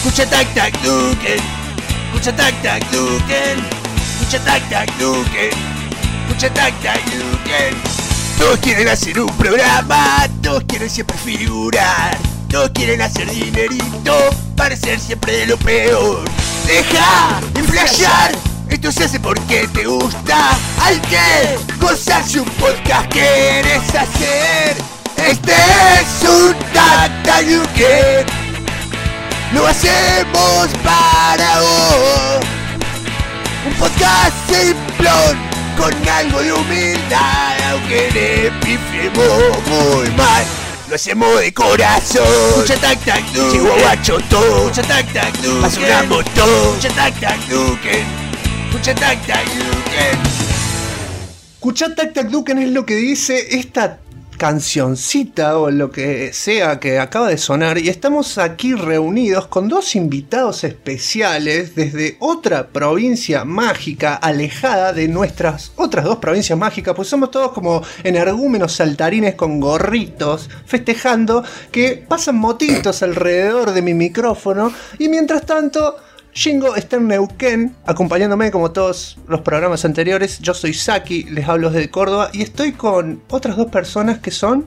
Escucha tac tac Duken. Escucha tac tac Duken. Escucha tac tac Duken. Escucha tac tac Duken. Todos quieren hacer un programa, todos quieren siempre figurar, todos quieren hacer dinerito, parecer siempre de lo peor. Deja de flashear, esto se hace porque te gusta. Hay que gozarse un podcast que quieres hacer. Este es un Tac Tac Duken. Lo hacemos para vos. Un podcast simplón con algo de humildad, aunque le pifiemos muy mal. Lo hacemos de corazón. Escucha Tac Tac Duken. Llegó guacho todo. Escucha Tac Tac Duken. Basuramos todo. Escucha Tac Tac Duken. Escucha Tac Tac Duken. Escucha Tac Tac Duken es lo que dice esta cancioncita o lo que sea que acaba de sonar, y estamos aquí reunidos con dos invitados especiales desde otra provincia mágica alejada de nuestras otras dos provincias mágicas, pues somos todos como energúmenos saltarines con gorritos festejando que pasan motitos alrededor de mi micrófono, y mientras tanto Shingo está en Neuquén, acompañándome como todos los programas anteriores. Yo soy Saki, les hablo desde Córdoba y estoy con otras dos personas que son...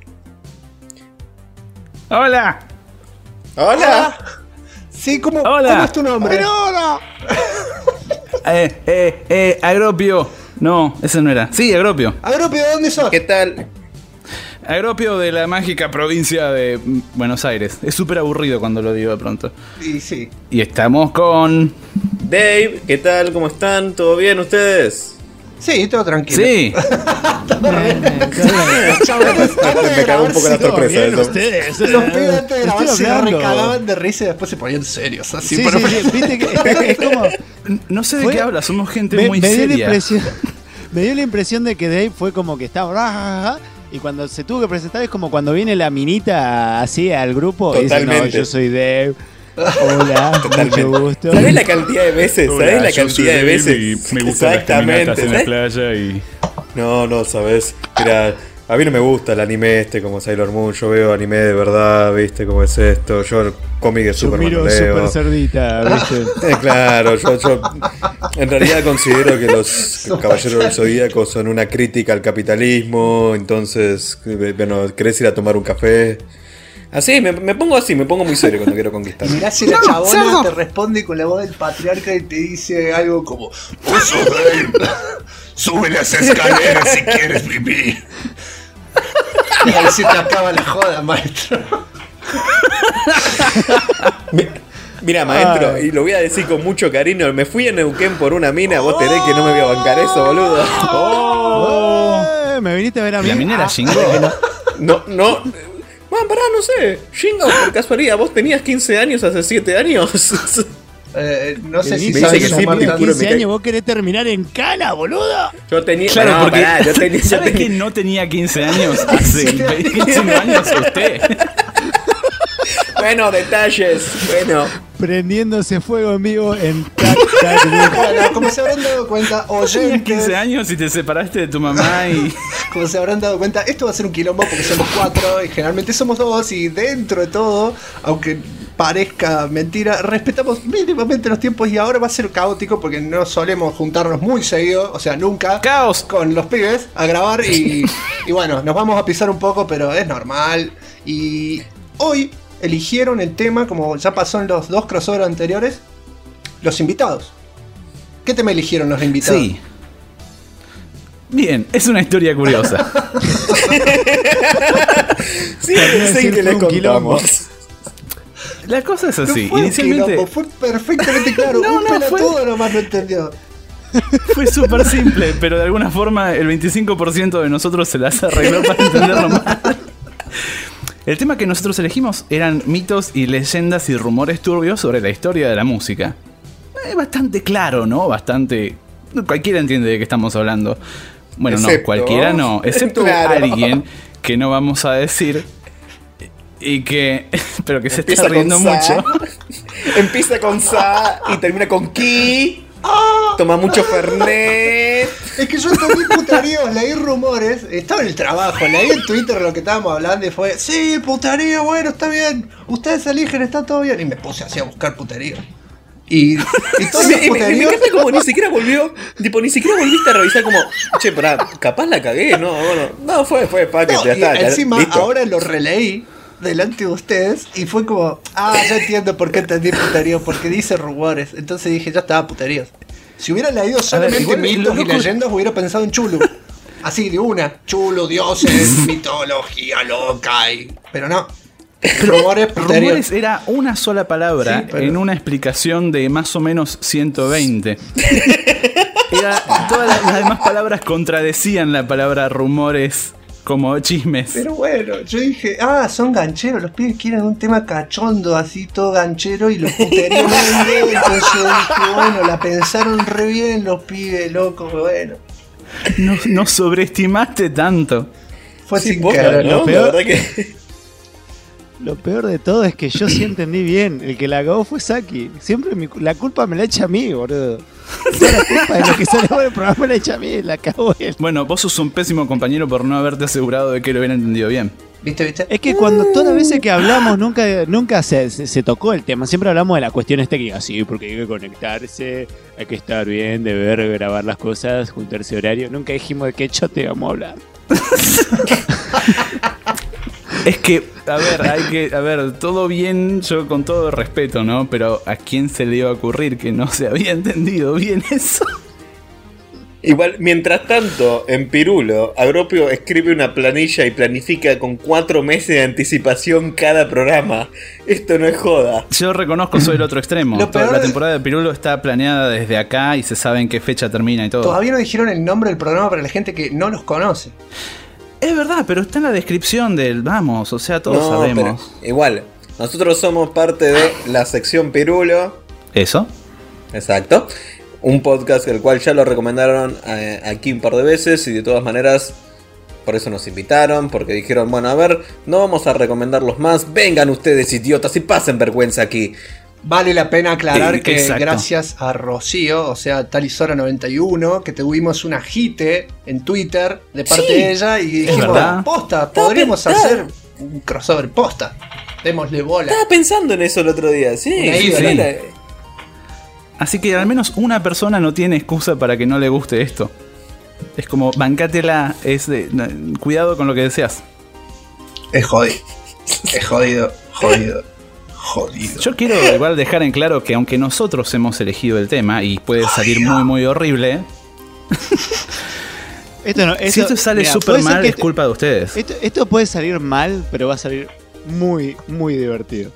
¡Hola! ¡Hola! Sí, ¿cómo es tu nombre? ¡Hola! Agropio. No, ese no era. Sí, Agropio. Agropio, ¿de dónde sos? ¿Qué tal? Agropio de la mágica provincia de Buenos Aires. Es súper aburrido cuando lo digo de pronto. Sí. Y estamos con... Dave, ¿qué tal? ¿Cómo están? ¿Todo bien ustedes? Sí, todo tranquilo. Sí. Me cagó un poco la sorpresa eso. Ustedes, los pibes antes de grabar se recagaban de risa y después se ponían serios. Así, sí, viste que es como... No sé de qué habla, somos gente muy seria. Me dio la impresión de que Dave fue como que estaba... Y cuando se tuvo que presentar es como cuando viene la minita así al grupo. Totalmente. Y dice, no, yo soy Dave. Hola, mucho gusto. ¿Sabés la cantidad de veces? ¿Sabés la cantidad de veces? Y me gustan las caminatas en la playa y... No, ¿sabés? Mira, a mí no me gusta el anime como Sailor Moon. Yo veo anime de verdad, ¿viste? ¿Cómo es esto? Yo cómic de Superman miro leo. Super Cerdita, ¿viste? Claro, yo en realidad considero que los Caballeros del Zodíaco son una crítica al capitalismo. Entonces, bueno, ¿querés ir a tomar un café? Así, me pongo así, me pongo muy serio cuando quiero conquistar. Mirá si la chabona te responde con la voz del patriarca y te dice algo como: Vos sos Dave. Sube las escaleras si quieres vivir. Ahí se te acaba la joda, maestro. Mira, maestro, y lo voy a decir con mucho cariño, me fui a Neuquén por una mina, vos tenés que no me voy a bancar eso, boludo. ¿Me viniste a ver a mí? ¿La mina era Shingo? No. Man, pará, no sé. Shingo, por casualidad, ¿vos tenías 15 años hace 7 años? No sé si me sabes dice que que sí, Marta... te juro, 15 años vos querés terminar en cana, boludo. Yo tenía... Claro, no, porque... pará, yo tenía... ¿Sabes que no tenía 15 años? Hace 25 años usted. Bueno, detalles, bueno. Prendiéndose fuego en vivo en Tac Tac Duken. Bueno, como se habrán dado cuenta, Tenías oyentes, 15 años y te separaste de tu mamá y... como se habrán dado cuenta, esto va a ser un quilombo porque somos 4 y generalmente somos 2, y dentro de todo, aunque parezca mentira, respetamos mínimamente los tiempos, y ahora va a ser caótico porque no solemos juntarnos muy seguido, o sea, nunca, ¡Caos! con los pibes a grabar y bueno, nos vamos a pisar un poco, pero es normal. Y hoy eligieron el tema, como ya pasó en los 2 crossovers anteriores, los invitados. ¿Qué tema eligieron los invitados? Sí. Bien, es una historia curiosa. Sí, pensé que les contamos. La cosa es así. No fue Inicialmente quilombo, fue perfectamente claro. Un pelotudo nomás lo entendió. fue súper simple, pero de alguna forma el 25% de nosotros se las arregló para entenderlo mal. El tema que nosotros elegimos eran mitos y leyendas y rumores turbios sobre la historia de la música. Es bastante claro, ¿no? Bastante... Cualquiera entiende de qué estamos hablando. Bueno, Excepto... no, cualquiera no. Excepto claro. alguien que no vamos a decir y que... pero que se Empieza está riendo con Sa. mucho. Empieza con Sa y termina con Ki. Toma mucho Fernet. Es que yo entendí puteríos, leí rumores, estaba en el trabajo, leí en Twitter lo que estábamos hablando y fue, sí, puterío, bueno, está bien, ustedes eligen, está todo bien. Y me puse así a buscar puteríos. Y todos los Me puteríos... encanta como ni siquiera volvió, tipo, ni siquiera volviste a revisar como, che, pará, capaz la cagué, no, bueno, no, fue, pa, que No, ya y está. encima, listo. ahora lo releí delante de ustedes y fue como, ya entiendo por qué entendí puteríos, porque dice rumores. Entonces dije, ya estaba puteríos. Si hubiera leído solamente igual, mitos lo y loco- leyendas, hubiera pensado en Chulu. Así, de una. Chulu, dioses, mitología loca. Pero no. Rumores, puteríos. Rumores era una sola palabra Sí, pero- en una explicación de más o menos 120. Todas las demás palabras contradecían la palabra rumores como chismes. Pero bueno, yo dije, son gancheros, los pibes quieren un tema cachondo, así todo ganchero, y los puteríos no. Entonces yo dije, bueno, la pensaron re bien los pibes, locos, bueno. No sobreestimaste tanto. Fue Sí, sin posta, querer. ¿no? Lo peor- La verdad que... Lo peor de todo es que yo sí entendí bien. El que la cagó fue Saki. Siempre la culpa me la echa a mí, boludo. Toda la culpa de lo que sale del programa me la echa a mí, la cagó él. Bueno, vos sos un pésimo compañero por no haberte asegurado de que lo hubiera entendido bien. ¿Viste? Es que cuando todas las veces que hablamos nunca se tocó el tema. Siempre hablamos de las cuestiones técnicas. Sí, porque hay que conectarse, hay que estar bien, de ver, grabar las cosas, juntarse horario. Nunca dijimos de qué chote vamos a hablar. Es que, a ver, todo bien, yo con todo respeto, ¿no? Pero ¿a quién se le iba a ocurrir que no se había entendido bien eso? Igual, mientras tanto, en Pirulo, Agropio escribe una planilla y planifica con 4 meses de anticipación cada programa. Esto no es joda. Yo reconozco, soy el otro extremo. Lo peor La es- temporada de Pirulo está planeada desde acá y se sabe en qué fecha termina y todo. Todavía no dijeron el nombre del programa para la gente que no los conoce. Es verdad, pero está en la descripción del vamos, o sea, todos sabemos. pero igual, nosotros somos parte de la sección Pirulo. ¿Eso? Exacto. Un podcast el cual ya lo recomendaron aquí un par de veces y de todas maneras por eso nos invitaron, porque dijeron, bueno, a ver, no vamos a recomendarlos más, vengan ustedes idiotas y pasen vergüenza aquí. Vale la pena aclarar Sí, que exacto. gracias a Rocío, o sea, Talisora91, que tuvimos una agite en Twitter de parte de ella y dijimos, verdad. posta, podríamos hacer un crossover posta. Démosle bola. Estaba pensando en eso el otro día, sí. Una sí, ídola. sí. Así que al menos una persona no tiene excusa para que no le guste esto. Es como, bancátela, cuidado con lo que deseas. Es jodido. Es jodido, jodido, jodido. Yo quiero igual dejar en claro que aunque nosotros hemos elegido el tema y puede salir muy muy horrible, si esto sale mira, súper puede ser mal que es culpa de ustedes. Esto puede salir mal, pero va a salir muy, muy divertido.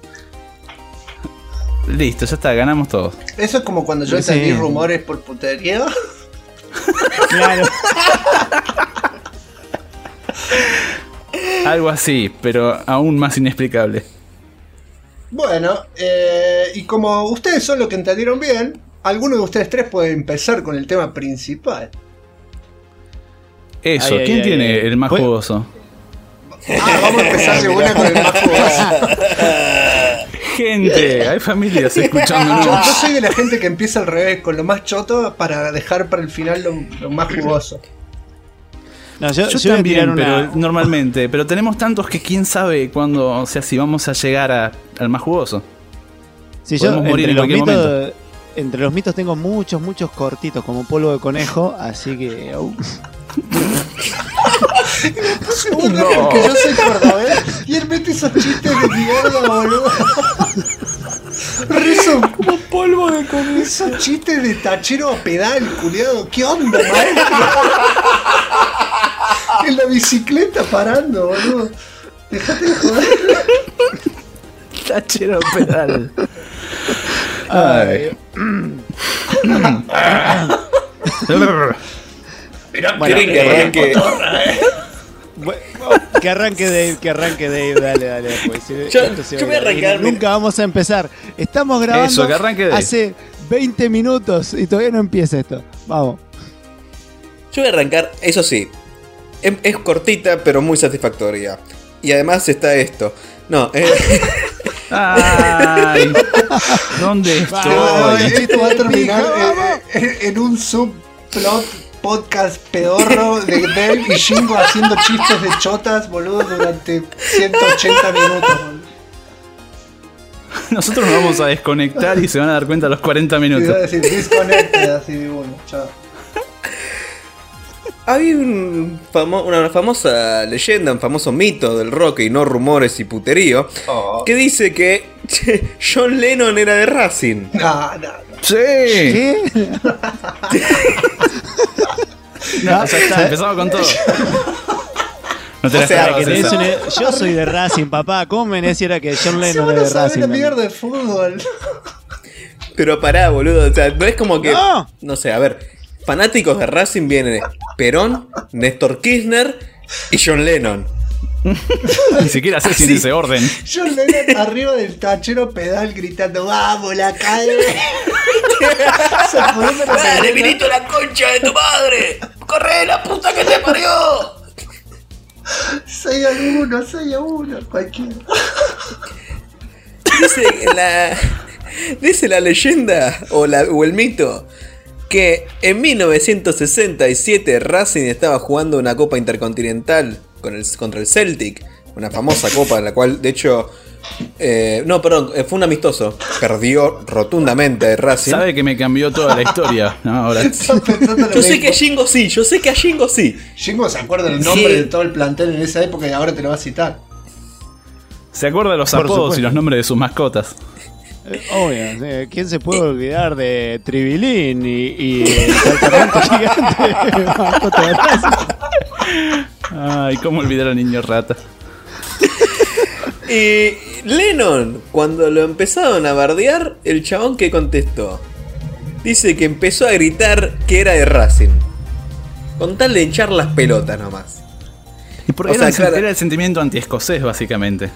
Listo, ya está, ganamos todos. Eso es como cuando yo Sí. entendí rumores por putería. Claro. Algo así, pero aún más inexplicable. Bueno, y como ustedes son los que entendieron bien, alguno de ustedes tres puede empezar con el tema principal. Eso, Ay, ay, ¿quién ay, tiene ay. el más Pues- jugoso? Vamos a empezar de una con el más jugoso. Gente, hay familias escuchándonos. Yo soy de la gente que empieza al revés, con lo más choto para dejar para el final lo más jugoso. No, yo Yo voy a también, tirar una. pero normalmente. Pero tenemos tantos que quién sabe cuándo, o sea, si vamos a llegar al más jugoso. Si yo podemos morir entre en los, cualquier mitos, entre los mitos tengo muchos cortitos, como polvo de conejo, así que. Seguro porque yo soy cordobés y él mete esos chistes de mierda, boludo. Rezo como polvo de conejo. Esos chistes de tachero a pedal, culiado. ¿Qué onda, maestro? En la bicicleta parando, boludo. Dejate de joder. Tachero pedal. Ay. Bueno, ¿Quieren que arranque? Bueno, que arranque Dave, dale. Pues, Yo voy a arrancar, Nunca vamos a empezar. Estamos grabando Eso, que arranque Dave. hace 20 minutos y todavía no empieza esto. Vamos. Yo voy a arrancar, eso sí, es cortita pero muy satisfactoria. Y además está esto. No, Ay, ¿dónde estoy? Esto va a terminar en un subplot podcast pedorro de Dave y Shingo haciendo chistes de chotas, boludo, durante 180 minutos. Nosotros nos vamos a desconectar y se van a dar cuenta a los 40 Y minutos. va a decir disconnected, así, bueno, chao. Había una famosa leyenda, un famoso mito del rock y no rumores y puterío, que dice que John Lennon era de Racing. No. ¡Sí! ¿Qué? No, ya está, empezamos con todo. No te la O sea, esperabas Que esa. yo soy de Racing, papá. ¿Cómo me decía que John Si Lennon vos es no de sabés Racing? la también? mierda de fútbol. Pero pará, boludo, o sea, no es como que... No. No sé, a ver, fanáticos de Racing vienen Perón, Néstor Kirchner y John Lennon. Ni siquiera sé si en ese orden. John Lennon arriba del tachero pedal gritando ¡vamos, la calle! ¡Dale, vinito la concha de tu madre! ¡Corre, la puta que te parió! 6-1, cualquiera. Dice la leyenda o el mito que en 1967 Racing estaba jugando una Copa Intercontinental contra el Celtic, una famosa copa en la cual, de hecho, fue un amistoso, perdió rotundamente Racing. Sabe que me cambió toda la historia, ¿no? Ahora. Estás pensando lo Yo sé mismo. que a Shingo sí, yo sé que a Shingo sí. Shingo se acuerda el nombre Sí. de todo el plantel en esa época y ahora te lo va a citar. Se acuerda de los Por apodos supuesto. y los nombres de sus mascotas. Obvio, ¿quién se puede olvidar de Tribilín y el saltamonte gigante mascota de Racing? Ay, cómo olvidar al niño rata. Y Lennon, cuando lo empezaron a bardear, el chabón que contestó, dice que empezó a gritar que era de Racing, con tal de hinchar las pelotas nomás. Y porque O sea, claro. era el sentimiento anti-escocés, básicamente.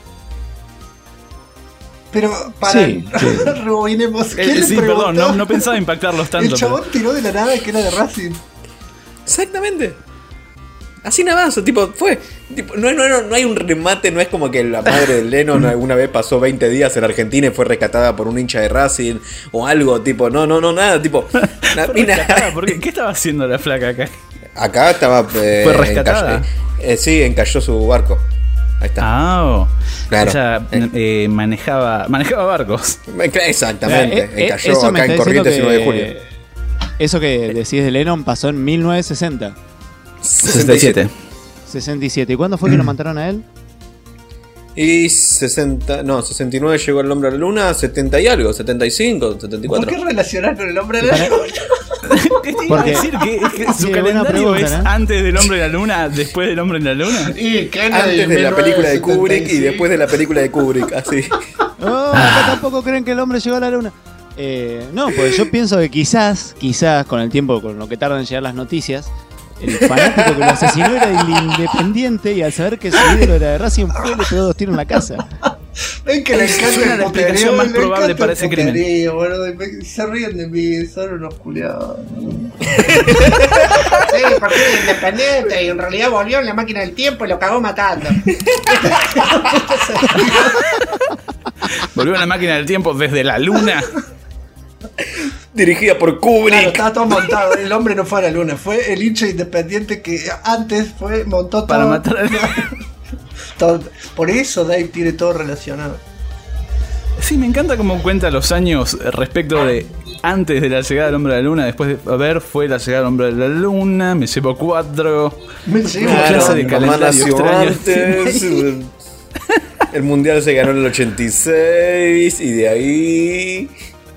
Pero para Sí, sí. rebobinemos. ¿Quién le Sí, preguntó? perdón, no pensaba impactarlos El tanto. chabón tiró de la nada que era de Racing. Exactamente. Así nada más, tipo, fue. Tipo, no hay un remate, no es como que la madre de Lennon alguna vez pasó 20 días en Argentina y fue rescatada por un hincha de Racing o algo, tipo, no, nada, tipo. ¿Por qué? ¿Qué estaba haciendo la flaca acá? Acá estaba. ¿Fue rescatada? Sí, encalló su barco. Ahí está. Ah, Claro. Ella manejaba barcos. Exactamente, encalló eso me acá en está Corrientes el diciendo 9 de julio. Eso que decís de Lennon pasó en 1960. 67. 67. ¿Y cuándo fue que lo mataron a él? Y 69 llegó el hombre a la luna, 70 y algo, 75, ¿Por 74. qué relacionar con el hombre de la Para- luna? ¿Qué te iba a Porque- decir? ¿Que su Sí, buena calendario pregunta, es ¿no? antes del hombre de la luna, después del hombre en la luna? Y Kennedy, Antes de la película de Kubrick y 1975. después de la película de Kubrick, así. Oh, acá tampoco creen que el hombre llegó a la luna. No, pues yo pienso que quizás con el tiempo, con lo que tardan en llegar las noticias, el fanático que lo asesinó era el Independiente y al saber que su ídolo era de Racing fue y le pegó 2 tiros en la casa. Ven que le encanta Suena el la explicación puterío, más le probable encanta para el ese crimen. puterío, boludo, y se ríen de mí, son unos culiados. Sí, porque es independiente y en realidad volvió en la máquina del tiempo y lo cagó matando. Volvió a la máquina del tiempo desde la luna. Dirigida por Claro, Kubrick. estaba todo montado. El hombre no fue a la luna, fue el hincha independiente que antes montó todo. Para matar al... todo. Por eso Dave tiene todo relacionado. Sí, me encanta cómo cuenta los años respecto de antes de la llegada del hombre a la luna. Después de, a ver, fue la llegada del hombre a la luna, me llevo 4. Me llevo Claro, clase de mi mamá calendario nació extraño. antes. El mundial se ganó en el 86 y de ahí.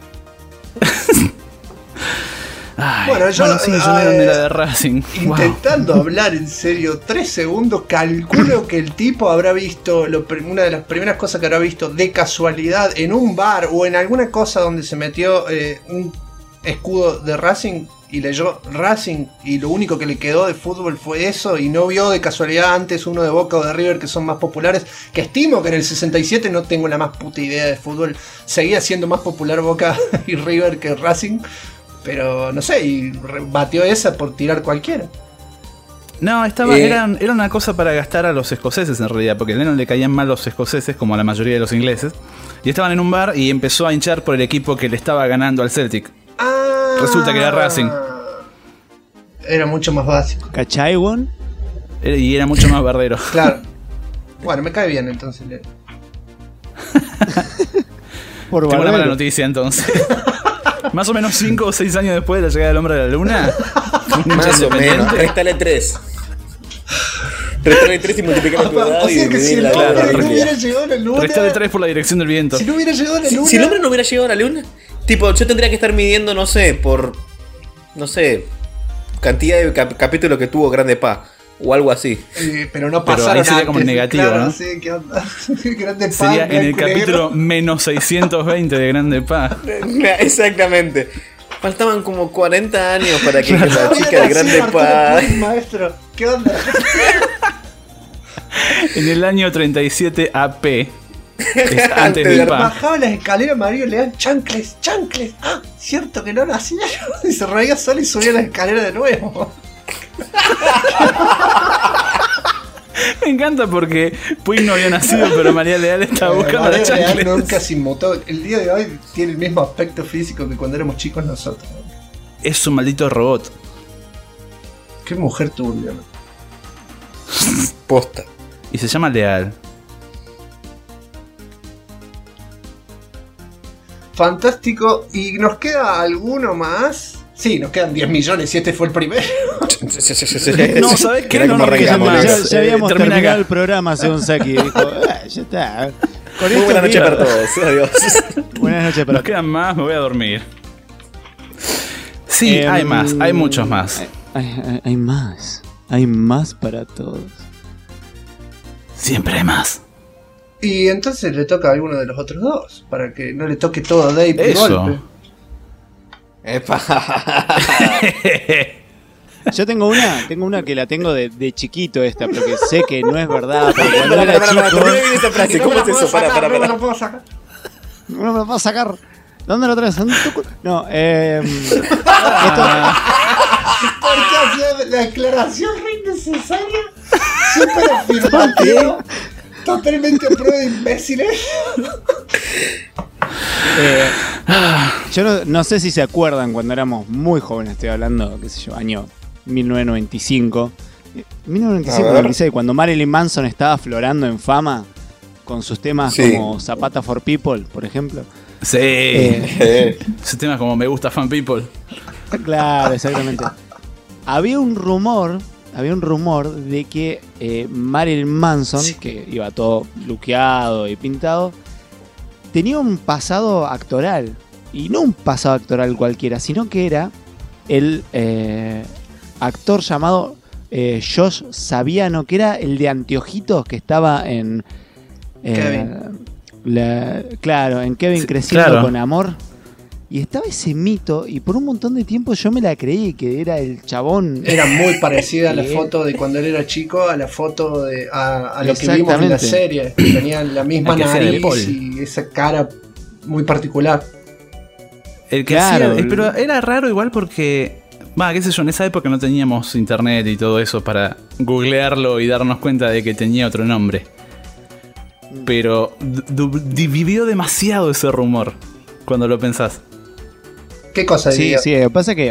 Ay, Bueno, yo, sí, yo era de Racing. Wow. Intentando hablar en serio 3 segundos, calculo que el tipo habrá visto una de las primeras cosas que habrá visto de casualidad en un bar o en alguna cosa donde se metió un escudo de Racing y leyó Racing y lo único que le quedó de fútbol fue eso y no vio de casualidad antes uno de Boca o de River que son más populares, que estimo que en el 67 no tengo la más puta idea de fútbol, seguía siendo más popular Boca y River que Racing. Pero no sé, y batió esa por tirar cualquiera. No, era una cosa para gastar a los escoceses en realidad, porque a Lennon le caían mal los escoceses, como a la mayoría de los ingleses. Y estaban en un bar y empezó a hinchar por el equipo que le estaba ganando al Celtic. Resulta que era Racing. Era mucho más básico. ¿Cachaiwon? Y era mucho más bardero. Claro. Bueno, me cae bien entonces. Por Tengo una mala barbero. noticia entonces. Más o menos 5 o 6 años después de la llegada del hombre a la luna. Más o menos. Restale 3. Restale 3 y multiplicale tu edad O sea y que si el dividila hombre por no hubiera 10. llegado a la luna. Restale 3 por la dirección del viento. Si no hubiera llegado a la luna. Si el hombre no hubiera llegado a la luna, tipo, yo tendría que estar midiendo, no sé, cantidad de capítulos que tuvo Grande Pa. O algo así. Pero no Pero pasaron ahí sería antes. como el negativo, claro, ¿no? Sí, ¿qué onda? Grande Sería pan, en el creer. capítulo menos 620 de Grande Pa. Exactamente. Faltaban como 40 años para que la Había chica de nacido Grande Arturo Pa. Puig, maestro. ¿Qué onda? En el año 37 AP. Es antes Antes de de Pa. Bajaba las escaleras, Mario, le dan chancles. Ah, cierto que no nacía. Y se reía solo y subía las escaleras de nuevo. Me encanta porque Puig no había nacido, pero María Leal estaba buscando Mario la Leal chancla. nunca se inmutó. El día de hoy tiene el mismo aspecto físico que cuando éramos chicos nosotros. Es un maldito robot. Qué mujer turbia. ¿No? Posta. Y se llama Leal. Fantástico. ¿Y nos queda alguno más? Sí, nos quedan 10 millones y este fue el primero. No, ¿sabes qué? Era No, como no, arrancamos, que ¿no? jamás. Ya habíamos termina terminado acá. el programa según Saki. Dijo, ya está. Con Muy esto buena noche mira. para todos. Adiós. Buenas noches para Nos quedan más, me voy a dormir. Sí, Em, hay más, hay muchos más. Hay más. Hay más para todos. Siempre hay más. Y entonces le toca a alguno de los otros dos. Para que no le toque todo a Dave de Eso. golpe. Epa. Yo tengo una que la tengo de chiquito esta, porque sé que no es verdad, pero cuando Para, era para, para, chico... termina bien esta frase. ¿Cómo es eso? Para. No me lo puedo sacar. No me lo puedo sacar. ¿Dónde lo traes? No, esto, Porque hacía la declaración re innecesaria. Súper afirmativa. Totalmente a prueba de imbéciles. yo no sé si se acuerdan cuando éramos muy jóvenes, estoy hablando, qué sé yo, año 1995. 1995-96, cuando Marilyn Manson estaba aflorando en fama con sus temas Sí. como Zapata for People, por ejemplo. Sí. Ese tema como me gusta Fan People. Claro, exactamente. Había un rumor de que Marilyn Manson, que iba todo luqueado y pintado, tenía un pasado actoral. Y no un pasado actoral cualquiera, sino que era el actor llamado Josh Saviano, que era el de anteojitos que estaba en... Kevin. Claro, en Kevin Creciendo Claro. con Amor. Y estaba ese mito, y por un montón de tiempo yo me la creí, que era el chabón. Era muy parecida a la Sí. foto de cuando él era chico a la foto de a lo que vimos en la Exactamente. serie. Tenían la misma El que hacía de nariz Paul. y esa cara muy particular. El que Claro. hacía. Pero era raro igual porque. Va, qué sé yo, en esa época no teníamos internet y todo eso para googlearlo y darnos cuenta de que tenía otro nombre. Pero dividió demasiado ese rumor cuando lo pensás. ¿Qué cosa Sí, dividió? sí, lo que pasa es que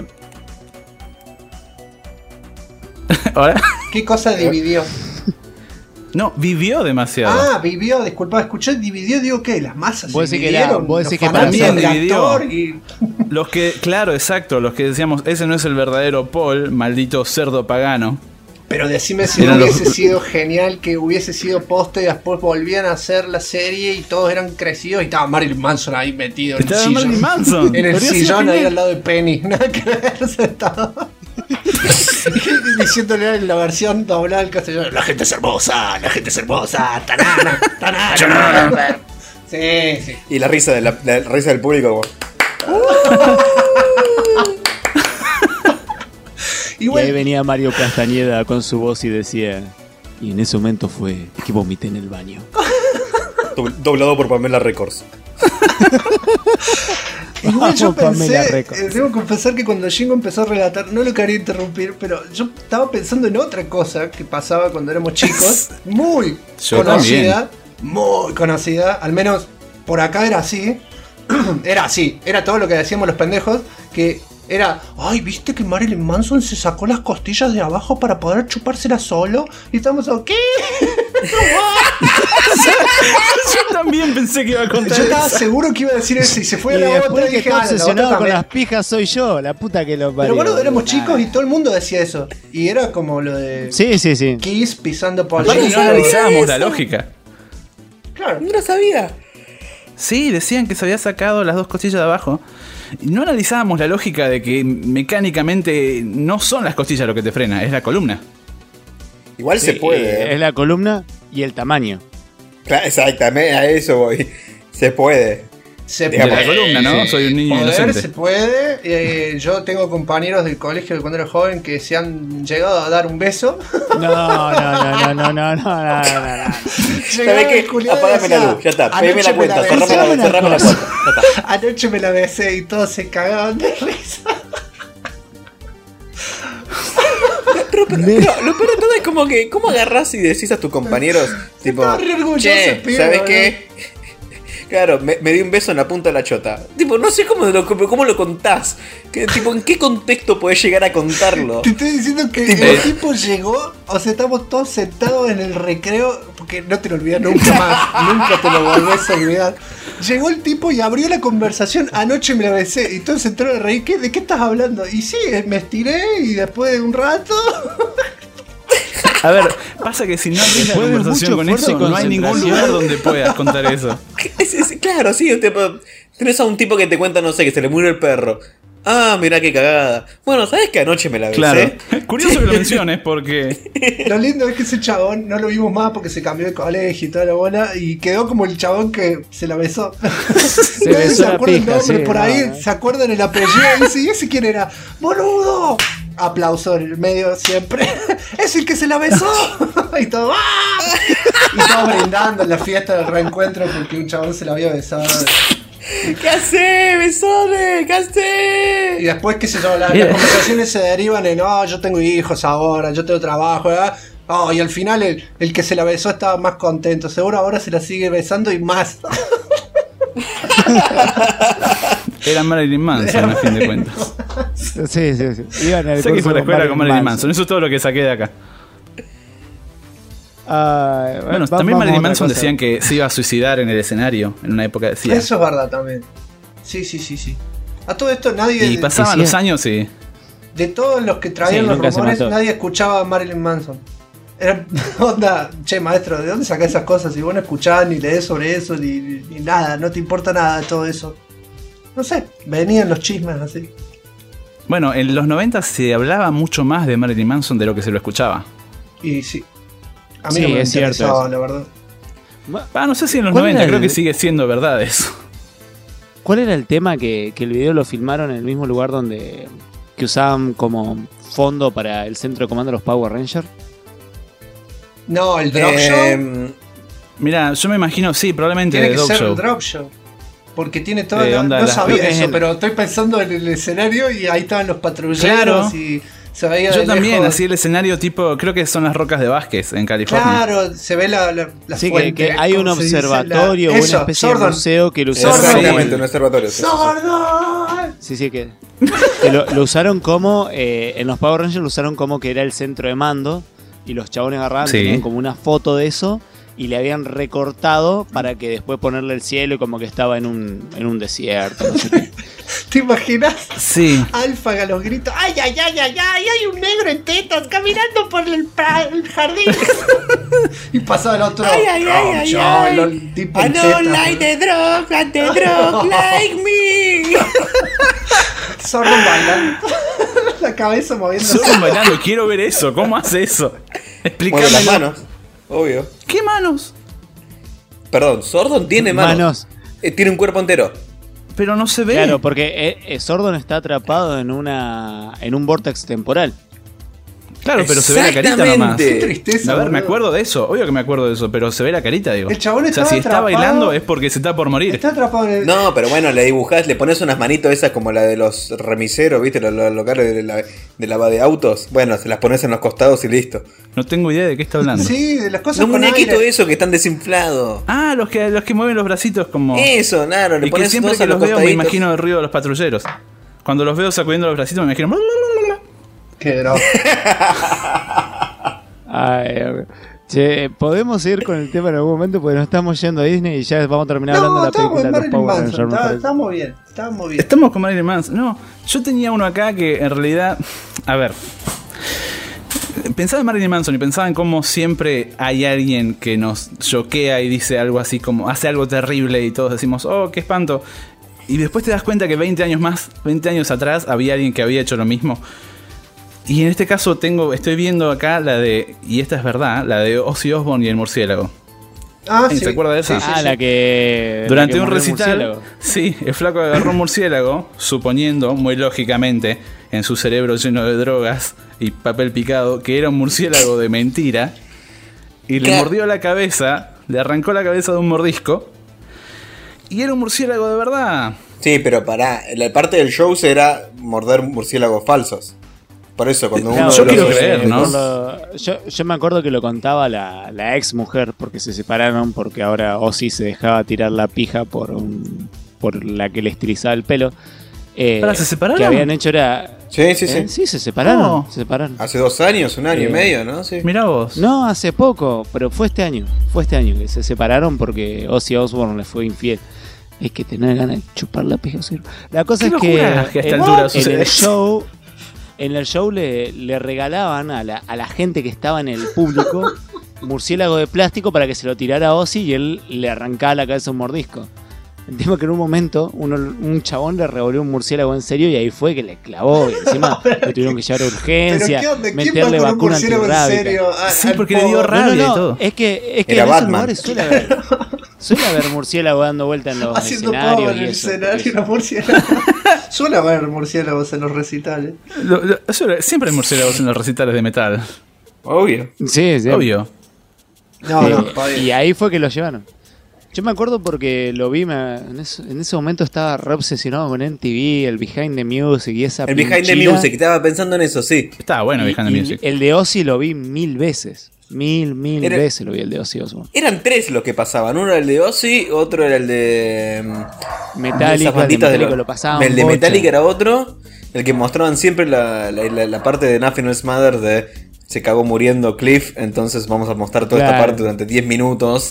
¿Ahora? ¿Qué cosa dividió? No, vivió demasiado. Ah, vivió, disculpa, escuché dividió, digo que las masas Vos se decís que era- dividieron, vos los decís que fanáticos también del dividió. actor y Los que, claro, exacto, los que decíamos, ese no es el verdadero Paul, maldito cerdo pagano. pero decime si no Eran los- hubiese sido genial que hubiese sido poste y después volvían a hacer la serie y todos eran crecidos y estaba Marilyn Manson ahí metido en Estaba el sillón. Marilyn Manson. En el Habría sido sillón ahí genial. al lado de Penny. Nada que ver, sentado. Diciéndole en la versión doblada al castellano: la gente es hermosa, tanana, tanana. Sí, sí. Y la risa, la risa del público. Como, y ahí Igual, venía Mario Castañeda con su voz y decía, y en ese momento fue que vomité en el baño. doblado por Pamela Records. Igual yo Vamos, Pamela pensé, Records. debo confesar que cuando Jingo empezó a relatar, no lo quería interrumpir, pero yo estaba pensando en otra cosa que pasaba cuando éramos chicos, muy Yo conocida, muy conocida, al menos por acá era así, era todo lo que decíamos los pendejos, que era, ay, ¿viste que Marilyn Manson se sacó las costillas de abajo para poder chupárselas solo? Y estamos, ¿qué? Yo también pensé que iba a contar Yo estaba eso. seguro que iba a decir eso y se fue Y a la después otra y que dije, está la otra obsesionado con también. las pijas soy yo, la puta que lo parió. Pero bueno, éramos boludo. chicos y todo el mundo decía eso. Y era como lo de Sí, sí, sí. Kiss pisando Aparte, pollo. no analizábamos la lógica. Claro. No lo sabía. Sí, decían que se había sacado las dos costillas de abajo. Y no analizábamos la lógica de que mecánicamente no son las costillas lo que te frena, es la columna. Igual se Sí, puede. Es la columna y el tamaño. Claro, exactamente, a eso voy. Se puede. Se De la puede. columna, ¿no? Soy un niño Poder inocente. se puede. Yo tengo compañeros del colegio de cuando era joven que se han llegado a dar un beso. No. ¿Sabes qué? Apágame la luz, ya está. Pedime la cuenta, cerrame la cuenta. Ya está. Anoche me la besé y todos se cagaban de risa. Pero lo peor de todo es como que, ¿cómo agarrás y decís a tus compañeros? Tipo, Estaba re orgulloso, che, el pibe, ¿sabes boludo. qué? Claro, me di un beso en la punta de la chota. Tipo, no sé cómo lo contás. Tipo, ¿en qué contexto podés llegar a contarlo? Te estoy diciendo que el tipo llegó, o sea, estamos todos sentados en el recreo, porque no te lo olvidas nunca más, nunca te lo volvés a olvidar. Llegó el tipo y abrió la conversación, anoche me la besé, y todos se entraron a reír, ¿de qué estás hablando? Y sí, me estiré y después de un rato... A ver, pasa que si no abrís la Después de conversación mucho con esfuerzo eso, y no hay ningún concentración. lugar donde puedas contar eso. Claro, sí, tipo, tenés a un tipo que te cuenta, no sé, que se le murió el perro. Ah, mirá qué cagada. Bueno, ¿sabes que anoche me la besé? Claro. Curioso que lo menciones porque Lo lindo es que ese chabón no lo vimos más porque se cambió de colegio y toda la bola y quedó como el chabón que se la besó. Se Nadie besó se la acuerda el pija, nombre sí, por no, ahí, no. se acuerdan el apellido y dice, ¿y ese quién era? ¡Boludo! Aplauso en el medio siempre. ¡Es el que se la besó! Y todo, ¡ah! Y todos brindando en la fiesta del reencuentro porque un chabón se la había besado. ¿Qué hace, besones? ¿Qué hace? Y después, qué sé yo, las Bien. conversaciones se derivan en, yo tengo hijos ahora, yo tengo trabajo, ¿verdad? Y al final el que se la besó estaba más contento. Seguro ahora se la sigue besando y más. era Marilyn Manson, a fin de cuentas. Sí. Iban al Sé que curso fue a la escuela con Marilyn Manson. Manson. Eso es todo lo que saqué de acá. Bueno, Vamos también a Marilyn otra Manson cosa. decían que se iba a suicidar en el escenario. En una época decía. Eso es verdad también. Sí. A todo esto nadie... Y pasaban decía- los años y. De todos los que traían Sí, los nunca se rumores, mató. nadie escuchaba a Marilyn Manson. Era onda, che maestro, ¿de dónde sacás esas cosas? Si vos no escuchás ni lees sobre eso, ni nada, no te importa nada de todo eso. No sé, venían los chismes así. Bueno, en los 90 se hablaba mucho más de Marilyn Manson de lo que se lo escuchaba. Y sí. A mí Sí, no me es cierto interesaba, eso. la verdad. No sé si en los ¿Cuál 90, era creo el- que sigue siendo verdad eso. ¿Cuál era el tema que el video lo filmaron en el mismo lugar donde que usaban como fondo para el centro de comando de los Power Rangers? No, el drop show Mira, yo me imagino, sí, probablemente tiene de que Dog ser Show. el drop show. Porque tiene todo. De onda No las- sabía creo que es eso, el- pero estoy pensando en el escenario y ahí estaban los patrulleros Claro. y se veía Yo de también, lejos. así el escenario tipo, creo que son las rocas de Vázquez en California. Claro, se ve la Sí, fuente, que hay un ¿cómo se dice? observatorio o una Eso, especie Sordon. de museo que lo usaron. Exactamente, Sí. un observatorio. sí, sí, sí. ¡Sordon! Sí, que lo usaron como en los Power Rangers lo usaron como que era el centro de mando y los chabones agarraban, Sí. tenían como una foto de eso y le habían recortado para que después ponerle el cielo y como que estaba en un desierto, no sé qué. ¿Te imaginas? Sí. Alfa a los gritos. ¡Ay, ay, ay, ay, ay! Hay un negro en tetas caminando por el jardín. Y pasaba el otro. Ay, ay, ay, ay, yo, ay. el tipo I en don't tetas. like the drug like me. Sordon bailando. La cabeza moviéndose. Solo bailando, quiero ver eso. ¿Cómo hace eso? Mueve las Explícame. manos, obvio. ¿Qué manos? Perdón, Sordon tiene manos. Tiene un cuerpo entero. Pero no se ve. Claro, porque Sordon está atrapado en un vortex temporal. Claro, pero se ve la carita nomás. Qué tristeza. A ver, me boludo. acuerdo de eso. Obvio que me acuerdo de eso, pero se ve la carita, digo. El chabón o sea, estaba si está atrapado. bailando es porque se está por morir. Está atrapado en el. No, pero bueno, le dibujás, le pones unas manitos esas como la de los remiseros, ¿viste? Los locales de lava de autos. Bueno, se las pones en los costados y listo. No tengo idea de qué está hablando. Sí, de las cosas Los con muñequitos aire. esos que están desinflados. Ah, los que mueven los bracitos como... Eso, claro, le Y que pones siempre dos que a los los veo me costaditos. imagino el ruido de los patrulleros. Cuando los veo sacudiendo los bracitos me imagino... Qué grosso. Ay, che, podemos ir con el tema en algún momento porque nos estamos yendo a Disney y ya vamos a terminar hablando No, de la película estamos en de los Marilyn Power Manson. Rangers, me parece. Estamos bien, estamos bien. Estamos con Marilyn Manson. No, yo tenía uno acá que en realidad... A ver... Pensaba en Marilyn Manson y pensaba en cómo siempre hay alguien que nos choquea y dice algo así como... Hace algo terrible y todos decimos, oh, qué espanto. Y después te das cuenta que 20 años atrás había alguien que había hecho lo mismo. Y en este caso estoy viendo acá la de, y esta es verdad, la de Ozzy Osbourne y el murciélago. Ah, ¿Se acuerda de esa? Ah, la que... Durante la que un murió el recital, murciélago. sí, el flaco agarró un murciélago, suponiendo, muy lógicamente, en su cerebro lleno de drogas y papel picado, que era un murciélago de mentira, y le ¿Qué? mordió la cabeza, le arrancó la cabeza de un mordisco, y era un murciélago de verdad. Sí, pero pará, la parte del show será morder murciélagos falsos. Por eso, cuando Claro, uno yo de quiero los- creer, ¿no? Yo me acuerdo que lo contaba la ex mujer porque se separaron porque ahora Ozzy se dejaba tirar la pija por la que le estilizaba el pelo. ¿Para, se separaron? Que habían hecho era... Sí, sí, sí. Sí, se separaron. No. Se separaron. Hace 2 años, 1 año y Eh, medio, ¿no? Sí. Mirá vos. No, hace poco, pero fue este año. Fue este año que se separaron porque Ozzy Osbourne le fue infiel. Es que tener ganas de chupar la pija. ¿Sí? La cosa Qué es que, locura que a esta altura sucede eso. en el show le regalaban a la gente que estaba en el público murciélago de plástico para que se lo tirara a Ozzy y él le arrancaba la cabeza un mordisco. El tema es que en un momento un chabón le revolvió un murciélago en serio y ahí fue que le clavó y encima lo tuvieron que llevar a urgencia, Pero ¿qué onda? ¿Quién meterle va con un vacuna murciélago en antirrábica. serio? Sí, porque le dio pobre? rabia y todo. Es que Era en esos Batman. lugares suele haber murciélago dando vuelta en los Haciendo escenarios pavo en y el eso, escenario, porque- los murciélagos. Suele haber murciélagos en los recitales. Siempre hay murciélagos en los recitales de metal. Obvio. Sí, sí. Obvio. No, Eh, no, está bien. y ahí fue que lo llevaron. Yo me acuerdo porque lo vi, en ese momento estaba re obsesionado con MTV, el Behind the Music y esa El Behind the pinchila. Music, estaba pensando en eso, sí. Estaba bueno Behind the Y Music. el de Ozzy lo vi 1000 veces. Mil Era- veces lo vi el de Ozzy Osbourne. Eran 3 los que pasaban. Uno era el de Ozzy, otro era el de... Metallica, esas el de banditas Metallica los- lo pasaban. El de bocha. Metallica era otro. El que mostraban siempre la parte de Nothing Else Matters de... Se cagó muriendo Cliff, entonces vamos a mostrar toda esta Claro. parte durante 10 minutos.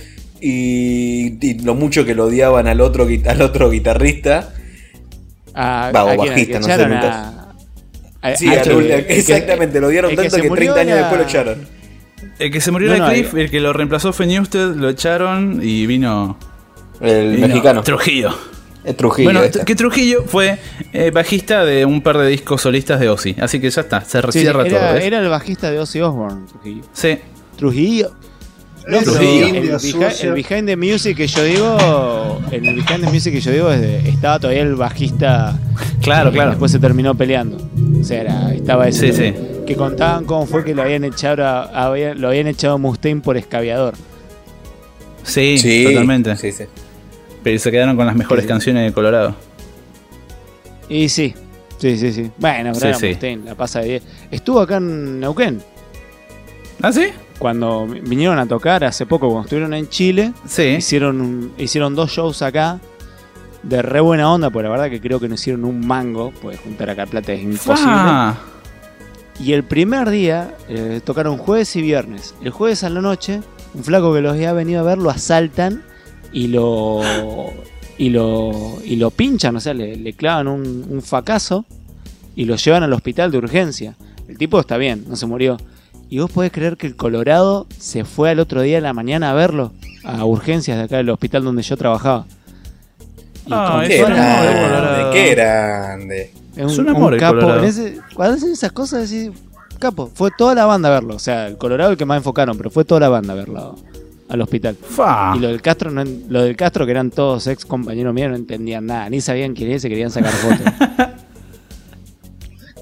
Y lo mucho que lo odiaban al otro guitarrista. A, Va, o ¿a quién? bajista, ¿Al no que sé, echaron nunca. Sí, al al- que- exactamente, lo odiaron el que tanto se que murió 30 años era- después lo echaron. El que se murió No, era no, Cliff, el que lo reemplazó fue Newsted, lo echaron y vino... El vino mexicano. Trujillo. Es Trujillo. Bueno, este. que Trujillo fue bajista de un par de discos solistas de Ozzy. Así que ya está, se Sí, cierra todo. ¿ves? era el bajista de Ozzy Osbourne, Trujillo. Sí. Trujillo. No, Ese pero indio sucio. el Behind the Music que yo digo, en el Behind the Music que yo digo estaba todavía el bajista. Claro, claro. Después se terminó peleando. O sea, estaba ese Sí, sí. que contaban cómo fue que lo habían echado lo habían echado a Mustaine por escabiador. Sí, Sí, totalmente. Sí, sí. Pero se quedaron con las mejores Sí. canciones de Colorado. Y sí. Sí. Bueno, pero Sí, era sí. Mustaine, la pasa de 10. Estuvo acá en Neuquén. ¿Ah, sí? Cuando vinieron a tocar hace poco, cuando estuvieron en Chile, Sí. hicieron 2 shows acá de re buena onda, porque la verdad que creo que no hicieron un mango, porque juntar acá plata es imposible. Ah, Y el primer día tocaron jueves y viernes. El jueves a la noche, un flaco que los había venido a ver lo asaltan y lo pinchan, o sea, le clavan un facazo y lo llevan al hospital de urgencia. El tipo está bien, no se murió. Y vos podés creer que el Colorado se fue al otro día de la mañana a verlo, a urgencias de acá del hospital donde yo trabajaba. Y Ah, con es Qué toda un la- amor, grande, Colorado. qué grande. Es un amor el capo. Colorado. Cuando hacen esas cosas decís, capo, fue toda la banda a verlo. O sea, el Colorado el que más enfocaron, pero fue toda la banda a verlo al hospital. fa. Y lo del Castro, lo del Castro, que eran todos ex compañeros míos, no entendían nada, ni sabían quién es, se querían sacar fotos.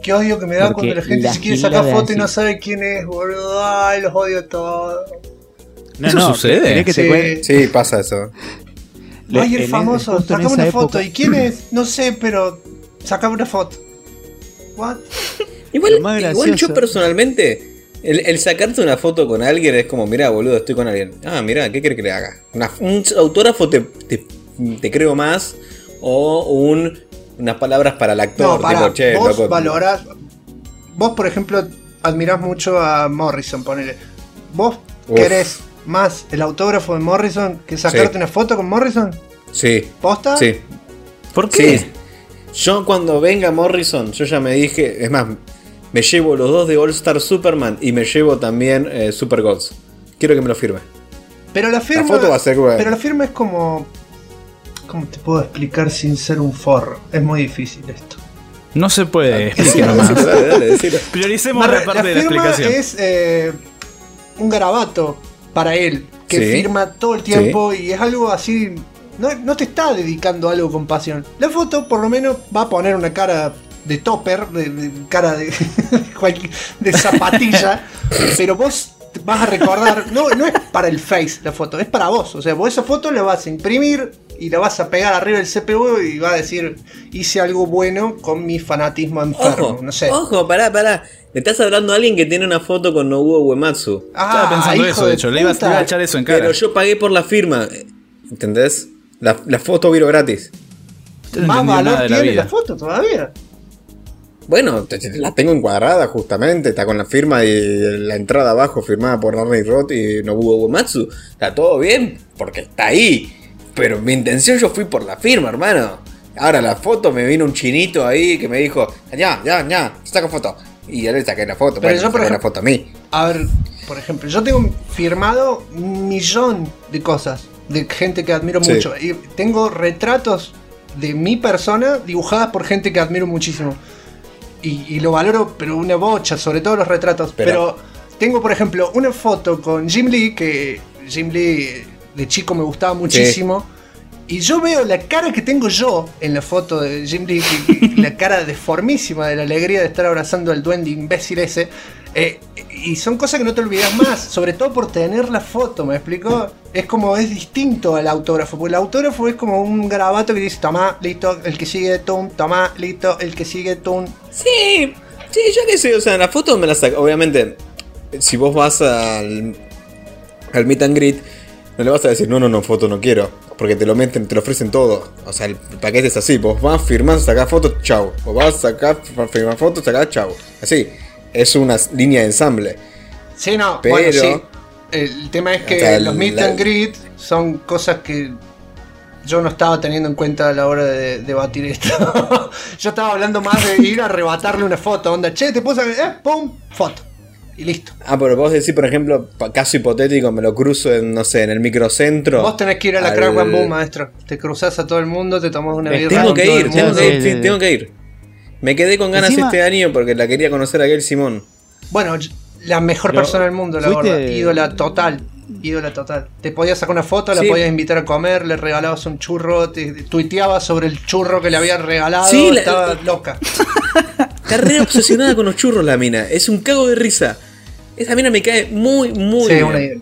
qué odio que me da Porque cuando la gente la se quiere gilada sacar foto y no así. sabe quién es, boludo. Ay, los odio todos. ¿Eso sucede? ¿querés que te cuente? Sí, pasa eso. Ay, el En famoso, justo en sacame esa una foto. época- ¿Y quién es? No sé, pero sacame una foto. ¿What? Igual, Lo más igual gracioso. yo personalmente, el sacarte una foto con alguien es como, mirá, boludo, estoy con alguien. Ah, mirá, ¿qué querés que le haga? Un autógrafo te creo más. O unas palabras para el actor. No, para, tipo, che, vos loco. valorás. Vos, por ejemplo, admirás mucho a Morrison, ponele. ¿Vos Uf. querés más el autógrafo de Morrison que sacarte Sí. una foto con Morrison? Sí, ¿Posta? sí. ¿Por qué? Sí. Yo cuando venga Morrison, yo ya me dije, es más, me llevo los dos de All Star Superman y me llevo también Super Gods. Quiero que me lo firme. Pero la firma. foto va a ser buena. Pero la firma es como. ¿Cómo te puedo explicar sin ser un forro? Es muy difícil esto. No se puede Sí, explicar nomás. dale, decilo. Prioricemos la parte de la firma explicación. es un garabato para él, que Sí. firma todo el tiempo y es algo así. No te está dedicando a algo con pasión. La foto, por lo menos, va a poner una cara de topper, de cara de, de zapatilla, pero vos vas a recordar. No es para el face la foto, es para vos. O sea, vos esa foto la vas a imprimir y la vas a pegar arriba del CPU y va a decir: hice algo bueno con mi fanatismo enfermo. Ojo, No sé. ojo, pará. Le estás hablando a alguien que tiene una foto con Nobuo Uematsu. Estaba pensando hijo eso, de hecho. Le iba puta. a echar eso en cara. Pero yo pagué por la firma. ¿Entendés? La foto vino gratis. Yo no Más entendí nada valor de la tiene vida. la foto todavía. Bueno, la tengo encuadrada justamente, está con la firma y la entrada abajo firmada por Arne Roth y Nobuo Uematsu. Está todo bien, porque está ahí. Pero mi intención, yo fui por la firma, hermano. Ahora la foto, me vino un chinito ahí que me dijo, ya, saca foto. Y ya le saqué la foto, Pero bueno, yo, por saqué la ejemplo- foto a mí. A ver, por ejemplo, yo tengo firmado 1.000.000 de cosas de gente que admiro Sí. mucho. Y tengo retratos de mi persona dibujadas por gente que admiro muchísimo. Y lo valoro, pero una bocha, sobre todo los retratos. Pero tengo, por ejemplo, una foto con Jim Lee, que Jim Lee de chico me gustaba muchísimo. Y yo veo la cara que tengo yo en la foto de Jim Lee, la cara deformísima de la alegría de estar abrazando al duende imbécil ese. Y son cosas que no te olvidas más, sobre todo por tener la foto, ¿me explico? Es como, es distinto al autógrafo, porque el autógrafo es como un garabato que dice: tomá, listo, el que sigue, tum, tomá, listo, el que sigue, tum. Sí, yo qué sé, o sea, la foto me la saco. Obviamente, si vos vas al meet and greet, no le vas a decir, no, foto no quiero. Porque te lo ofrecen todo. O sea, el paquete es así. Vos vas, firmás, sacás foto, chau. Vos vas, sacás, firmás foto, sacás, chau. Así. Es una línea de ensamble. Sí, no, Pero- bueno, sí. El tema es que O sea, los meet and greet son cosas que yo no estaba teniendo en cuenta a la hora de debatir esto. Yo estaba hablando más de ir a arrebatarle una foto. Onda, che, te puedo sacar, pum, foto. Y listo. Ah, pero vos decís, por ejemplo, caso hipotético, me lo cruzo en, no sé, en el microcentro. Vos tenés que ir a la al- Crack Bamboo, maestro. Te cruzás a todo el mundo, te tomás una birra. Tengo con que todo ir, el tengo mundo. que ir, sí, tengo que ir. Me quedé con ganas Encima- este año porque la quería conocer a Gail Simón. Bueno, la mejor Pero, persona del mundo, la fuiste- gorda. Ídola total. Ídola total. Te podías sacar una foto, la Sí. podías invitar a comer, le regalabas un churro, te tuiteabas sobre el churro que le habían regalado. Sí, estaba loca. Está re obsesionada con los churros la mina. Es un cago de risa. Esa mina me cae muy Sí, bien. una ídola.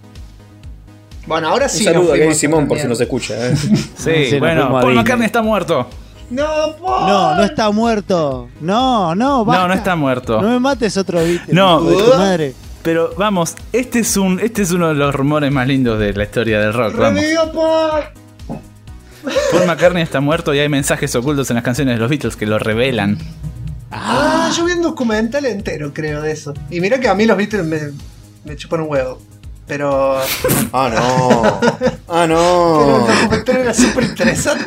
Bueno, ahora Un sí. saludo nos a Gail fuimos Simón la por si mierda. nos escucha. ¿eh? Sí, Sí, nos bueno, fuimos a Paul Disney. McCartney está muerto. No, No, no está muerto. No, basta. No está muerto. No me mates otro Beatle. No. hijo de tu madre. Pero vamos, este es uno de los rumores más lindos de la historia del rock. Vamos. ¡Revivió Paul! Paul McCartney está muerto y hay mensajes ocultos en las canciones de los Beatles que lo revelan. Yo vi un documental entero, creo, de eso. Y mira que a mí los Beatles me chupan un huevo. Pero. Ah, no. Ah, Pero el no. documental era súper interesante.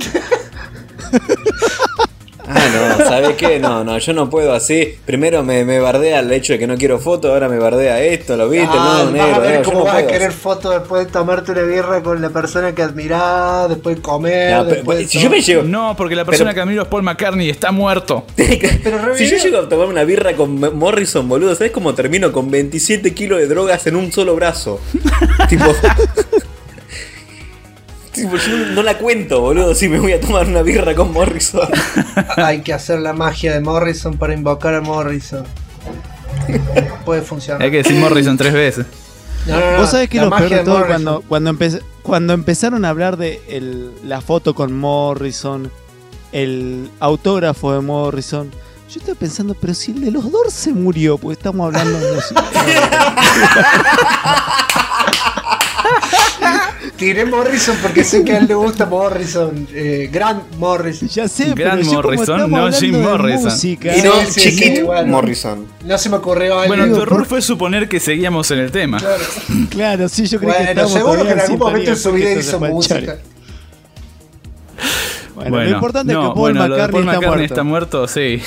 Ah, no. ¿Sabes qué? No, yo no puedo así. Primero me bardea el hecho de que no quiero foto, ahora me bardea esto, lo viste, no, vas negro. a ver no, yo cómo no vas a puedo querer así. fotos después de tomarte una birra con la persona que admirás, después de comer. No, pero- después de si yo me todo. llego. No, porque la persona Pero- que admiro es Paul McCartney y está muerto. Pero Si yo revivió. llego a tomar una birra con Morrison, boludo, ¿sabes cómo termino? Con 27 kilos de drogas en un solo brazo. Tipo. Tipo, yo no la cuento, boludo, si me voy a tomar una birra con Morrison. Hay que hacer la magia de Morrison para invocar a Morrison. Puede funcionar. Hay que decir Morrison 3 veces. No. Vos sabés que la lo peor magia de todo Morrison. cuando empezaron a hablar de la foto con Morrison, el autógrafo de Morrison, yo estaba pensando, pero si el de los Doors se murió, porque estamos hablando de música. Tiré Morrison porque sé que a él le gusta Morrison. Grant Morrison. Ya sé, Grant pero yo como Morrison, estamos no hablando Jim de Morrison. música, Y no Sí, Chiquit bueno. Morrison. No se me ocurrió algo. Bueno, tu digo, error ¿por- fue suponer que seguíamos en el tema. claro, sí, yo creo que Bueno, estamos seguro que en todavía algún momento en sintonía, su vida porque hizo esto se música. manchare. Bueno, lo importante es que Paul lo de McCartney, Paul McCartney está está muerto, sí.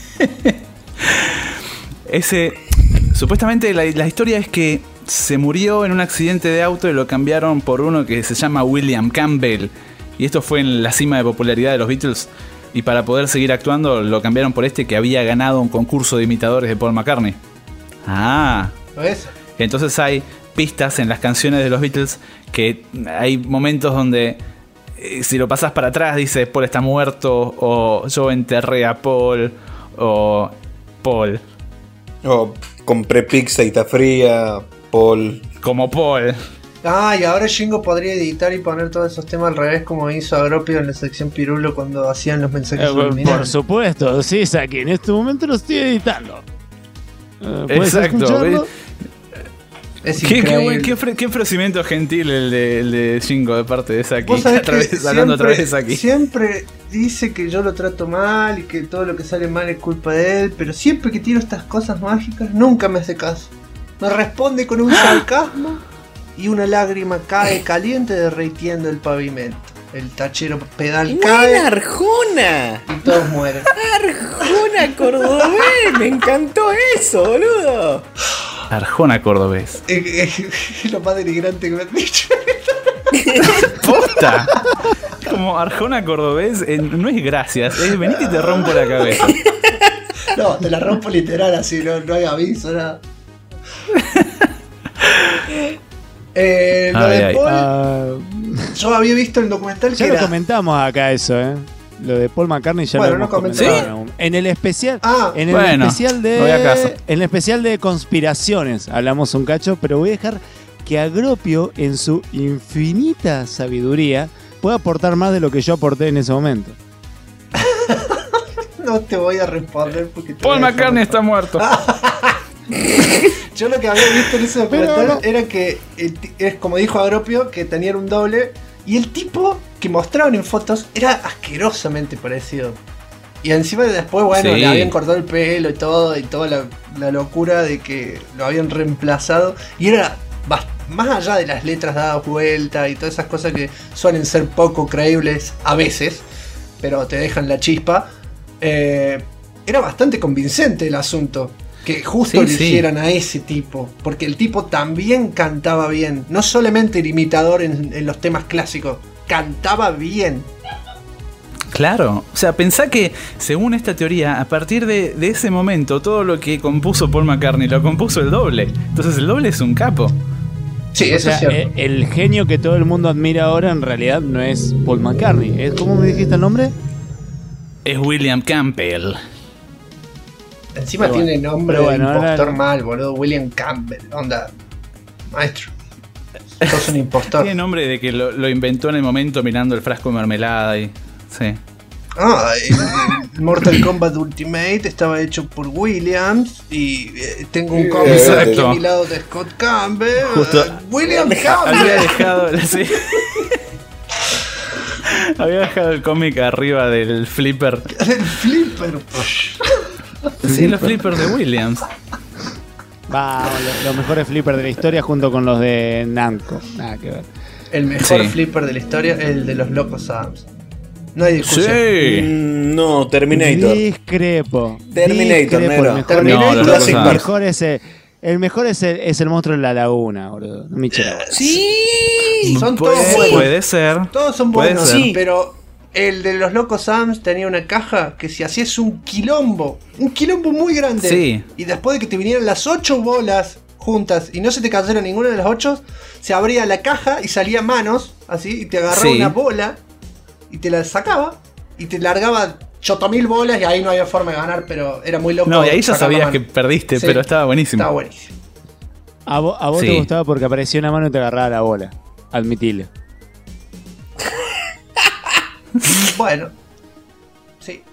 Supuestamente la historia es que se murió en un accidente de auto y lo cambiaron por uno que se llama William Campbell. Y esto fue en la cima de popularidad de los Beatles. Y para poder seguir actuando lo cambiaron por este que había ganado un concurso de imitadores de Paul McCartney. Ah, ¿Ves? entonces hay pistas en las canciones de los Beatles que hay momentos donde si lo pasas para atrás dice Paul está muerto, o yo enterré a Paul, o Paul O compré pizza y está fría, Paul. como Paul. Ah, y ahora Jingo podría editar y poner todos esos temas al revés como hizo Agropio en la sección Pirulo cuando hacían los mensajes Por subliminales. supuesto, sí, Saki, en este momento lo estoy editando. ¿Puedes Exacto, escucharlo? Es Qué increíble. qué ofrecimiento gentil el de Jingo de parte de Saki. Vos sabés Otra que vez, hablando otra vez de Saki. siempre dice que yo lo trato mal y que todo lo que sale mal es culpa de él, pero siempre que tiro estas cosas mágicas nunca me hace caso. Me responde con un sarcasmo y una lágrima cae caliente derritiendo el pavimento. El tachero pedal cae Arjona! y todos mueren. Arjona cordobés, me encantó eso, boludo. Arjona cordobés. Es lo más denigrante que me han dicho. ¡Posta! Como Arjona cordobés no es gracias, es venite y te rompo la cabeza. No, te la rompo literal así, no hay aviso, nada. Lo de Ay. Paul, yo había visto el documental Ya que lo era... comentamos acá eso, Lo de Paul McCartney ya Bueno, lo hemos no comentamos. comentado. En el especial, en el bueno, especial voy a casa. en el especial de conspiraciones hablamos un cacho, pero voy a dejar que Agropio en su infinita sabiduría pueda aportar más de lo que yo aporté en ese momento. No te voy a responder porque te Paul voy a dejar McCartney está responder. muerto. Yo lo que había visto en ese documental Pero no. era que, es como dijo Agropio, que tenían un doble y el tipo que mostraban en fotos era asquerosamente parecido. Y encima después, bueno, Sí. le habían cortado el pelo y toda la locura de que lo habían reemplazado. Y era más allá de las letras dadas vuelta y todas esas cosas que suelen ser poco creíbles a veces, pero te dejan la chispa. Era bastante convincente el asunto. Que justo Sí, eligieran a ese tipo. Porque el tipo también cantaba bien. No solamente el imitador en los temas clásicos. Cantaba bien. Claro, o sea, pensá que según esta teoría, a partir de ese momento, todo lo que compuso Paul McCartney lo compuso el doble. Entonces el doble es un capo. Sí, O eso sea, es cierto. el genio que todo el mundo admira ahora en realidad no es Paul McCartney. ¿Cómo me dijiste el nombre? Es William Campbell. Encima pero tiene bueno, nombre pero de bueno, impostor ahora- mal, boludo. William Campbell. Onda. Maestro. Sos un impostor. Tiene nombre de que lo inventó en el momento mirando el frasco de mermelada y... Sí. Ah, el Mortal Kombat Ultimate estaba hecho por Williams y tengo un cómic Exacto. aquí a mi lado de Scott Campbell. Justo. William Había Campbell. dejado... Sí. Había dejado el cómic arriba del flipper. El flipper. Sí, los flippers de Williams. Va, los mejores flippers de la historia junto con los de Namco. Nada que ver. El mejor Sí. flipper de la historia, el de los locos Adams. No hay discusión. Sí. No, Terminator. Discrepo. Terminator, negro. El mejor, Terminator, No, los Jurassic locos el Park. mejor el mejor es el monstruo de la laguna, boludo. No me eche la bola. Sí. Son todos buenos. Puede ser. Todos son Puede buenos, ser. Sí. pero el de los locos Adams tenía una caja que si hacías un quilombo muy grande, Sí. y después de que te vinieran las 8 bolas juntas y no se te cayera ninguna de las 8, se abría la caja y salía manos así, y te agarraba Sí. una bola y te la sacaba y te largaba 8000 bolas y ahí no había forma de ganar, pero era muy loco. No, y ahí ya sacar la sabías mano. que perdiste, Sí, pero estaba buenísimo. Estaba buenísimo. A vos Sí. te gustaba porque aparecía una mano y te agarraba la bola. Admitilo. Bueno, sí.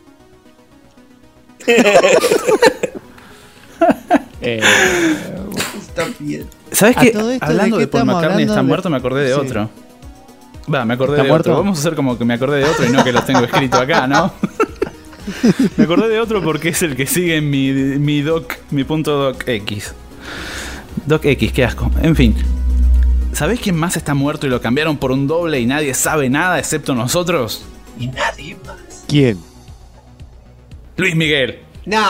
Está bien. ¿Sabes A qué? todo esto, Hablando ¿de de qué Paul estamos McCartney está hablando? muerto, me acordé de Sí. otro. Va, me acordé ¿Está de muerto? otro. Vamos a hacer como que me acordé de otro y no que lo tengo escrito acá, ¿no? Me acordé de otro porque es el que sigue en mi doc, mi punto doc X. Doc X, qué asco. En fin. ¿Sabés quién más está muerto y lo cambiaron por un doble y nadie sabe nada excepto nosotros? Y nadie más. ¿Quién? Luis Miguel. No.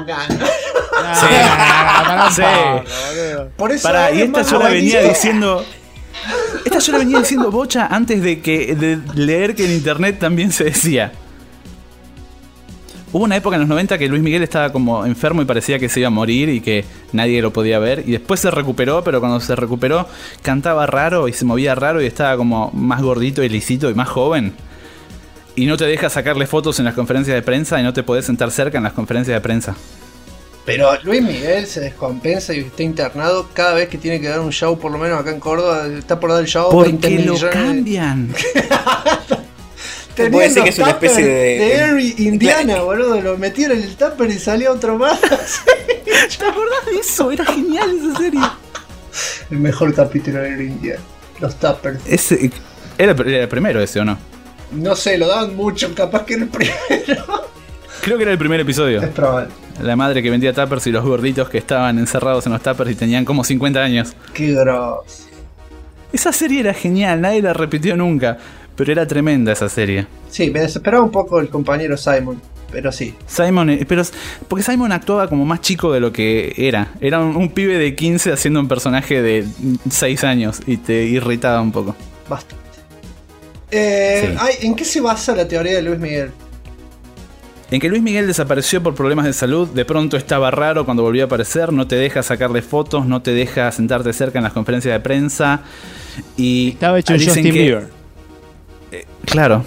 Sí. Por eso Pará, y es esta más yo la venía abuelito. diciendo. Esta yo la venía diciendo bocha antes de leer que en internet también se decía. Hubo una época en los 90 que Luis Miguel estaba como enfermo y parecía que se iba a morir y que nadie lo podía ver. Y después se recuperó, pero cuando se recuperó cantaba raro y se movía raro y estaba como más gordito y lisito y más joven. Y no te deja sacarle fotos en las conferencias de prensa y no te podés sentar cerca en las conferencias de prensa. Pero Luis Miguel se descompensa y está internado cada vez que tiene que dar un show, por lo menos acá en Córdoba. Está por dar el show. 20 Porque lo millones. cambian. Tenían Puede ser que los es una especie tuppers de- Harry Indiana, boludo. Lo metieron en el tupper y salía otro más. ¿Te acordás de eso? Era genial esa serie. El mejor capítulo de Harry Indiana. Los tuppers. Ese, era el primero ese, ¿o no? No sé, lo daban mucho. Capaz que era el primero. Creo que era el primer episodio. Es probable. La madre que vendía tuppers y los gorditos que estaban encerrados en los tuppers y tenían como 50 años. Qué grosso. Esa serie era genial, nadie la repitió nunca. Pero era tremenda esa serie. Sí, me desesperaba un poco el compañero Simon. Pero sí. Simon, pero porque Simon actuaba como más chico de lo que era. Era un pibe de 15 haciendo un personaje de 6 años y te irritaba un poco. Bastante. Sí. ¿En qué se basa la teoría de Luis Miguel? En que Luis Miguel desapareció por problemas de salud, de pronto estaba raro cuando volvió a aparecer, no te deja sacarle fotos, no te deja sentarte cerca en las conferencias de prensa. Y Estaba hecho dicen Justin que- Bieber. Claro.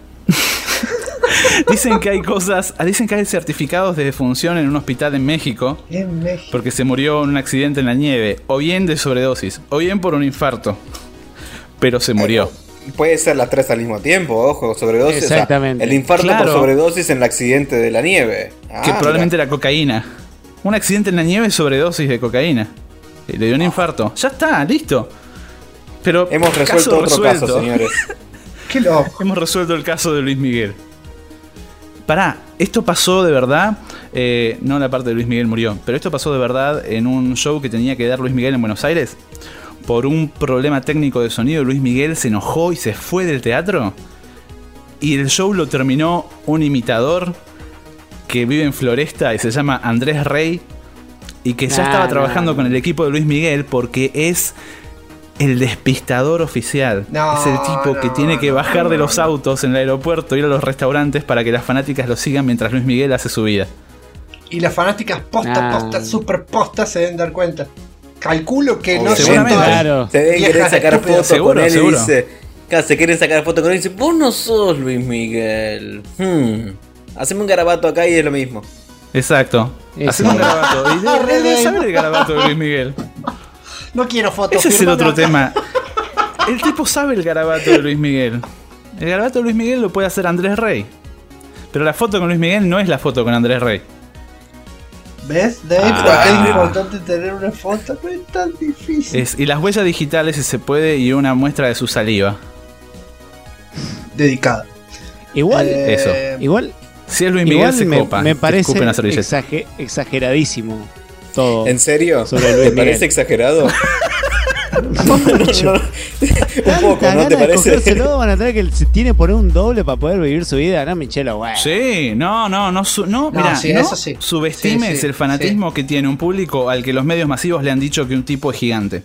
Dicen que hay cosas, dicen que hay certificados de defunción en un hospital en México En México. porque se murió en un accidente en la nieve, o bien de sobredosis, o bien por un infarto. Pero se murió. Puede ser las tres al mismo tiempo, ojo, sobredosis. Exactamente. O sea, el infarto Claro. por sobredosis en el accidente de la nieve. Que Ah, probablemente era cocaína. Un accidente en la nieve, sobredosis de cocaína. Y le dio un infarto. Ya está, listo. Pero mira. Hemos resuelto caso otro resuelto. caso, señores. Qué loco. Hemos resuelto el caso de Luis Miguel. Pará, esto pasó de verdad. No la parte de Luis Miguel murió, pero esto pasó de verdad en un show que tenía que dar Luis Miguel en Buenos Aires. Por un problema técnico de sonido, Luis Miguel se enojó y se fue del teatro. Y el show lo terminó un imitador que vive en Floresta y se llama Andrés Rey. Y que ya estaba trabajando con el equipo de Luis Miguel porque es el despistador oficial. No, es el tipo que tiene que bajar de los autos en el aeropuerto, ir a los restaurantes para que las fanáticas lo sigan mientras Luis Miguel hace su vida. Y las fanáticas posta, super posta se deben dar cuenta. Calculo que no Seguramente. son todas Claro. Se deben viejas querer sacar estúpidas. fotos Seguro, con él seguro. y dice. Claro, se quieren sacar fotos con él y dice, vos no sos Luis Miguel. Haceme un garabato acá y es lo mismo. Exacto. Eso. Hacemos un garabato. Y debe saber el garabato de Luis Miguel. No quiero fotos. Ese es el firmame otro acá. tema. El tipo sabe el garabato de Luis Miguel. El garabato de Luis Miguel lo puede hacer Andrés Rey. Pero la foto con Luis Miguel no es la foto con Andrés Rey. ¿Ves? De ahí Ah, por qué es ah. importante tener una foto. No es tan difícil. Y las huellas digitales, si se puede, y una muestra de su saliva. Dedicada. Igual, Eso. igual, Si es Luis Miguel, igual se me, copa. me se parece escupe en la servilleta. exageradísimo todo. ¿En serio? Sobre Luis ¿Te parece Miguel. exagerado? Mucho. Un poco, Tanta ¿no te gana de parece? cogérselo, van a tener que se tiene que poner un doble para poder vivir su vida. No, Michelo, güey. Sí, no, mira, sí, no eso sí. subestimes Sí, sí, el fanatismo que tiene un público al que los medios masivos le han dicho que un tipo es gigante.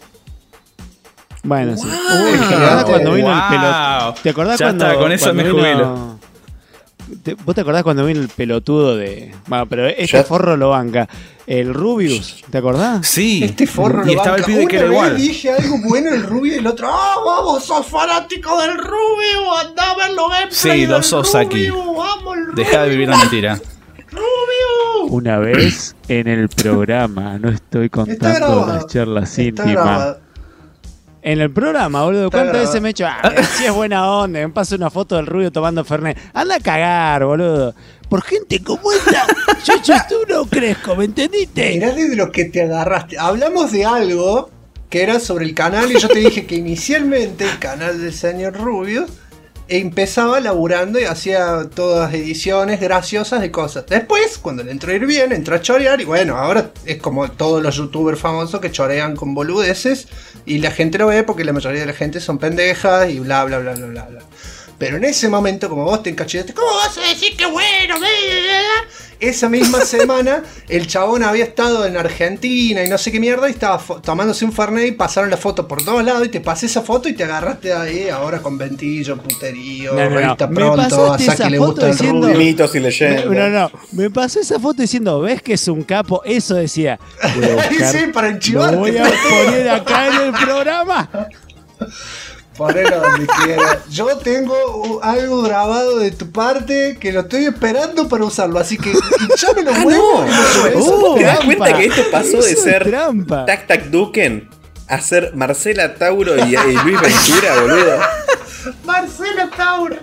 Bueno, sí. Wow. ¿Te acordás cuando vino el Wow. pelotón? ¿Te acordás Ya cuando, está, con esa cuando me vino, jubilo. ¿Vos te acordás cuando vino el pelotudo de... Bueno, pero este Jeff. forro lo banca. El Rubius, ¿te acordás? Sí. Este forro y lo estaba el banca. pibe que Una era vez igual. dije algo bueno del Rubio y el otro, vamos, sos fanático del Rubio, andá a verlo gameplay Sí, lo del sos aquí. Rubio, vamos el Deja de vivir la mentira. Rubio. Una vez en el programa, no estoy Está contando grabado. las charlas Está íntimas. grabado. En el programa, boludo, Está ¿cuántas grabado. veces me he hecho? Si es buena onda, me pasa una foto del Rubio tomando Fernet. Anda a cagar, boludo. Por gente como esta, yo tú no crezco, ¿me entendiste? Mirá de lo que te agarraste. Hablamos de algo que era sobre el canal y yo te dije que inicialmente el canal del señor Rubio empezaba laburando y hacía todas ediciones graciosas de cosas. Después, cuando le entró a ir bien, entró a chorear y bueno, ahora es como todos los youtubers famosos que chorean con boludeces y la gente lo ve porque la mayoría de la gente son pendejas y bla bla bla bla bla bla. Pero en ese momento, como vos te encachillaste, ¿cómo vas a decir que bueno? Esa misma semana, el chabón había estado en Argentina y no sé qué mierda, y estaba tomándose un Fernet y pasaron la foto por todos lados y te pasé esa foto y te agarraste ahí ahora con ventillo, puterío, No, no, no. revista Me pronto, pasaste a Saki esa le foto gusta el diciendo- Rubio. Mitos y leyendas. Me pasó esa foto diciendo, ¿ves que es un capo? Eso decía. Voy a buscar, Sí, para lo enchivarte. voy a poner acá en el programa. Ponelo donde quieras. Yo tengo algo grabado de tu parte que lo estoy esperando para usarlo, así que ya me lo muevo. no. y lo subes. ¿Te das trampa. cuenta que esto pasó de Eso es ser trampa. Tac Tac Duken a ser Marcela Tauro y Luis Ventura, boludo? Marcelo Tauro.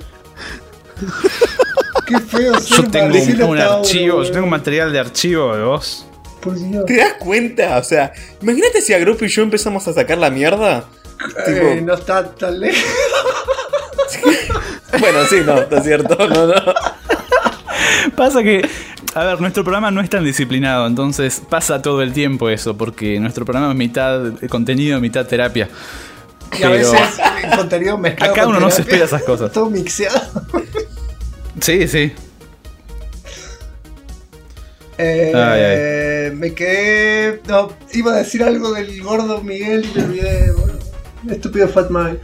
Qué feo ser Yo tengo Marcelo un Tauro, archivo, boludo. yo tengo un material de archivo de vos. Por Dios. ¿Te das cuenta? O sea, imagínate si a Grupo y yo empezamos a sacar la mierda. Tipo, No está tan lejos. bueno, sí, no, está cierto. No. Pasa que, a ver, nuestro programa no es tan disciplinado, entonces pasa todo el tiempo eso, porque nuestro programa es mitad contenido, mitad terapia. Y a Pero- veces el contenido mezclado. Acá con uno no se terapia, espera esas cosas. Todo mixeado. Sí, sí. Me quedé. No, iba a decir algo del gordo Miguel y me olvidé, boludo. Estúpido Fat Mike.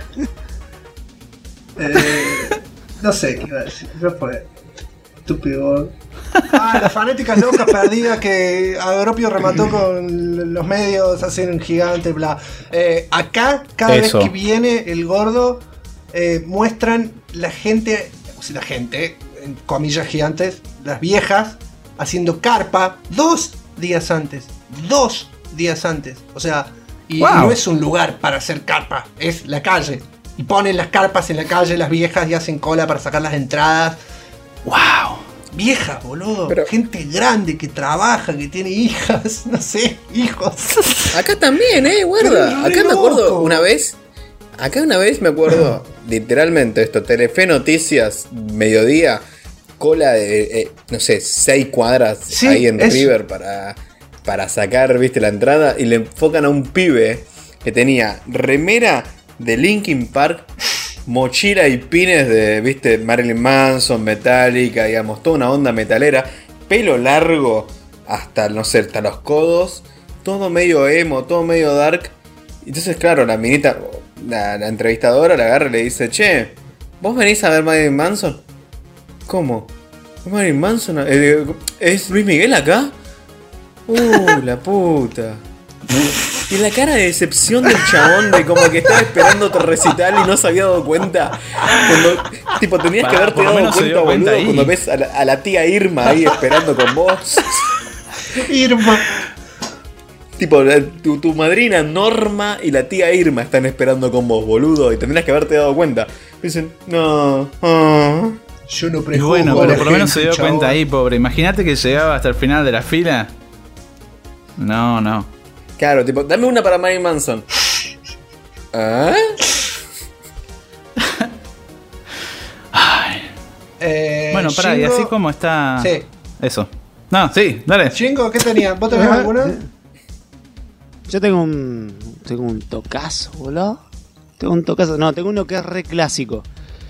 No sé qué iba a decir. No fue. Estúpido gordo. Las fanáticas locas perdidas que Agropio remató con los medios, hacen gigante, bla. Acá, cada Eso. vez que viene el gordo, muestran la gente, en comillas gigantes, las viejas, haciendo carpa 2 días antes. 2 días antes. O sea, y Wow. no es un lugar para hacer carpa, es la calle. Y ponen las carpas en la calle, las viejas, y hacen cola para sacar las entradas. ¡Wow! Viejas, boludo. Pero- Gente grande que trabaja, que tiene hijas, no sé, hijos. Acá también, Pero guarda. re Acá me acuerdo loco. una vez. Acá una vez me acuerdo, literalmente esto, Telefe Noticias, mediodía, cola de, no sé, 6 cuadras Sí, ahí en eso. River para sacar, viste, la entrada, y le enfocan a un pibe que tenía remera de Linkin Park, mochila y pines de, viste, Marilyn Manson, Metallica, digamos, toda una onda metalera, pelo largo hasta, no sé, hasta los codos, todo medio emo, todo medio dark. Entonces, claro, la minita, la entrevistadora la agarra y le dice, che, ¿vos venís a ver Marilyn Manson? ¿Cómo? ¿Marilyn Manson? ¿Es Luis Miguel acá? La puta. Y la cara de decepción del chabón de como que estaba esperando otro recital y no se había dado cuenta. Cuando, tipo, tenías que Pará, haberte por lo dado menos se cuenta, dio cuenta boludo, ahí. cuando ves a la tía Irma ahí esperando con vos. Irma. Tipo, tu madrina Norma y la tía Irma están esperando con vos, boludo, y tendrías que haberte dado cuenta. Dicen, no. Yo no Y prejuzgo bueno, a pero la por lo menos se gente, dio chabón. cuenta ahí, pobre. Imagínate que llegaba hasta el final de la fila. No. Claro, tipo, dame una para Marilyn Manson. ¿Ah? Bueno, pará, y Shingo- así como está. Sí. Eso. No, sí, dale. Chingo, ¿qué tenías? ¿Vos tenés alguna? Yo tengo un tocazo, boludo. Tengo un tocazo. No, tengo uno que es re clásico.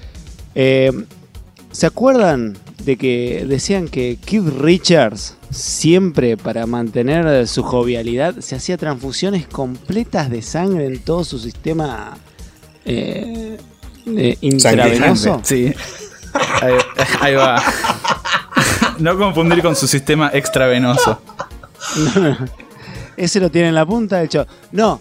¿Se acuerdan de que decían que Keith Richards siempre para mantener su jovialidad se hacía transfusiones completas de sangre en todo su sistema intravenoso? Sí. Ahí va. No confundir con su sistema extravenoso. Ese lo tiene en la punta del show. No,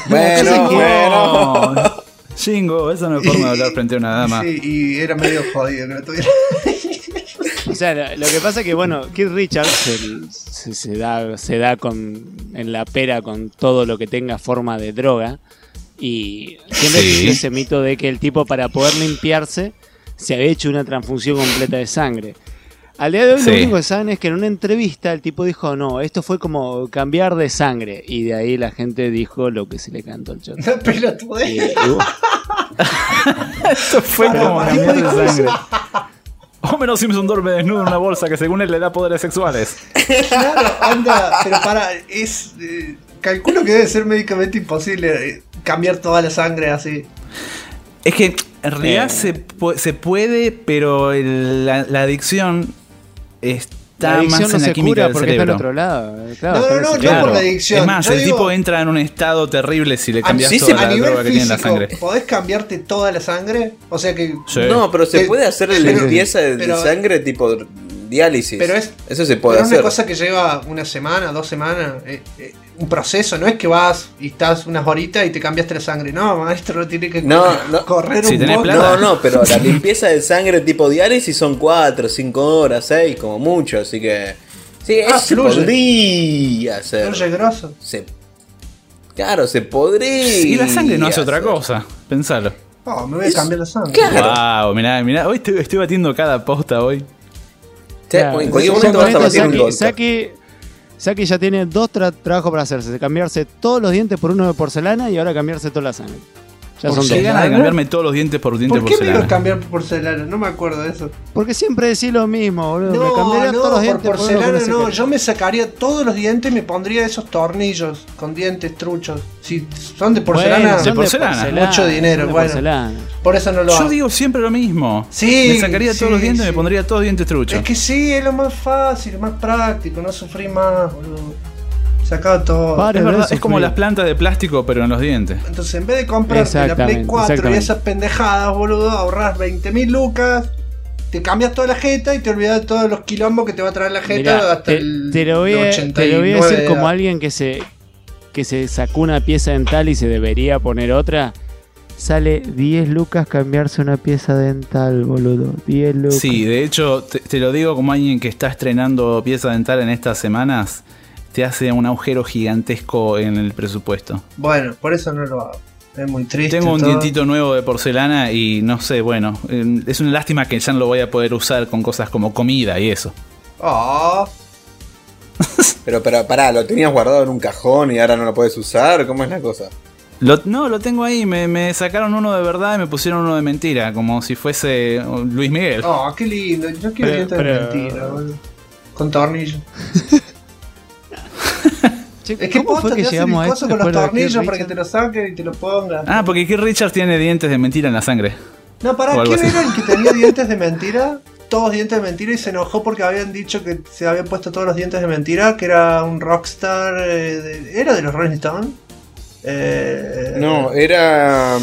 Bueno. Chingo, esa no es forma de hablar frente a una dama. Sí, y era medio jodido que no tuviera. O sea, lo que pasa es que, bueno, Keith Richards se da en la pera con todo lo que tenga forma de droga. Y siempre existe ese mito de que el tipo, para poder limpiarse, se había hecho una transfusión completa de sangre. Al día de hoy, lo único que saben es que en una entrevista el tipo dijo: no, esto fue como cambiar de sangre. Y de ahí la gente dijo lo que se le cantó al choto. Una pelotudez. Esto fue como cambiar de sangre. Homero Simpson duerme desnudo en una bolsa que según él le da poderes sexuales. Claro, anda, pero calculo que debe ser médicamente imposible cambiar toda la sangre así. Es que en realidad se puede, pero la adicción está más en la química del porque está al cerebro. otro lado. Claro, No por la adicción. Es más, Yo el digo, tipo entra en un estado terrible si le cambias sí, toda a la nivel droga que tiene en la físico, sangre. ¿podés cambiarte toda la sangre? O sea que... Sí. No, pero se puede hacer la pero- limpieza de pero- sangre tipo diálisis. Pero eso se puede pero es hacer. una cosa que lleva una semana, 2 semanas, un proceso, no es que vas y estás unas horitas y te cambiaste la sangre, no, maestro, tiene que No. correr Si un tenés poco. plata. No, pero la limpieza de sangre tipo diálisis son 4, 5 horas, 6 como mucho, así que... Sí, eso se fluye. podría hacer. Fluye grosso. Claro, se podría. Y la sangre no hace otra hacer. cosa, pensalo. Oh, me voy a cambiar la sangre. Claro. Wow, mirá, hoy estoy batiendo cada posta hoy. Claro, En cualquier en momento vas a momento batir un vodka. Saki ya tiene 2 trabajos para hacerse: cambiarse todos los dientes por uno de porcelana y ahora cambiarse toda la sangre. Ya son Qué 2. ganas de cambiarme todos los dientes por dientes ¿Por qué me iba a porcelana. cambiar por porcelana? No me acuerdo de eso. Porque siempre decís lo mismo, boludo. Me No, cambiaría todos los por dientes por uno que porcelana sé no. qué. Yo me sacaría todos los dientes y me pondría esos tornillos con dientes truchos. Si son de porcelana, Bueno, son De porcelana. Mucho dinero, son de bueno. porcelana. por eso no lo Yo hago. digo siempre lo mismo. Sí, Me sacaría todos los sí, dientes y sí. me pondría todos dientes truchos. Es que sí, es lo más fácil, lo más práctico, no sufrí más, boludo. Sacaba todo. Varias Es verdad, veces es como sufrí. las plantas de plástico, pero en los dientes. Entonces, en vez de comprarte la Play Exactamente, 4 y exactamente. esas pendejadas, boludo, ahorrás 20.000 lucas, te cambias toda la jeta y te olvidas de todos los quilombos que te va a traer la jeta Mirá, hasta el te lo voy a 89 decir de como edad. alguien que se sacó una pieza dental y se debería poner otra. Sale 10 lucas cambiarse una pieza dental, boludo. 10 lucas. Sí, de hecho, te lo digo como alguien que está estrenando pieza dental en estas semanas. Te hace un agujero gigantesco en el presupuesto. Bueno, por eso no lo hago. Es muy triste. Tengo un todo. dientito nuevo de porcelana y no sé, bueno, es una lástima que ya no lo voy a poder usar con cosas como comida y eso. Oh, Pero pará, ¿lo tenías guardado en un cajón y ahora no lo puedes usar? ¿Cómo es la cosa? No, lo tengo ahí, me sacaron uno de verdad y me pusieron uno de mentira, como si fuese Luis Miguel. oh, qué lindo. Yo quiero dientes de mentira, boludo. Con tornillo. Che, Es que ¿cómo fue posta, que te hacen llegamos a el esto coso con los después de Keith tornillos para que Richards? te lo saquen y te lo pongan. Ah, porque Keith Richards tiene dientes de mentira en la sangre. No, o pará, algo ¿quién así. era el que tenía dientes de mentira? Todos dientes de mentira y se enojó porque habían dicho que se habían puesto todos los dientes de mentira, que era un rockstar. ¿Era de los Rolling Stones? No, era...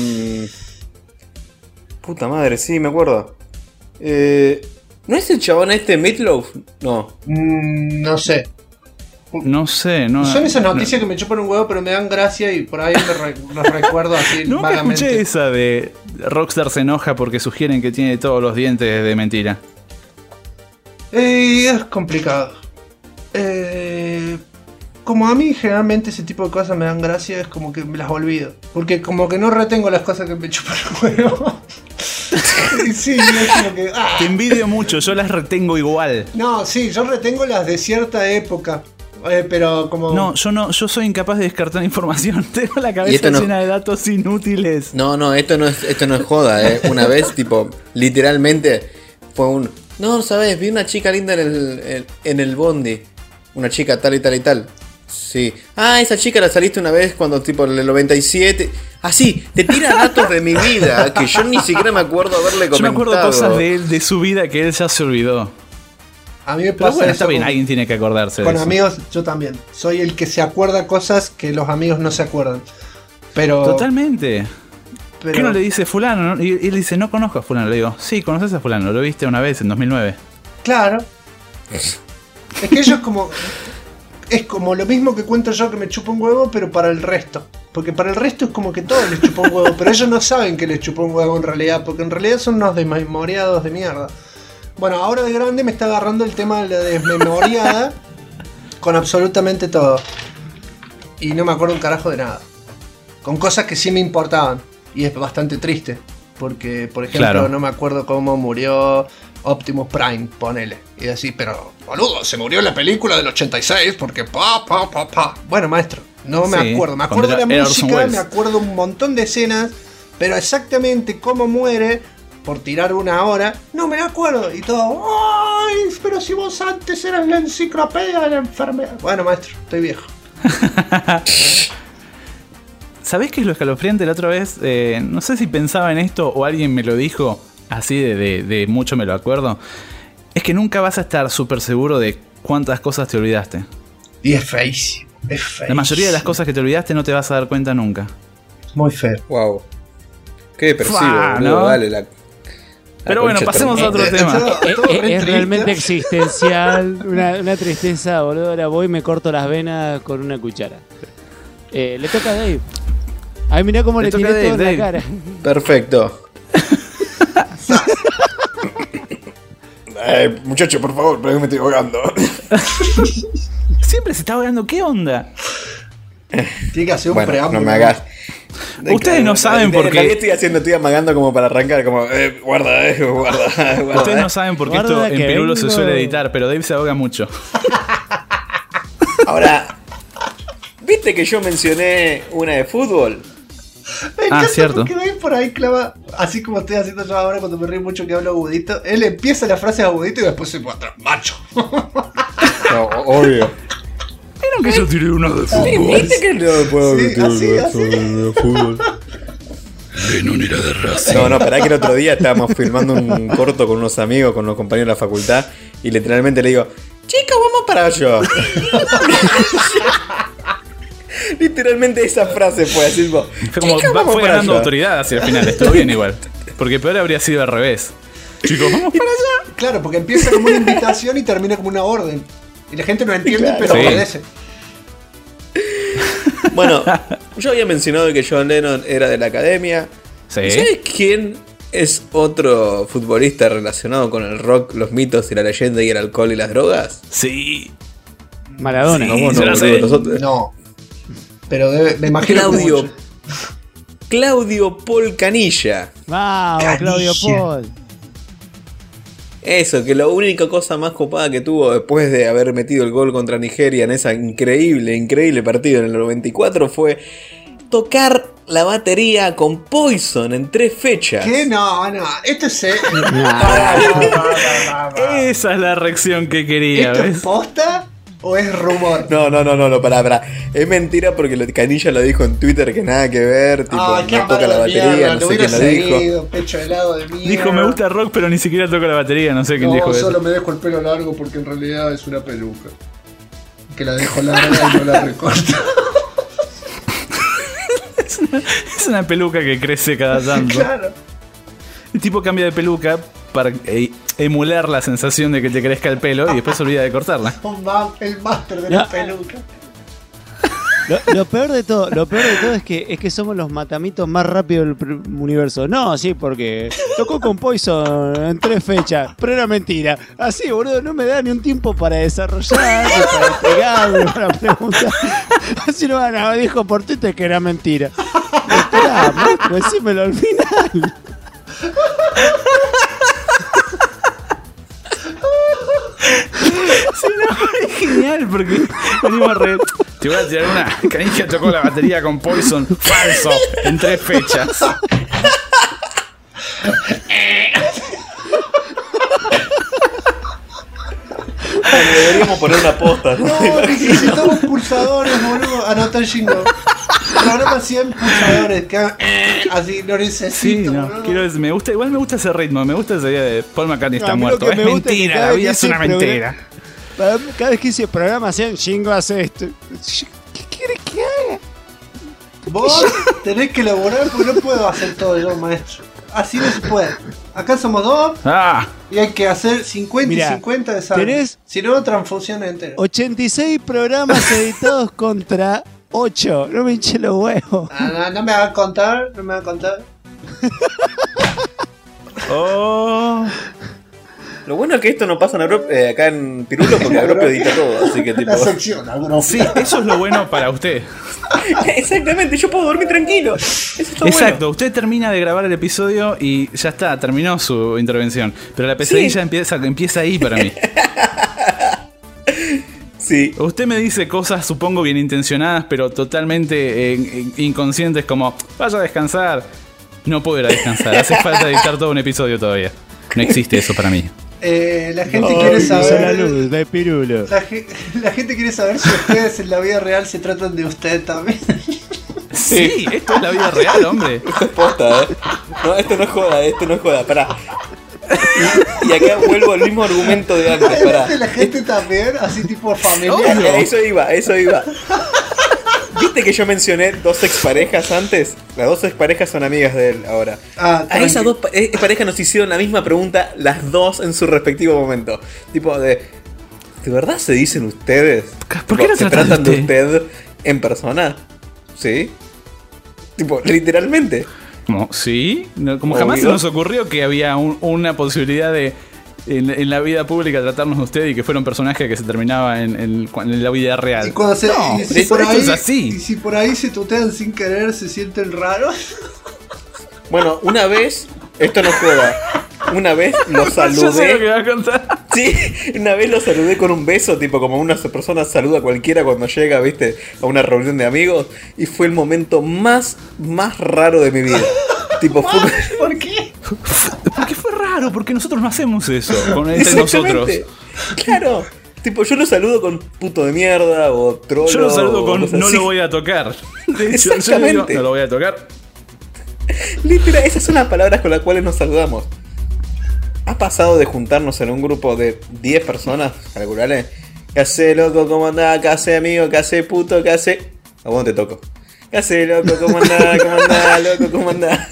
Puta madre, sí, me acuerdo. ¿No es el chabón este Meatloaf? No. No sé. No sé, no. Son esas noticias que me chupan un huevo, pero me dan gracia y por ahí los recuerdo así Nunca vagamente. escuché esa de Rockstar se enoja porque sugieren que tiene todos los dientes de mentira. Es complicado. Como a mí generalmente ese tipo de cosas me dan gracia, es como que me las olvido. Porque como que no retengo las cosas que me chupan el huevo. Y sí, es como que... ¡ah! Te envidio mucho, yo las retengo igual. No, sí, yo retengo las de cierta época. Pero como... No, yo soy incapaz de descartar información. Tengo la Y cabeza esto no- llena de datos inútiles. No, esto no es joda, Una vez, tipo, literalmente fue un... No, ¿sabes? Vi una chica linda en el bondi. Una chica tal y tal y tal. Sí. Ah, esa chica la saliste una vez cuando, tipo, en el 97... Así, te tira datos de mi vida que yo ni siquiera me acuerdo haberle comentado. Yo me acuerdo cosas de él, de su vida que él ya se olvidó. A mí me Pero pasa bueno, eso está bien, con- alguien tiene que acordarse de Con eso. amigos, yo también. Soy el que se acuerda cosas que los amigos no se acuerdan. Pero... Totalmente. Pero... ¿Qué uno le dice fulano? ¿No? Y él dice, no conozco a fulano. Le digo, sí, conoces a fulano, lo viste una vez en 2009. Claro. Es que ellos es como lo mismo que cuento yo, que me chupa un huevo, pero para el resto. Porque para el resto es como que todo les chupa un huevo, pero ellos no saben que les chupa un huevo en realidad, porque en realidad son unos desmemoriados de mierda. Bueno, ahora de grande me está agarrando el tema de la desmemoriada con absolutamente todo. Y no me acuerdo un carajo de nada. Con cosas que sí me importaban. Y es bastante triste. Porque, por ejemplo, claro, no me acuerdo cómo murió Optimus Prime, ponele. Y así, pero, boludo, se murió en la película del 86 porque pa. Bueno, maestro, no me Sí, acuerdo. Me cuando acuerdo de era la Orson música, Welles. me acuerdo un montón de escenas, pero exactamente cómo muere, por tirar una hora, no me acuerdo. Y todo, ¡ay! Pero si vos antes eras la enciclopedia de la enfermedad. Bueno, maestro, estoy viejo. ¿Sabés qué es lo escalofriante? La otra vez, no sé si pensaba en esto o alguien me lo dijo, así de mucho me lo acuerdo. Es que nunca vas a estar súper seguro de cuántas cosas te olvidaste. Y es feísimo, es feísimo. La mayoría de las cosas que te olvidaste no te vas a dar cuenta nunca. Muy feo. Wow. Qué depresivo, Fua, boludo. ¿no? Dale la. Pero bueno, concha pasemos a otro todo- tema. todo re Es triste. realmente existencial, una tristeza, boludo. Ahora voy y me corto las venas con una cuchara. Le toca a Dave. Ay, mirá cómo Le le toca tiré a todo en Dave, la cara. Perfecto. Muchacho, por favor, pero me estoy ahogando. Siempre se está ahogando, ¿qué onda? Tiene que hacer un Bueno, preámbulo. no me hagas. Ustedes no saben por qué. Estoy amagando como para arrancar, como, guarda. Ustedes no saben por qué esto Guarda en que Pirulo se vengo. suele editar, pero Dave se ahoga mucho. Ahora, ¿viste que yo mencioné una de fútbol? Me encanta cierto. porque Dave por ahí clava, así como estoy haciendo yo ahora cuando me río mucho que hablo agudito. Él empieza la frase agudito y después se pone atrás, macho. No, obvio. ¿Vieron que yo tiré una de fútbol? ¿Viste que no puedo Sí, meter así, una así. de fútbol? Lennon era de Racing. No, pará que el otro día estábamos filmando un corto con unos amigos, con unos compañeros de la facultad, y literalmente le digo, chicos, vamos para allá. Literalmente esa frase fue así, tipo, Fue como, "Chicos, vamos fue para ganando allá". autoridad hacia el final, estuvo bien igual. Porque peor habría sido al revés. Chicos, vamos para allá. Claro, porque empieza como una invitación y termina como una orden. Y la gente no entiende, Claro. pero Sí. obedece. Bueno, yo había mencionado que John Lennon era de la academia. Sí. ¿Y ¿sabes quién es otro futbolista relacionado con el rock, los mitos y la leyenda y el alcohol y las drogas? Sí. Maradona. Sí. No, vos se no, la boludo, sé. nosotros- No. Pero me imagino que Claudio. mucho. Claudio Paul Canilla. Vamos, Canilla. Claudio Paul. Eso, que la única cosa más copada que tuvo después de haber metido el gol contra Nigeria en esa increíble partido en el 94 fue tocar la batería con Poison en 3 fechas. ¿Qué? No. Esto es. Esa es la reacción que quería, ¿Esto es ¿ves? posta o es rumor? No, pará. Es mentira porque Canilla lo dijo en Twitter que nada que ver, tipo, Ay, qué no toca la mala batería, mierda, no lo sé hubiera quién lo dijo. seguido, pecho helado de mierda. Dijo, me gusta el rock, pero ni siquiera toco la batería. No sé quién dijo No, eso. solo me dejo el pelo largo porque en realidad es una peluca. Que la dejo larga y no la recorto. Es una peluca que crece cada tanto. Claro. El tipo cambia de peluca para emular la sensación de que te crezca el pelo y después se olvida de cortarla. El máster de la Ya. peluca. Lo peor de todo es que somos los matamitos más rápidos del universo. No, sí, porque tocó con Poison en 3 fechas, pero era mentira. Así, boludo, no me da ni un tiempo para desarrollar, ni para pegarme, para preguntar. Así no, dijo por Twitter que era mentira. Esperá, maestro, decímelo al final. Es genial porque venimos re... Te voy a tirar una. Canilla tocó la batería con Poison. Falso. En 3 fechas. Deberíamos poner una posta. No, necesitamos pulsadores, boludo. Anota el jingo. Programa 100 pulsadores. Que hagan así, lo Sí, necesito, no. boludo. Igual me gusta ese ritmo. Me gusta esa idea de Paul McCartney está A mí lo muerto. que Es me gusta es que mentira. cada La vez vida que es una ese mentira. Cada vez que hice programa hacían Shingo hace esto. ¿Qué quieres que haga? Vos tenés que elaborar porque no puedo hacer todo yo, maestro. Así no se puede. Acá somos dos y hay que hacer 50 Mirá, y 50 de sangre. tenés- Si no, transfusión entera. 86 programas editados contra 8. No me hinche los huevos. No me hagas contar, no me hagas contar. Oh. Lo bueno es que esto no pasa en acá en Pirulo porque Agropio edita todo, así que tipo. La sección, algunos. Sí, eso es lo bueno para usted. Exactamente, yo puedo dormir tranquilo. Eso está Exacto, usted termina de grabar el episodio y ya está, terminó su intervención. Pero la pesadilla empieza ahí para mí. Sí. Usted me dice cosas, supongo, bien intencionadas, pero totalmente inconscientes, como vaya a descansar. No puedo ir a descansar, hace falta editar todo un episodio todavía. No existe eso para mí. La gente Ay, quiere hizo la saber. luz de Pirulo. La gente quiere saber si ustedes en la vida real se tratan de usted también. Sí, esto es la vida real, hombre. Esto es posta, No, esto no es joda, pará. Y acá vuelvo al mismo argumento de antes, pará. La gente también, así tipo familiar. Obvio. Eso iba. ¿Viste que yo mencioné dos exparejas antes? Las dos exparejas son amigas de él ahora. A esas dos parejas nos hicieron la misma pregunta, las dos en su respectivo momento. Tipo ¿de verdad se dicen ustedes? ¿Por qué no se tratan tratan de de usted en persona? ¿Sí? Tipo, literalmente. Como, ¿sí? Como Obvio. jamás se nos ocurrió que había una posibilidad de en la vida pública tratarnos de usted y que fuera un personaje que se terminaba en la vida real. Y cuando No, y si esto por ahí, es así. Y si por ahí se tutean sin querer, se sienten raros. Bueno, una vez, esto no joda, una vez lo Yo sé lo que saludé. va a contar. Sí, una vez lo saludé con un beso, tipo como una persona saluda a cualquiera cuando llega, viste, a una reunión de amigos. Y fue el momento más raro de mi vida. Tipo, fue... ¿Por qué? Porque fue raro, porque nosotros no hacemos eso entre nosotros. Exactamente. Claro. Tipo, yo lo saludo con puto de mierda o trolo. Yo lo saludo o con cosas no así. lo voy a tocar. De hecho, yo le digo, Exactamente. no lo voy a tocar. Literal, esas son las palabras con las cuales nos saludamos. ¿Ha pasado de juntarnos en un grupo de 10 personas, calculale? ¿Qué hace, loco? ¿Cómo andás? ¿Qué hace, amigo? ¿Qué hace, puto? ¿Qué hace? A vos no te toco. ¿Qué hace, loco? ¿Cómo andás? ¿Cómo andás, loco? ¿Cómo andás?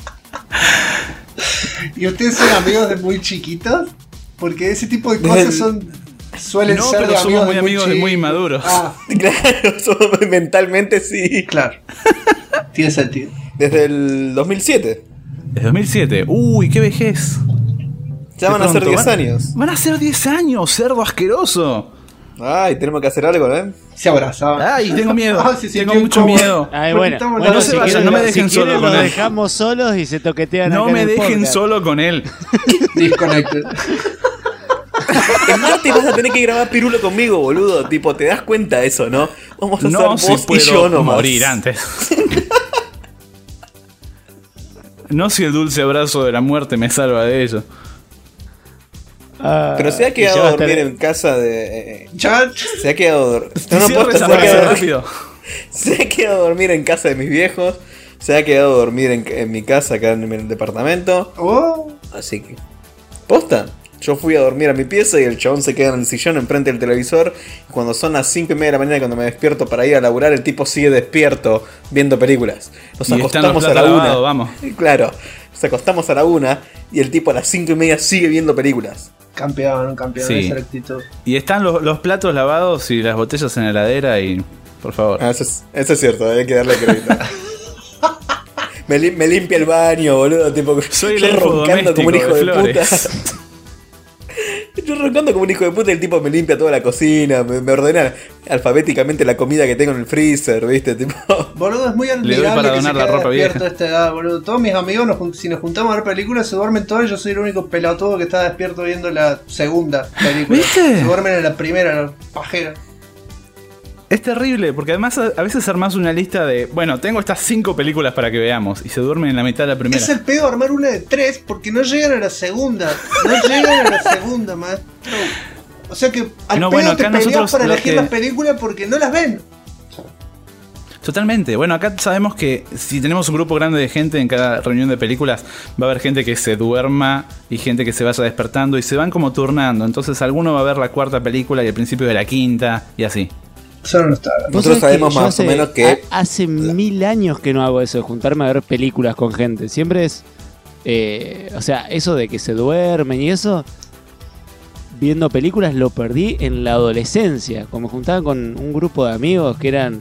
¿Y ustedes son amigos de muy chiquitos? Porque ese tipo de cosas suelen No, ser pero de somos amigos muy amigos de muy chiquitos. inmaduros. Ah, Claro, mentalmente sí. claro. Tiene sentido. Desde el 2007. Desde 2007. Uy, qué vejez. Ya van a ser 10 años. Van a ser 10 años, cerdo asqueroso. Ay, tenemos que hacer algo, ¿eh? Se abrazaban. Ay, tengo miedo. Se tengo sintió mucho incómodo. miedo. Ay, Porque bueno, estamos bueno, no se si vayan, quieren, no me dejen si solo quieren con lo él. dejamos solos y se toquetean No acá me en el dejen podcast. solo con él. Disconnected. En Marte vas a tener que grabar Pirulo conmigo, boludo. Tipo, ¿te das cuenta de eso, no? Vamos a No, hacer si vos y puedo yo nomás. morir antes. No si el dulce abrazo de la muerte me salva de ello. Ah, Pero se ha y quedado ya a va a estar- dormir en casa de... Ya. Se ha quedado... Cierra posta, esa se ha frase quedado- rápido. Se ha quedado a dormir en casa de mis viejos. Se ha quedado a dormir en mi casa acá en el departamento. Oh. Así que... ¿Posta? Yo fui a dormir a mi pieza y el chabón se queda en el sillón enfrente del televisor. Y cuando son las 5:30 de la mañana cuando me despierto para ir a laburar, el tipo sigue despierto viendo películas. Nos Y están los acostamos a platos la 1. lavados, vamos. Claro, nos acostamos a la 1 y el tipo a las 5:30 sigue viendo películas. Campeón, Sí. esa actitud. Y están los platos lavados y las botellas en la heladera y... Por favor. Ah, eso es cierto, hay que darle crédito. me limpia el baño, boludo. Tipo, Soy el yo elfo roncando como un hijo doméstico de de puta. Flores. Yo roncando como un hijo de puta y el tipo me limpia toda la cocina, me ordena alfabéticamente la comida que tengo en el freezer, ¿viste? Tipo, Boludo, es muy doy admirable para que donar se la quede ropa despierto vieja. a esta edad, boludo. Todos mis amigos, si nos juntamos a ver películas, se duermen todos y yo soy el único pelotudo que está despierto viendo la segunda película. ¿Viste? Se duermen en la primera, la pajera. Es terrible, porque además a veces armás una lista de... Bueno, tengo estas 5 películas para que veamos. Y se duermen en la mitad de la primera. Es el pedo armar una de 3 porque no llegan a la segunda. No llegan a la segunda, maestro. O sea que al No, pedo bueno, te acá peleas nosotros para los elegir que- las películas porque no las ven. Totalmente. Bueno, acá sabemos que si tenemos un grupo grande de gente en cada reunión de películas, va a haber gente que se duerma y gente que se vaya despertando y se van como turnando. Entonces alguno va a ver la cuarta película y el principio de la quinta y así. Solo no está. Vos Nosotros sabés que sabemos yo más o menos que... Hace 1000 años que no hago eso, de juntarme a ver películas con gente. Siempre es... o sea, eso de que se duermen y eso... Viendo películas lo perdí en la adolescencia. Como me juntaba con un grupo de amigos que eran...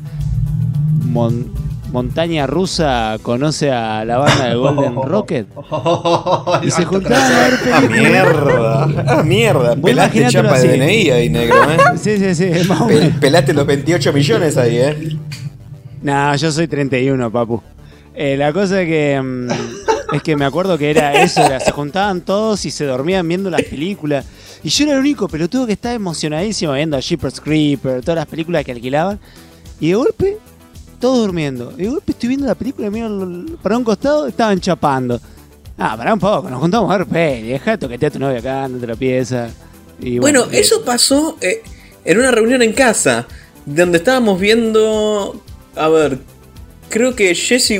Montaña Rusa conoce a la banda de Golden Rocket. Y se juntaban a ver ¡Ah, películas. mierda! ¡Ah, mierda! Vos Pelaste imaginátelo chapa así. de DNI ahí, negro, Sí, más o menos. Pelaste los 28 millones ahí, No, yo soy 31, papu. La cosa es que me acuerdo que era eso, se juntaban todos y se dormían viendo las películas. Y yo era el único pelotudo que estaba emocionadísimo viendo a Jeepers Creepers, todas las películas que alquilaban. Y de golpe, todos durmiendo. Y de golpe estoy viendo la película, miro para un costado, estaban chapando. Pará un poco, nos juntamos a ver peli, deja toquetea a tu novia acá, andate a la pieza. Y Bueno, eso pasó en una reunión en casa, donde estábamos viendo... A ver, creo que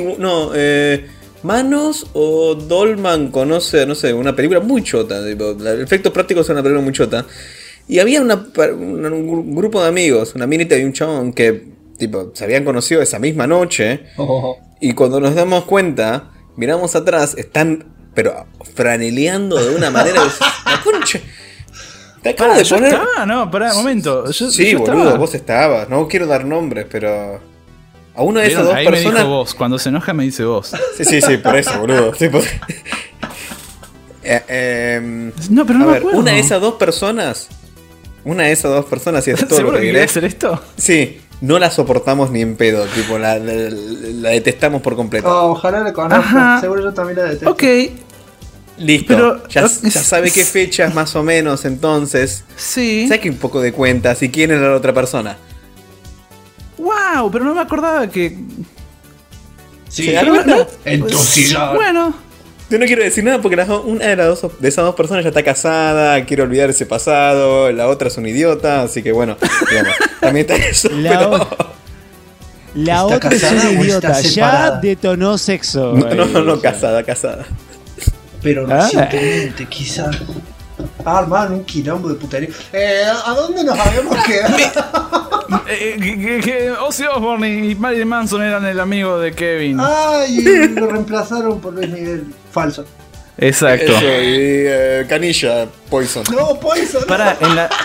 Manos o Dolman conoce, no sé, una película muy chota. Tipo, efectos prácticos son una película muy chota. Y había un grupo de amigos, una minita y un chabón que tipo se habían conocido esa misma noche. Y cuando nos damos cuenta, miramos atrás, están pero franeleando de una manera... ¡La concha! Te acabo de poner... No, pará, un momento. Sí, yo boludo, estaba. vos estabas. No quiero dar nombres, pero... A una de esas ¿Vieron? dos Ahí personas... me dijo vos. Cuando se enoja me dice vos. Sí, por eso, boludo. Sí, No, pero no a me ver, acuerdo. una de esas dos personas, y es todo lo ¿Seguro que que diré. quería hacer esto? Sí, no la soportamos ni en pedo, tipo, la detestamos por completo. Ojalá la conozca. Ajá. Seguro yo también la detesto. Ok, Listo, pero- ya sabe qué fechas más o menos, entonces sí. saque un poco de cuenta si quién era la otra persona. Wow, pero no me acordaba que... Sí, ¿Se dan cuenta? en tu sillón. Bueno, Yo no quiero decir nada porque una de esas dos personas ya está casada, quiere olvidar ese pasado, la otra es un idiota, así que bueno, digamos, también está eso, La pero... La ¿Está otra es casada una o está idiota, ya separada? detonó sexo. No, casada. Pero Ah. recientemente, quizás. Hermano, un quilombo de putería. ¿A dónde nos habíamos quedado? que Ozzy Osbourne y Marilyn Manson eran el amigo de Kevin. Ay, lo reemplazaron por Luis Miguel. Falso. Exacto. Eso, y Canilla, Poison. No, Poison. Para, en la...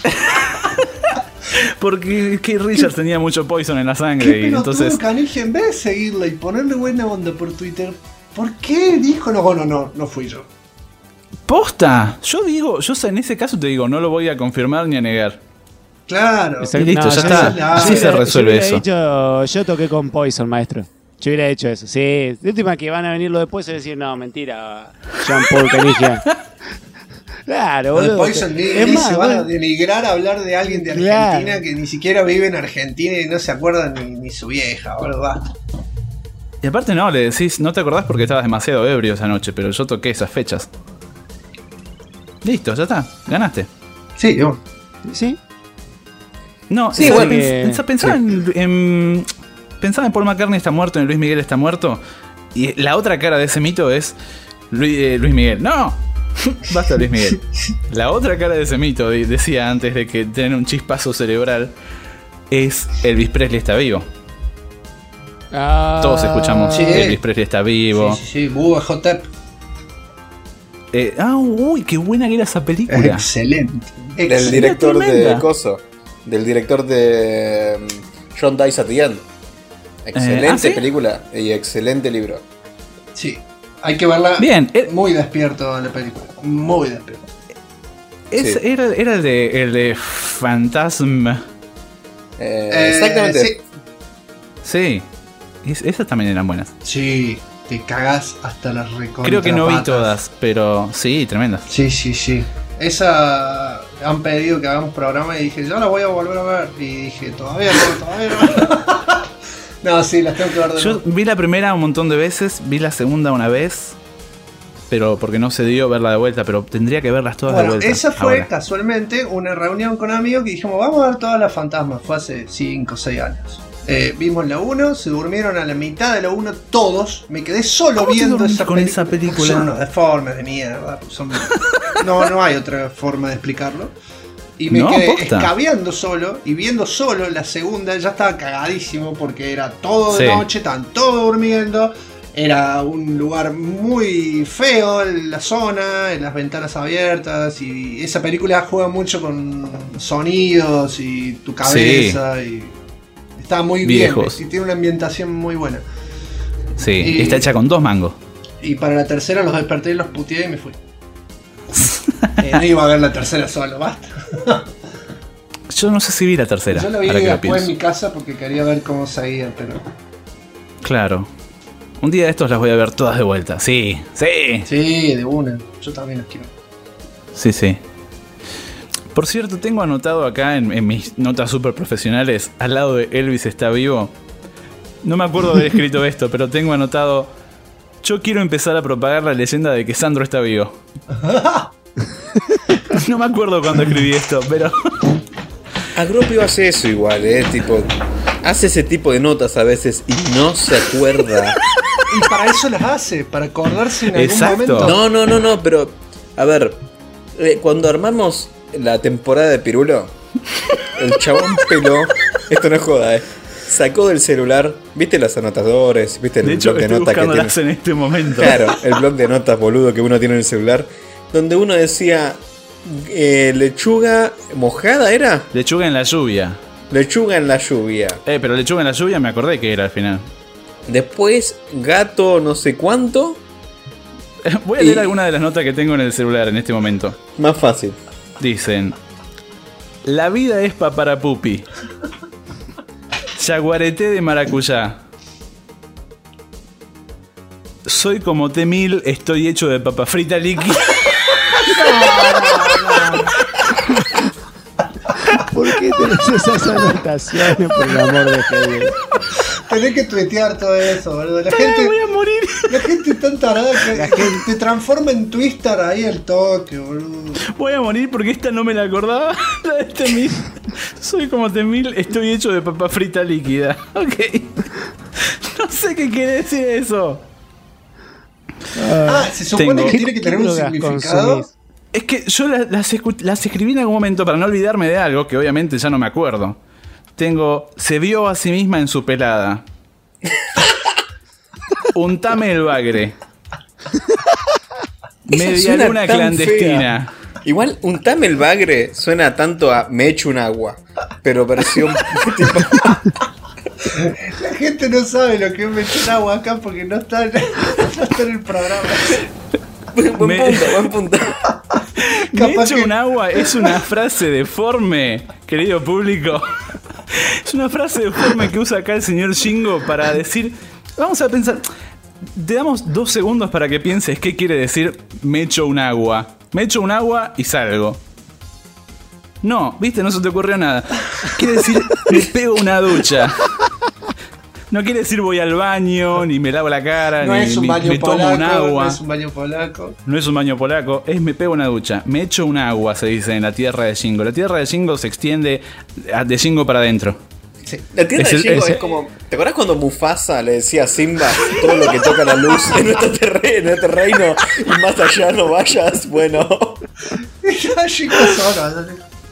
Porque Keith Richards tenía mucho Poison en la ¿Qué sangre y pelotudo entonces... Canilla? En vez de seguirla y ponerle buena onda por Twitter, ¿por qué dijo no fui yo? ¡Posta! Yo en ese caso te digo, no lo voy a confirmar ni a negar. Claro. Y listo, ya está. yo- Así se resuelve eso. Yo toqué con Poison, maestro. Yo hubiera hecho eso, sí. De última que van a venir los después y decir, no, mentira, Jean Paul Canigia. Claro, Lo de boludo. Poison ni Es más, se van a bueno, denigrar a hablar de alguien de Claro. Argentina que ni siquiera vive en Argentina y no se acuerda ni su vieja, boludo. Basta. Y aparte no, le decís, no te acordás porque estabas demasiado ebrio esa noche, pero yo toqué esas fechas. Listo, ya está, ganaste. Sí, bueno. ¿sí? No, Sí, ¿sabes? bueno, Pensaba en Paul McCartney está muerto, en Luis Miguel está muerto. Y la otra cara de ese mito es Luis Miguel. ¡No! Basta Luis Miguel. La otra cara de ese mito, decía antes de que tener un chispazo cerebral, es Elvis Presley está vivo. Todos escuchamos Sí. Elvis Presley está vivo. Sí, Bubba Hotep. Uy, qué buena que era esa película. Excelente. Del director tremenda. de Coso. Del director de John Dies at the End. Excelente ¿sí? película y excelente libro. Sí. Hay que verla Bien, muy despierto en la película. Muy despierto. Sí. Era el de Phantasm. Exactamente. Sí. Sí, esas también eran buenas. Sí, te cagás hasta las recontra. Creo que no vi patas. todas, pero sí, tremendas. Sí. Esa han pedido que hagamos programa y dije, yo la voy a volver a ver. Y dije, todavía no. No, sí, las tengo que ver de Yo nuevo. vi la primera un montón de veces, vi la segunda una vez, pero porque no se dio verla de vuelta, pero tendría que verlas todas de Bueno, vuelta. esa fue ahora. casualmente una reunión con amigos que dijimos, vamos a ver todas las fantasmas. Fue hace 5 o 6 años. Vimos la 1, se durmieron a la mitad de la 1 todos. Me quedé solo ¿Cómo te viendo dormís esa con película. esa película? Son unos deformes de mierda. No hay otra forma de explicarlo. Y me No, quedé posta. escabeando solo y viendo solo la segunda. Ya estaba cagadísimo porque era todo de Sí. noche, estaban todos durmiendo. Era un lugar muy feo en la zona, en las ventanas abiertas. Y esa película juega mucho con sonidos y tu cabeza. Y está muy Viejos. bien. Y tiene una ambientación muy buena. Sí, Y- está hecha con 2 mangos. Y para la tercera los desperté y los puteé y me fui. No iba a ver la tercera solo, basta. Yo no sé si vi la tercera. Yo la vi ahora que lo después en pienso. mi casa porque quería ver cómo seguía, pero. Claro. Un día de estos las voy a ver todas de vuelta. Sí, sí, Sí, de una. Yo también las quiero. sí, sí. Por cierto, tengo anotado acá en mis notas super profesionales, al lado de Elvis está vivo. No me acuerdo de haber escrito esto, pero tengo anotado. Yo quiero empezar a propagar la leyenda de que Sandro está vivo. No me acuerdo cuando escribí esto, pero. Agropio hace eso igual, tipo, hace ese tipo de notas a veces y no se acuerda. Y para eso las hace, para acordarse en algún Exacto. momento. No, pero, a ver, cuando armamos la temporada de Pirulo, el chabón peló, esto no es joda, sacó del celular, viste los anotadores, viste el De hecho, blog de estoy notas que tiene. buscándolas en este momento. Claro, el blog de notas boludo que uno tiene en el celular, donde uno decía, lechuga mojada era, Lechuga en la lluvia. lechuga en la lluvia. Pero lechuga en la lluvia me acordé que era al final. Después, gato no sé cuánto, Voy a leer alguna de las notas que tengo en el celular en este momento. más fácil. Dicen: la vida es para pupi. Yaguareté de maracuyá. Soy como T-1000, estoy hecho de papa frita líquida. ¿Por qué tenés esas anotaciones, por el amor de Dios? Tenés que tuitear todo eso, boludo. La Voy gente, a morir. la gente es tan tarada que te transforma en Twister ahí al toque, boludo. Voy a morir porque esta no me la acordaba. La de T-1000. Soy como T-1000, estoy hecho de papa frita líquida. Ok. No sé qué quiere decir eso. Ah, se supone Tengo- que tiene que tener un drogas significado. consumís? Es que yo las escribí en algún momento para no olvidarme de algo que obviamente ya no me acuerdo. Tengo, se vio a sí misma en su pelada. Untame el bagre. Esa Media suena luna tan clandestina. fea. Igual, untame el bagre suena tanto a me echo un agua, pero versión tipo, La gente no sabe lo que es meter agua acá porque no está en el programa. buen punto. Me Capaz echo que- un agua es una frase deforme, querido público. Es una frase deforme que usa acá el señor Shingo para decir. Vamos a pensar. Te damos 2 segundos para que pienses qué quiere decir me echo un agua. Me echo un agua y salgo. No, viste, no se te ocurrió nada. Quiere decir me pego una ducha. No quiere decir voy al baño, ni me lavo la cara, No ni es un me baño tomo polaco, un agua. no es un baño polaco. No es un baño polaco, es me pego una ducha. Me echo un agua, se dice en la tierra de Shingo. La tierra de Shingo se extiende de Shingo para adentro. La tierra Ese- de Shingo ese- es como. ¿Te acordás cuando Mufasa le decía a Simba todo lo que toca la luz en nuestro reino y más allá no vayas? Bueno, Ya llegó solo.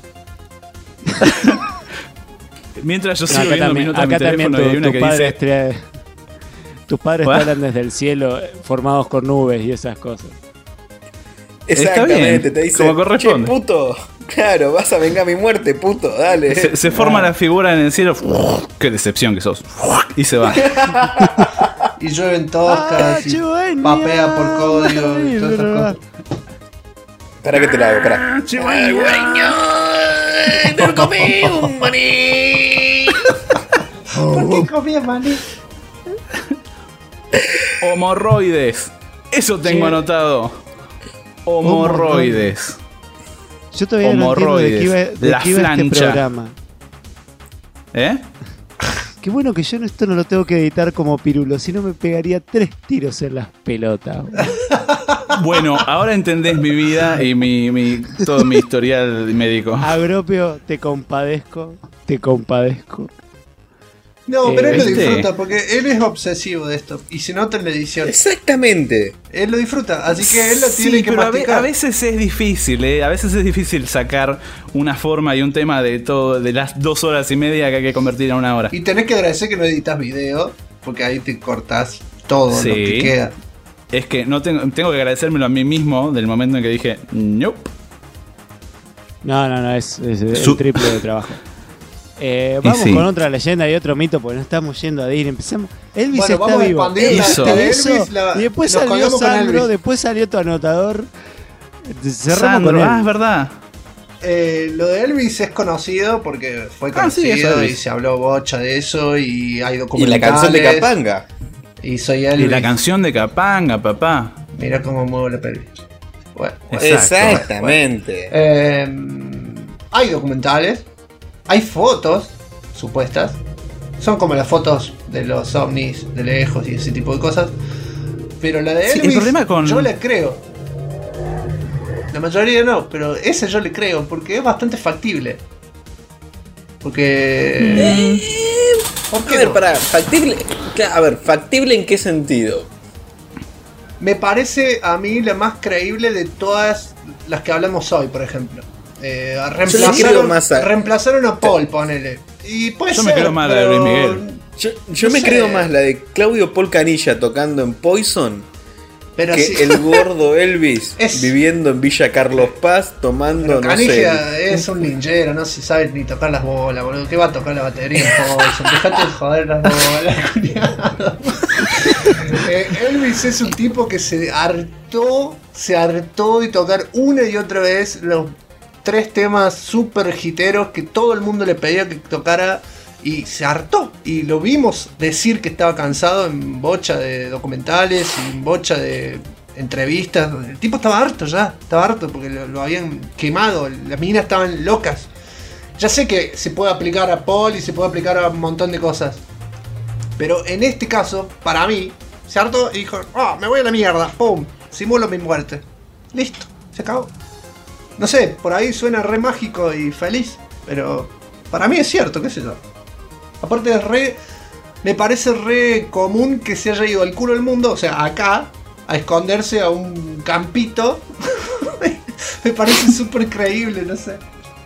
Mientras yo sigo Acá viendo también, mi nota en mi acá también teléfono y hay una tus que padres dice... tus padres ¿What? te hablan desde el cielo, formados con nubes y esas cosas. exactamente, bien, te dice. como corresponde. Che, puto, claro, vas a vengar mi muerte, puto, dale. Se forma la figura en el cielo. Qué decepción que sos. Y se va. Y llueven toscas y Chigüeña. papea por código y todas esas cosas. Para que te la hago, pará. ¡Te comí un maní! ¿Por qué comía maní? Homorroides. Eso tengo Che. anotado. Homorroides. Yo todavía no entiendo de qué iba, La este flancha. programa. ¿Eh? Qué bueno que yo esto no lo tengo que editar como Pirulo, si no me pegaría 3 tiros en las pelotas. Bueno, ahora entendés mi vida y todo mi historial médico. Agropio, te compadezco, te compadezco. No, pero él lo ¿viste? disfruta porque él es obsesivo de esto y se nota en la edición. Exactamente. Él lo disfruta, así que él lo Sí, tiene que pero masticar. a veces es difícil, a veces es difícil sacar una forma y un tema de todo, de las 2 horas y media que hay que convertir en 1 hora. Y tenés que agradecer que no editas video, porque ahí te cortás todo Sí. lo que queda. Es que no tengo que agradecérmelo a mí mismo del momento en que dije, nope. No, es el Su- triple de trabajo. Vamos sí. con otra leyenda y otro mito, porque no estamos yendo a Disney. Empezamos. Elvis Bueno, está vamos a vivo. expandir la- Eso, de Elvis, eso. Y después nos salió colgamos con Sandro, Elvis. después salió tu anotador. Cerramos Sandro, con él. es verdad. Lo de Elvis es conocido porque fue Ah, sí, conocido eso es y Elvis. se habló bocha de eso y hay Y la documentales. canción de Capanga. Y soy Y Elvis. la canción de Capanga, papá. Mira cómo muevo la pelvis. Bueno. Exacto. Exactamente. Hay documentales, hay fotos supuestas, son como las fotos de los ovnis de lejos y ese tipo de cosas, pero la de Sí, el Elvis problema con- yo la creo. La mayoría no, pero esa yo le creo porque es bastante factible. Porque... ¿Por A qué ver, no? ¿factible en qué sentido? Me parece a mí la más creíble de todas las que hablamos hoy, por ejemplo. creo más a- Reemplazaron a Paul, ponele. Y puede Yo ser, me creo más la de pero- Luis Miguel. Yo No me sé. creo más la de Claudio Paul Canilla tocando en Poison Pero que sí. el gordo Elvis Es- viviendo en Villa Carlos Paz tomando, Pero no Canigia sé. es un ninjero, no se sabe ni tocar las bolas, boludo. ¿Qué va a tocar la batería en Poison? Dejate de joder las bolas, culiado. Elvis es un tipo que se hartó de tocar una y otra vez los 3 temas super hiteros que todo el mundo le pedía que tocara y se hartó. Y lo vimos decir que estaba cansado en bocha de documentales y en bocha de entrevistas. El tipo estaba harto porque lo habían quemado, las minas estaban locas. Ya sé que se puede aplicar a Paul y se puede aplicar a un montón de cosas, pero en este caso, para mí, se hartó y dijo, me voy a la mierda, pum, simulo mi muerte. Listo, se acabó. No sé, por ahí suena re mágico y feliz, pero para mí es cierto, qué sé yo. Aparte me parece re común que se haya ido al culo del mundo, o sea, acá, a esconderse a un campito. Me parece súper creíble, no sé.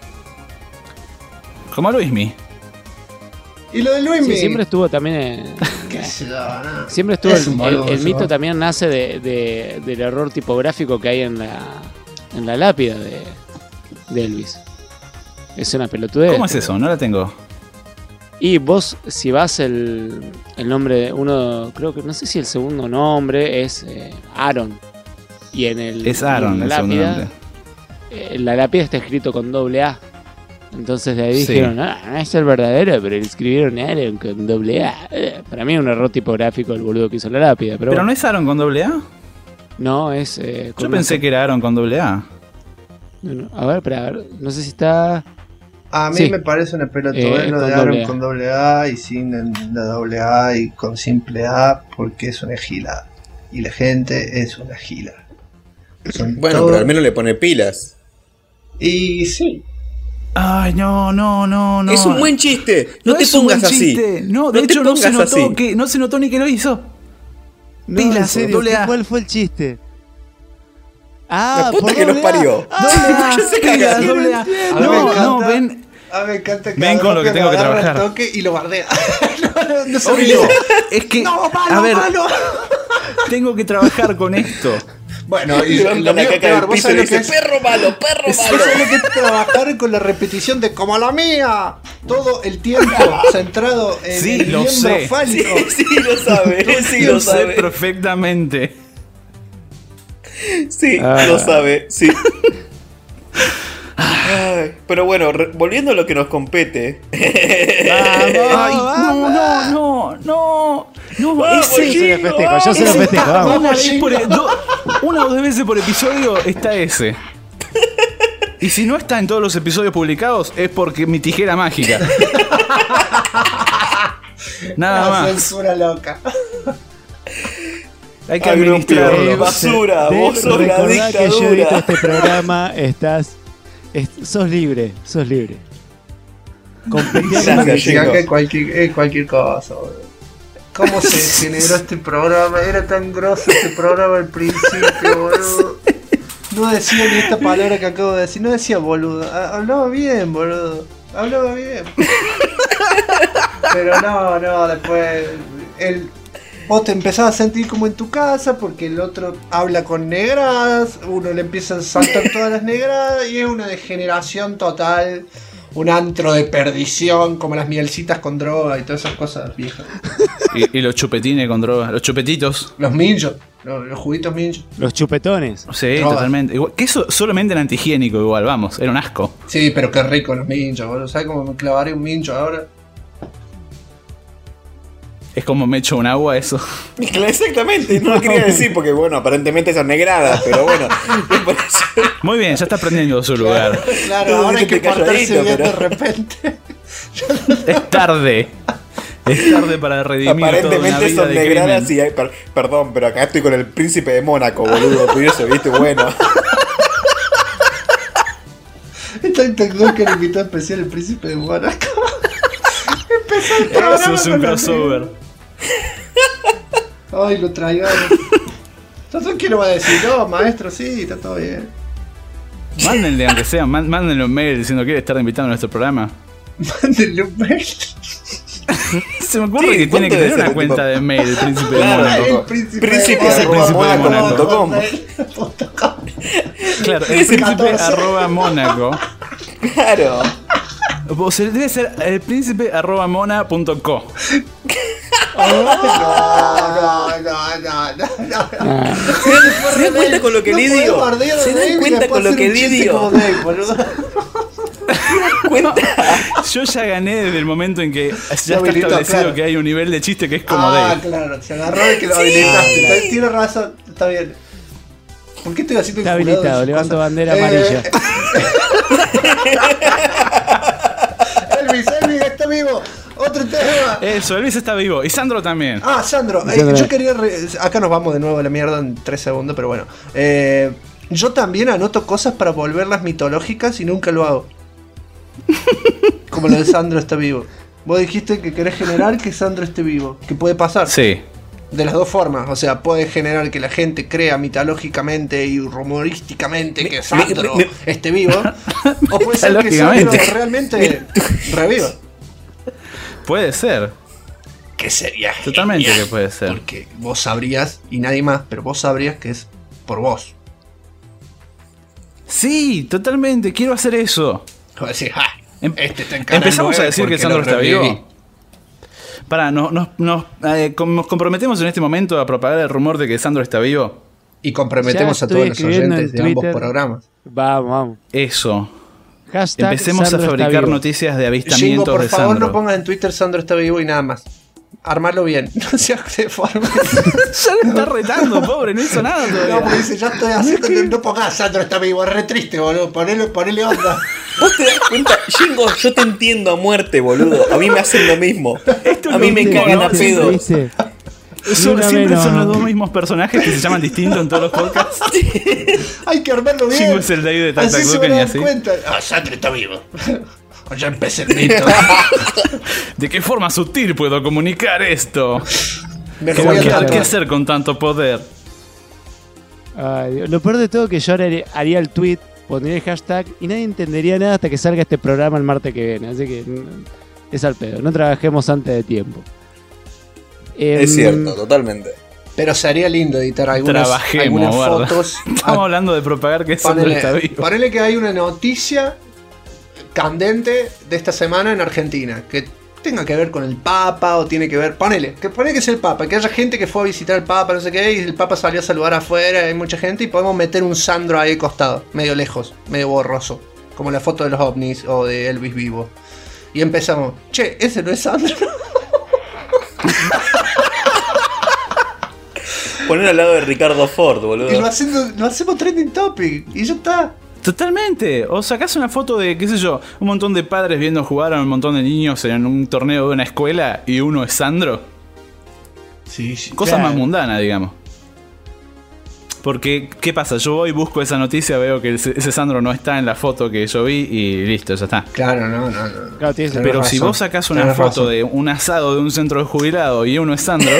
Como Luismi. Y lo de Luismi, Sí, siempre estuvo también. qué sé yo, no. Siempre estuvo Es un boludo, el ese mito boludo. también nace del error tipográfico que hay en la lápida de Elvis. Es una pelotudez. ¿Cómo es eso? No la tengo. Y vos, si vas el nombre de uno, creo que no sé si el segundo nombre es Aaron. Y en Es Aaron en el la segundo lápida, nombre. la lápida está escrito con doble A. Entonces de ahí Sí. dijeron, no es el verdadero, pero le escribieron Aaron con doble A. Para mí es un error tipográfico el boludo que hizo la lápida. Pero, ¿Pero bueno. no es Aaron con doble A? No, es. Yo pensé que era Aaron con doble A. A ver, espera, no sé si está. A mí Sí. me parece una pelotudez lo con de doble Aaron A. con doble A y sin la doble A y con simple A porque es una gila. Y la gente es una gila. Son Bueno, todo- pero al menos le pone pilas. Y sí. Ay, no. Es un buen chiste. No, te es un pongas buen así. chiste. No, de te hecho no se pongas notó así. no se notó ni que lo hizo. No, Pilas, en serio, doble A. ¿cuál fue el chiste? La puta por que los doble A. parió. Doble A, pilas, doble A. A mí me No, encanta. ven. A mí me encanta que Ven con lo que tengo que agarra el trabajar. toque y lo bardea. no se Obvio. ríe. Es que, No, malo, a ver, malo. tengo que trabajar con esto. Bueno, y Levanta lo la mío caca peor, del vos piso y sabés le lo que dice, es. perro malo, perro ¿Vos malo. sabés lo que es trabajar con la repetición de como la mía? Todo el tiempo centrado en Sí, el lo miembro sé. fálico. Sí, lo sabe, sí Lo lo sé sabe. perfectamente. Sí, Ah. lo sabe, sí. Ay, pero bueno, volviendo a lo que nos compete. Ay, no. Yo se lo festejo, yo se lo festejo, vamos. Una o dos veces por episodio está ese. Y si no está en todos los episodios publicados es porque mi tijera mágica. Nada Una más. censura loca. Hay que Agropio, administrarlo. basura, Deb, vos sos la recordá que yo edito dictadura. este programa, sos libre, sos libre. Competía Gracias, con- Jingo. Acá es cualquier cosa, boludo. ¿Cómo se generó este programa? Era tan grosso este programa al principio, boludo. No decía ni esta palabra que acabo de decir, no decía boludo. Hablaba bien, boludo. Hablaba bien. Pero no, después vos te empezás a sentir como en tu casa porque el otro habla con negradas, uno le empieza a saltar todas las negradas y es una degeneración total, un antro de perdición como las mielcitas con droga y todas esas cosas viejas. Y los chupetines con droga, los chupetitos. Los minchos, los juguitos minchos. Los chupetones. Sí, Droga. totalmente. Igual, que eso solamente era antihigiénico igual, vamos, era un asco. Sí, pero qué rico los minchos, boludo. ¿Sabes cómo me clavaré un mincho ahora? Es como me echo un agua eso. Exactamente, no lo quería decir porque, bueno, aparentemente son negradas, pero bueno. me parece- Muy bien, ya está aprendiendo su lugar. Claro, No, ahora hay que dijiste portarse calladito, bien de pero- repente. Es tarde. Es tarde para redimir toda una Aparentemente vida son de negradas crimen. y hay, perdón, pero acá estoy con el príncipe de Mónaco, boludo. Tú y eso, viste, bueno. Está intentando que le invitó especial el príncipe de Mónaco. Empezó el programa Eso es un con la crossover. Ay, lo traigan. Entonces, ¿quién lo va a decir? No, maestro, sí, está todo bien. Mándenle, aunque sea, mándenle un mail diciendo que quiere estar invitado a nuestro programa. Mándenle un mail. Se me ocurre Sí, que tiene que ¿cuánto tener debe una ser? cuenta Tipo- de mail, el príncipe Claro, de Mónaco. El príncipe Príncipe de arroba mónaco.com. Claro, el Príncipe príncipe 14. arroba Mónaco. Claro. O sea, debe ser el príncipe arroba mona.co. ¿Se dan cuenta con lo que le digo? ¿Se dan cuenta con lo que le digo? ¿Cuenta? Yo ya gané desde el momento en que ya está habilitó, establecido claro. que hay un nivel de chiste que es como Ah, Dave. claro, se agarró de que lo habilitaste. Tiene razón, está bien. ¿Por qué estoy haciendo Está el jurado de habilitado, sus levanto cosas? bandera amarilla. Elvis, está vivo. Otro tema. Eso, Elvis está vivo. Y Sandro también. Ah, Sandro, Sandro. yo quería. Acá nos vamos de nuevo a la mierda en 3 segundos, pero bueno. Yo también anoto cosas para volverlas mitológicas y nunca lo hago. Como lo de Sandro está vivo. Vos dijiste que querés generar que Sandro esté vivo. Que puede pasar. Sí. De las dos formas. O sea, puede generar que la gente crea mitológicamente y rumorísticamente que Sandro esté vivo. O puede ser que Sandro Mitológicamente. realmente reviva. Puede ser. Que sería Totalmente genial, que puede ser. Porque vos sabrías, y nadie más, pero vos sabrías que es por vos. Sí, totalmente. Quiero hacer eso. Vos decís, este está en Empezamos a decir que Sandro está vivo. vivo. Pará, nos comprometemos en este momento a propagar el rumor de que Sandro está vivo. Y comprometemos Ya a todos estoy los escribiendo oyentes en de ambos Twitter. programas. Vamos. Eso. Hashtag Empecemos a Sandro está fabricar vivo. noticias de Jingo, avistamientos por de favor, Sandro. no pongas en Twitter Sandro está vivo y nada más. Armarlo bien. No seas de forma. Ya le está retando, pobre, no hizo nada No, todavía. porque dice, ya estoy haciendo. No pongas Sandro está vivo, es re triste, boludo. Ponele onda. ¿Vos te das cuenta? Jingo, yo te entiendo a muerte, boludo. A mí me hacen lo mismo. A mí me Sí, cagan a sí, pedo. dice. Siempre menos. son los dos mismos personajes que se llaman distintos en todos los podcasts. Hay que armarlo bien. Jingo es el Dave de Tac Así Tac se Duken van a y dar así. cuenta. Ah, Sandro está vivo. Ya empecé el mito. ¿De qué forma sutil puedo comunicar esto? Me ¿Qué, voy a qué- tatuar. qué hacer con tanto poder? Ay, Dios. Lo peor de todo es que yo ahora haría el tweet, pondría el hashtag y nadie entendería nada hasta que salga este programa el martes que viene. Así que es al pedo. No trabajemos antes de tiempo. Es cierto, totalmente. Pero sería lindo editar algunas Trabajemos, guarda. fotos. Estamos hablando de propagar que Sandro está vivo. Ponele que hay una noticia candente de esta semana en Argentina que tenga que ver con el Papa o tiene que ver. Ponele que sea el Papa, que haya gente que fue a visitar al Papa, no sé qué, y el Papa salió a saludar afuera, hay mucha gente y podemos meter un Sandro ahí al costado, medio lejos, medio borroso, como la foto de los ovnis o de Elvis vivo. Y empezamos, che, ese no es Sandro. Poner al lado de Ricardo Ford, Y boludo. lo hacemos trending topic y ya está. Totalmente. O sacás una foto de, qué sé yo, un montón de padres viendo jugar a un montón de niños en un torneo de una escuela y uno es Sandro. Sí, sí. Cosa Claro. más mundana, digamos. Porque, ¿qué pasa? Yo voy, busco esa noticia, veo que ese Sandro no está en la foto que yo vi y listo, ya está. Claro, no. Claro, tienes Pero razón. si vos sacás una Tenés foto razón. de un asado de un centro de jubilado y uno es Sandro...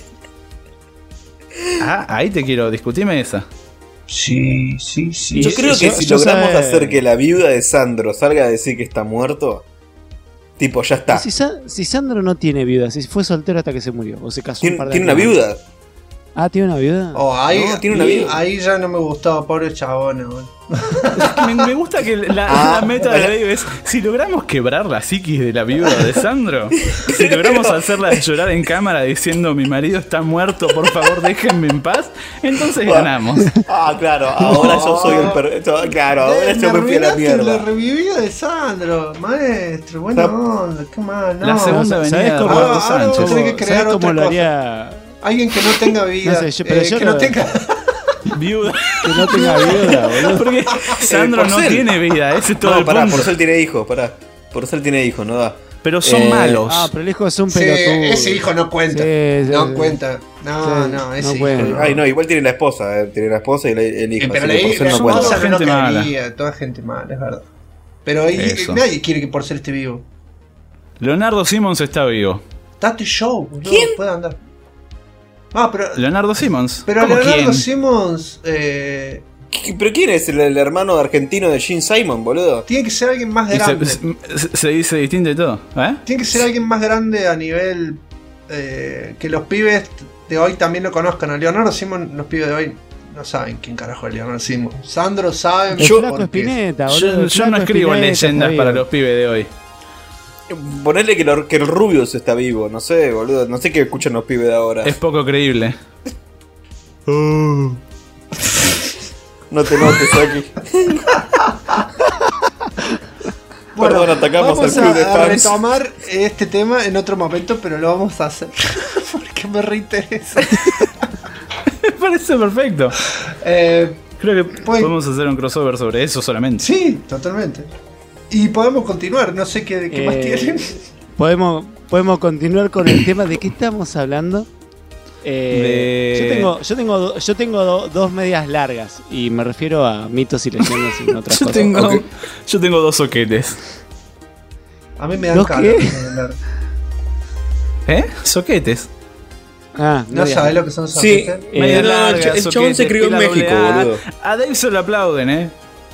ahí te quiero, discutime esa. Sí. Yo creo que si logramos hacer que la viuda de Sandro salga a decir que está muerto, tipo, ya está. Si Sandro no tiene viuda, si fue soltero hasta que se murió, o se casó un par de ¿Tiene una años. viuda? Ah, ¿tiene una viuda? Ahí, No, tiene una viuda. ahí ya no me gustaba, pobre chabón. Me gusta que la meta de Dave es: si logramos quebrar la psiquis de la viuda de Sandro, si logramos hacerla llorar en cámara diciendo mi marido está muerto, por favor déjenme en paz, entonces ganamos. Claro, ahora yo soy el claro, ahora yo me fui a la La mierda. revivida de Sandro, maestro, buena onda, qué mal. No. La segunda ¿sabés venida de cómo- Roberto ahora vos Sánchez. tenés que crear ¿Sabés cómo otra lo cosa. haría? Alguien que no tenga vida, No sé, pero yo que lo- no tenga... Viuda. Que no tenga viuda, boludo. Porque Sandro no Porcel. tiene vida, ese es todo el punto. Porcel tiene hijos, Porcel tiene hijos, no da. Pero son malos. Ah, pero el hijo es un Sí, pelotudo. ese hijo no cuenta. Sí, no cuenta. No, Sí, ese no hijo. cuenta. Ay, no, igual tiene la esposa, tiene la esposa y el hijo. Pero así que Porcel no cuenta. esposa no Gente mala. quería, toda gente mala, es verdad. Pero Eso. nadie quiere que Porcel esté vivo. Leonardo Simmons está vivo. Date show, boludo. ¿Quién? Puede andar. Ah, pero Leonardo Simmons. Pero ¿Cómo Leonardo quién? Simmons ¿Pero quién es el hermano argentino de Gene Simon, boludo? tiene que ser alguien más Y grande. se dice distinto y todo. ¿Eh? Tiene que ser alguien más grande a nivel que los pibes de hoy también lo conozcan. A Leonardo Simmons, los pibes de hoy no saben quién carajo es Leonardo Simmons. Sandro sabe. El flaco porque- Spinetta, boludo. Yo el no flaco escribo Spinetta leyendas está para vivo. los pibes de hoy. Ponerle que el Rubius está vivo, no sé, boludo. No sé qué escuchan los pibes de ahora. Es poco creíble. No te notes aquí. Perdón, atacamos vamos al club de a fans. retomar este tema en otro momento, pero lo vamos a hacer porque me reinteresa. Me parece perfecto. Creo que Pues- podemos hacer un crossover sobre eso solamente. Sí, totalmente. Y podemos continuar, no sé qué más tienen. Podemos continuar con el tema de qué estamos hablando. Yo tengo dos medias largas y me refiero a mitos y leyendas y no otras Yo cosas. tengo, Ok. yo tengo dos soquetes. A mí me dan ¿Los calor. qué? Soquetes. Ah, ¿No medias sabes lo que son Sí. soquetes? Media no, larga, el chabón se soquete, crió en pila México, doble A. boludo. A Dave se lo aplauden,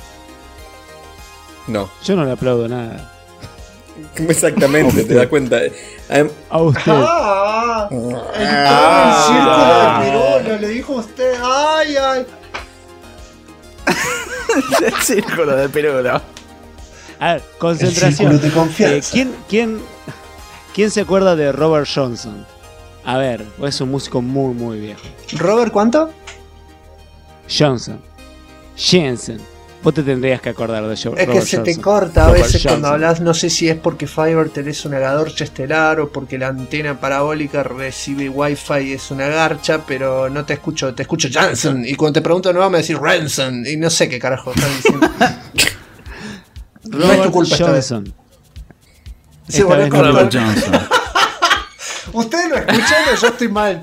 No, Yo no le aplaudo nada. exactamente, te das cuenta. A usted. ¡Ah! El círculo de Perón, le dijo usted. ¡Ay, ay! El círculo de Perú. A ver, El concentración. círculo de confianza. ¿Quién se acuerda de Robert Johnson? A ver, es un músico muy, muy viejo. ¿Robert cuánto? Johnson. Jensen. Vos te tendrías que acordar de Es Robert que se te Johnson. corta a Robert veces cuando Johnson. hablas. No sé si es porque Fiverr tenés una gadorcha estelar o porque la antena parabólica recibe wifi y es una garcha, pero no te escucho. Te escucho Johnson. Y cuando te pregunto no me decís Ransom. Y no sé qué carajo estás diciendo. No es tu Robert culpa esta vez. Johnson. Sí, Esta bueno, vez con- no. Robert Johnson. Ustedes lo escuchan o yo estoy mal.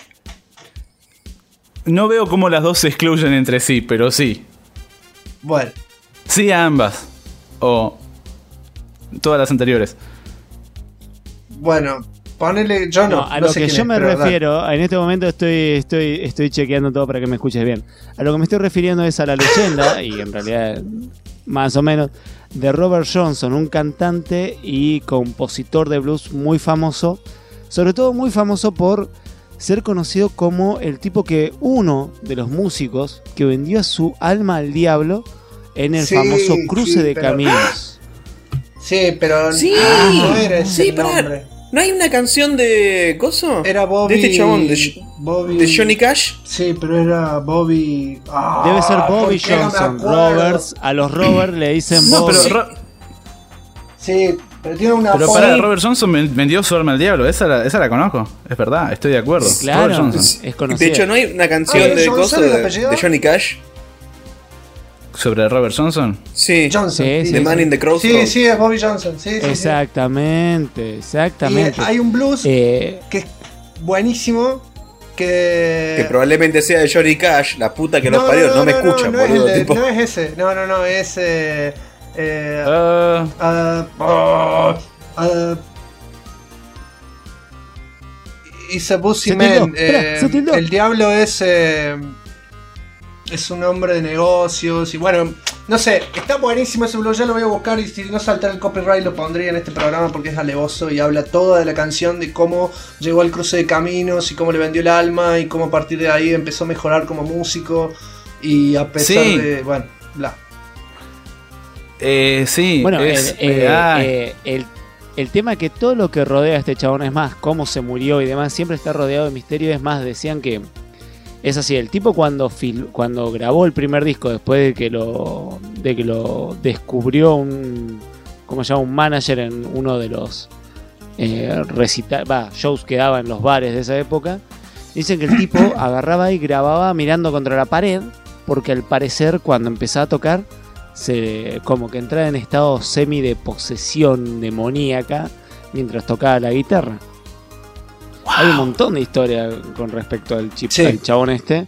No veo cómo las dos se excluyen entre sí, pero sí. Bueno, Sí a ambas. O todas las anteriores. bueno, ponele. Yo no. A no lo sé que quién yo es, me pero dale. refiero, en este momento estoy chequeando todo para que me escuches bien. A lo que me estoy refiriendo es a la leyenda, y en realidad más o menos, de Robert Johnson, un cantante y compositor de blues muy famoso, sobre todo muy famoso por ser conocido como el tipo que uno de los músicos que vendió su alma al diablo en el Sí, famoso cruce sí, de pero- caminos. Sí, pero Sí, no era ese sí, el pará. nombre. ¿No hay una canción de Coso? Era Bobby. De este chabón, Bobby, de Johnny Cash. Sí, pero era Bobby. Ah, Debe ser ¿por Bobby qué no me Johnson. acuerdo? Roberts, a los Robert le dicen No, Bobby. pero, Sí, pero tiene una pero apodo- pará, Robert Johnson vendió su alma al diablo. Esa la conozco. Es verdad, estoy de acuerdo. Claro. Robert Johnson. Es De conocido. hecho, ¿no hay una canción Ah, de ¿Johnson Coso el apellido? de Johnny Cash? ¿Sobre Robert Johnson? Sí. Johnson. Sí, sí, The Man in the Crossroads. Sí, sí, es Bobby Johnson. Sí, sí, sí. Exactamente, Y exactamente. hay un blues Eh, que es buenísimo, Que probablemente sea de Johnny Cash, la puta que los parió, no me escuchan, boludo. No es ese, no, es... It's a Pussy Man. El diablo es un hombre de negocios. Y bueno, no sé, está buenísimo ese blog. Ya lo voy a buscar. Y si no saltara el copyright, lo pondría en este programa porque es alevoso. Y habla toda de la canción, de cómo llegó al cruce de caminos y cómo le vendió el alma. Y cómo a partir de ahí empezó a mejorar como músico. Y a pesar de. Bueno, bla. Sí. Bueno, el tema que todo lo que rodea a este chabón, es más, cómo se murió y demás, siempre está rodeado de misterio. Es más, decían que es así, el tipo cuando grabó el primer disco, después de que lo descubrió un manager en uno de los shows que daba en los bares de esa época, dicen que el tipo agarraba y grababa mirando contra la pared, porque al parecer cuando empezaba a tocar como que entraba en estado semi de posesión demoníaca mientras tocaba la guitarra. Wow. Hay un montón de historia con respecto al chabón este.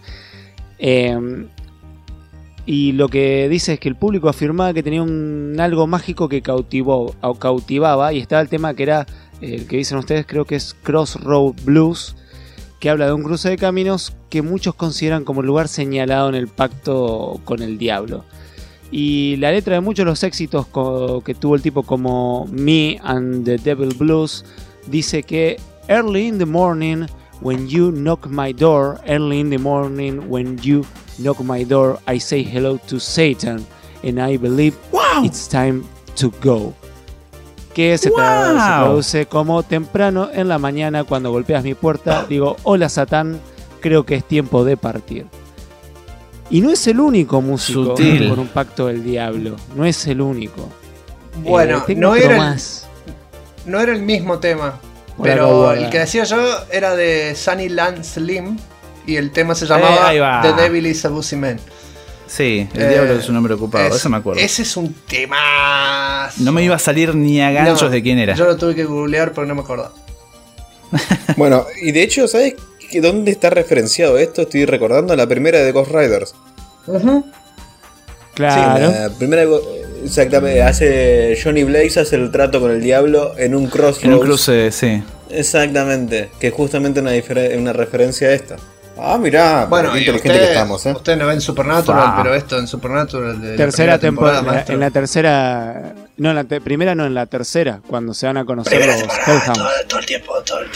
Y lo que dice es que el público afirmaba que tenía algo mágico que cautivaba, y estaba el tema que era el que dicen ustedes, creo que es Crossroad Blues, que habla de un cruce de caminos que muchos consideran como el lugar señalado en el pacto con el diablo. Y la letra de muchos de los éxitos que tuvo el tipo, como Me and the Devil Blues, dice que early in the morning when you knock my door, early in the morning when you knock my door, I say hello to Satan and I believe it's time to go. Que se traduce como temprano en la mañana cuando golpeas mi puerta, digo, hola Satán, creo que es tiempo de partir. Y no es el único músico con un pacto del diablo. No es el único. Bueno, no era el mismo tema. Pero el que decía yo era de Sunny Land Slim. Y el tema se llamaba The Devil is a Pussy Man. Sí, el diablo es un hombre ocupado, eso me acuerdo. Ese es un tema. No me iba a salir ni a ganchos de quién era. Yo lo tuve que googlear porque no me acordaba. Bueno, y de hecho, ¿sabes dónde está referenciado esto? Estoy recordando la primera de Ghost Riders. Claro. Sí, la primera, exactamente, Johnny Blaze hace el trato con el diablo en un crossroads. En un cruce, sí. Exactamente, que es justamente una referencia a esta. Ah, mirá, bueno, qué inteligente que estamos, ¿eh? Ustedes no ven Supernatural, pero esto en Supernatural de tercera temporada. En la tercera. No, en la primera, no, en la tercera, cuando se van a conocer los Hellhounds. Todo el tiempo.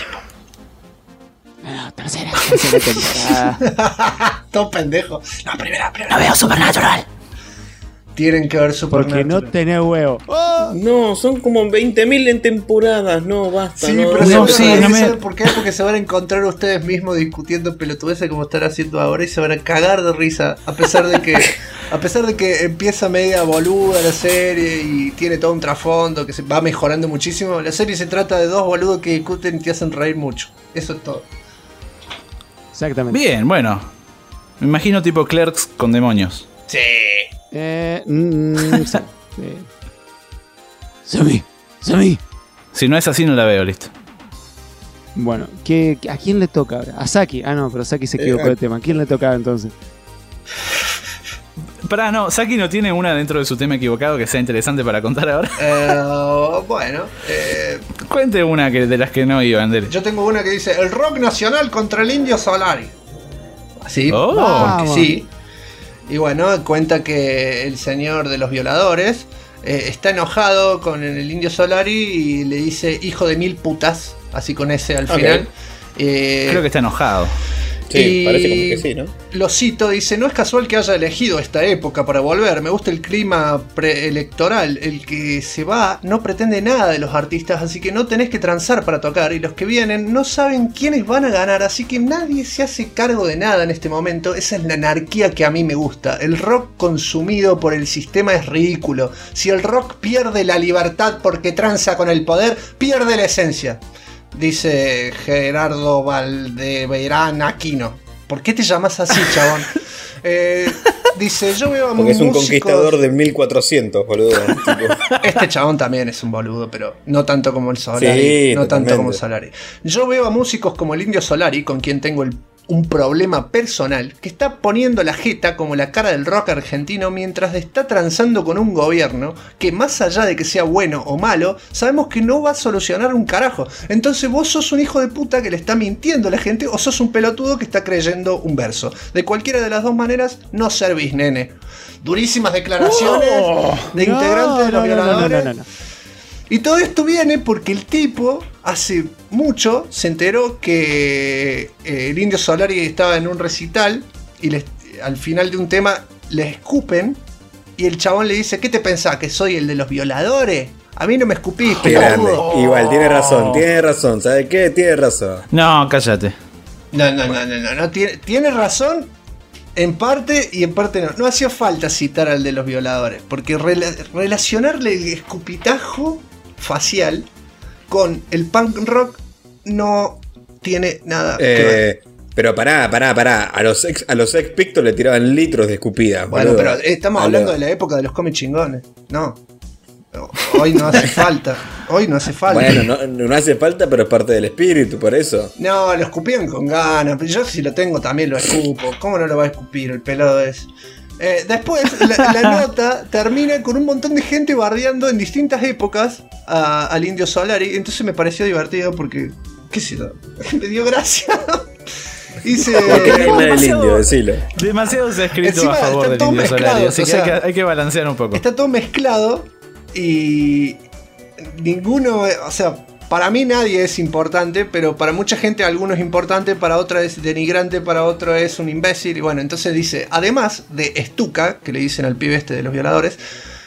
No, tercera temporada. Todo pendejo. No, primera. No veo Supernatural. Tienen que ver Supernatural. Porque no tenés huevo. No, son como 20.000 en temporadas. No, basta. Sí, no, pero no, ¿saben por qué? Porque se van a encontrar ustedes mismos discutiendo pelotudeces como están haciendo ahora y se van a cagar de risa. A pesar de que empieza media boluda la serie y tiene todo un trasfondo que se va mejorando muchísimo. La serie se trata de dos boludos que discuten y te hacen reír mucho. Eso es todo. Exactamente. Bien, bueno. Me imagino tipo Clerks con demonios. Sí. Sammy. Si no es así, no la veo, listo. Bueno, ¿a quién le toca ahora? A Saki. Ah, no, pero Saki se equivocó de tema. ¿A quién le tocaba entonces? Pará, no, Saki no tiene una dentro de su tema equivocado que sea interesante para contar ahora. Bueno, cuente una de las que no iban. Yo tengo una que dice: el rock nacional contra el Indio Solari. Así, porque sí. Y bueno, cuenta que el señor de los violadores está enojado con el Indio Solari y le dice hijo de 1000 putas, así con ese al final. Creo que está enojado. Sí, parece como que sí, ¿no? Lo cito, dice: no es casual que haya elegido esta época para volver, me gusta el clima preelectoral, el que se va no pretende nada de los artistas, así que no tenés que transar para tocar, y los que vienen no saben quiénes van a ganar, así que nadie se hace cargo de nada en este momento. Esa es la anarquía que a mí me gusta. El rock consumido por el sistema es ridículo. Si el rock pierde la libertad porque tranza con el poder, pierde la esencia. Dice Gerardo Valdeverán Aquino. ¿Por qué te llamas así, chabón? Dice: yo veo a porque es un músicos... conquistador de 1400, boludo. Este chabón también es un boludo, pero no tanto como el Solari. Sí, no tanto como el Solari. Yo veo a músicos como el Indio Solari, con quien tengo el un problema personal que está poniendo la jeta como la cara del rock argentino mientras está transando con un gobierno que, más allá de que sea bueno o malo, sabemos que no va a solucionar un carajo. Entonces vos sos un hijo de puta que le está mintiendo a la gente o sos un pelotudo que está creyendo un verso. De cualquiera de las dos maneras no servís, nene. Durísimas declaraciones de integrantes de los violadores. No. Y todo esto viene porque el tipo hace mucho se enteró que el Indio Solari estaba en un recital y al final de un tema le escupen y el chabón le dice: ¿qué te pensás? ¿Que soy el de los violadores? A mí no me escupís, Qué grande. pelotudo. Igual, tiene razón. ¿Sabes qué? Tiene razón. No, cállate. No, tiene razón en parte y en parte no. No hacía falta citar al de los violadores, porque relacionarle el escupitajo facial con el punk rock no tiene nada que ver. Pero pará. A los Sex Pistols le tiraban litros de escupida. Bueno, boludo. pero estamos hablando de la época de los cómics chingones. No. Hoy no hace falta. Bueno, no hace falta, pero es parte del espíritu, por eso. No, lo escupían con ganas. Yo si lo tengo también lo escupo. ¿Cómo no lo va a escupir el pelado ese? Después la nota termina con un montón de gente bardeando en distintas épocas al Indio Solari. Entonces me pareció divertido porque, qué sé yo, me dio gracia. Dice, el indio, decilo. Demasiado se ha escrito Encima a favor está del todo Indio mezclado, Solari, así o que sea, hay que balancear un poco. está todo mezclado y ninguno, o sea, para mí nadie es importante, pero para mucha gente alguno es importante, para otra es denigrante, para otro es un imbécil. Y bueno, entonces dice, además de Stuka, que le dicen al pibe este de los violadores,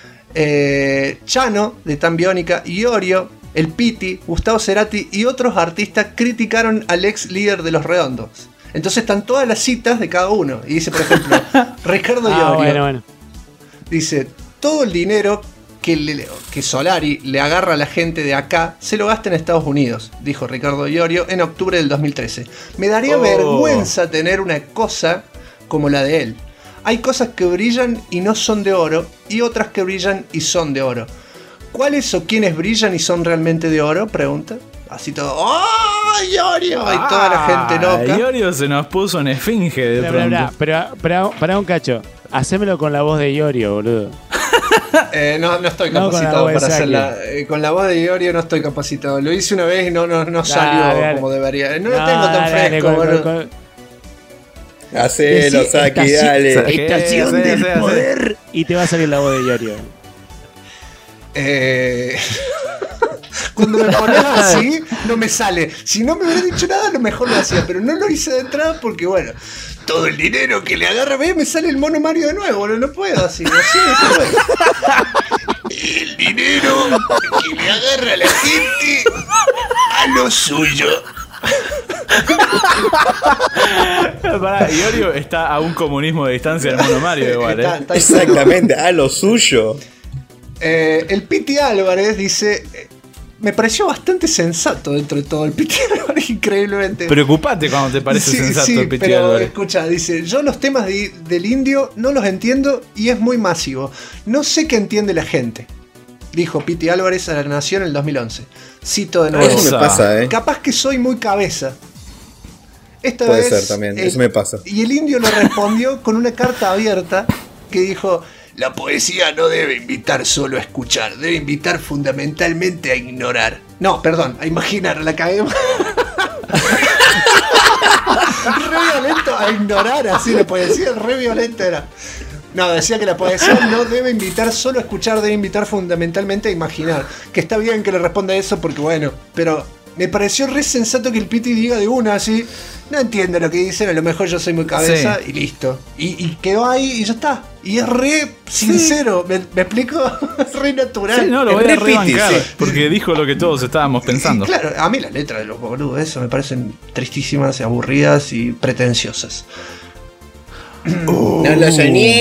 Chano de Tan Biónica, Iorio, el Piti, Gustavo Cerati y otros artistas criticaron al ex líder de Los Redondos. Entonces están todas las citas de cada uno. Y dice, por ejemplo, Ricardo Iorio. Bueno. Dice, todo el dinero que Solari le agarra a la gente de acá se lo gasta en Estados Unidos, dijo Ricardo Iorio en octubre del 2013. Me daría vergüenza tener una cosa como la de él. Hay cosas que brillan y no son de oro, y otras que brillan y son de oro. ¿Cuáles o quiénes brillan y son realmente de oro? Pregunta. Así todo. ¡Oh, Iorio! Y toda la gente loca. Iorio se nos puso en esfinge de pronto. Pero para un cacho. Hacémelo con la voz de Iorio, boludo. No estoy capacitado para hacerla. Con la voz de Iorio no estoy capacitado. Lo hice una vez y no salió dale. Como debería. No lo tengo tan fresco, boludo. Hacelo, Saki, dale. Estación del poder. Y te va a salir la voz de Iorio. Cuando me pones así, no me sale. Si no me hubiera dicho nada, a lo mejor lo hacía. Pero no lo hice de entrada porque, bueno, todo el dinero que le agarra, me sale el mono Mario de nuevo. No puedo así no puedo. El dinero que le agarra a la gente a lo suyo. Pará, Iorio está a un comunismo de distancia del mono Mario igual, Está Exactamente, a lo suyo. El Piti Álvarez dice: me pareció bastante sensato dentro de todo el Piti Álvarez, increíblemente. Preocupate cuando te parece sensato el Piti pero Álvarez. Escucha, dice: yo los temas del indio no los entiendo y es muy masivo. No sé qué entiende la gente, dijo Piti Álvarez a La Nación en el 2011. Cito de nuevo: Eso me pasa, capaz que soy muy cabeza. Esta Puede vez, ser también, eso me pasa. Y el indio le respondió con una carta abierta que dijo: la poesía no debe invitar solo a escuchar, debe invitar fundamentalmente a ignorar. No, perdón, a imaginar, la cagué. Re violento, a ignorar, así la poesía re violenta era. No, decía que la poesía no debe invitar solo a escuchar, debe invitar fundamentalmente a imaginar. Que está bien que le responda eso porque bueno, pero me pareció re sensato que el Piti diga de una así: no entiendo lo que dicen, a lo mejor yo soy muy cabeza, y listo. Y quedó ahí y ya está. Y es re sincero, ¿me explico? Es re natural. Sí, no, lo voy a rebancar, sí. porque dijo lo que todos estábamos pensando. Y claro, a mí las letras de los boludos, eso me parecen tristísimas, aburridas y pretenciosas. No lo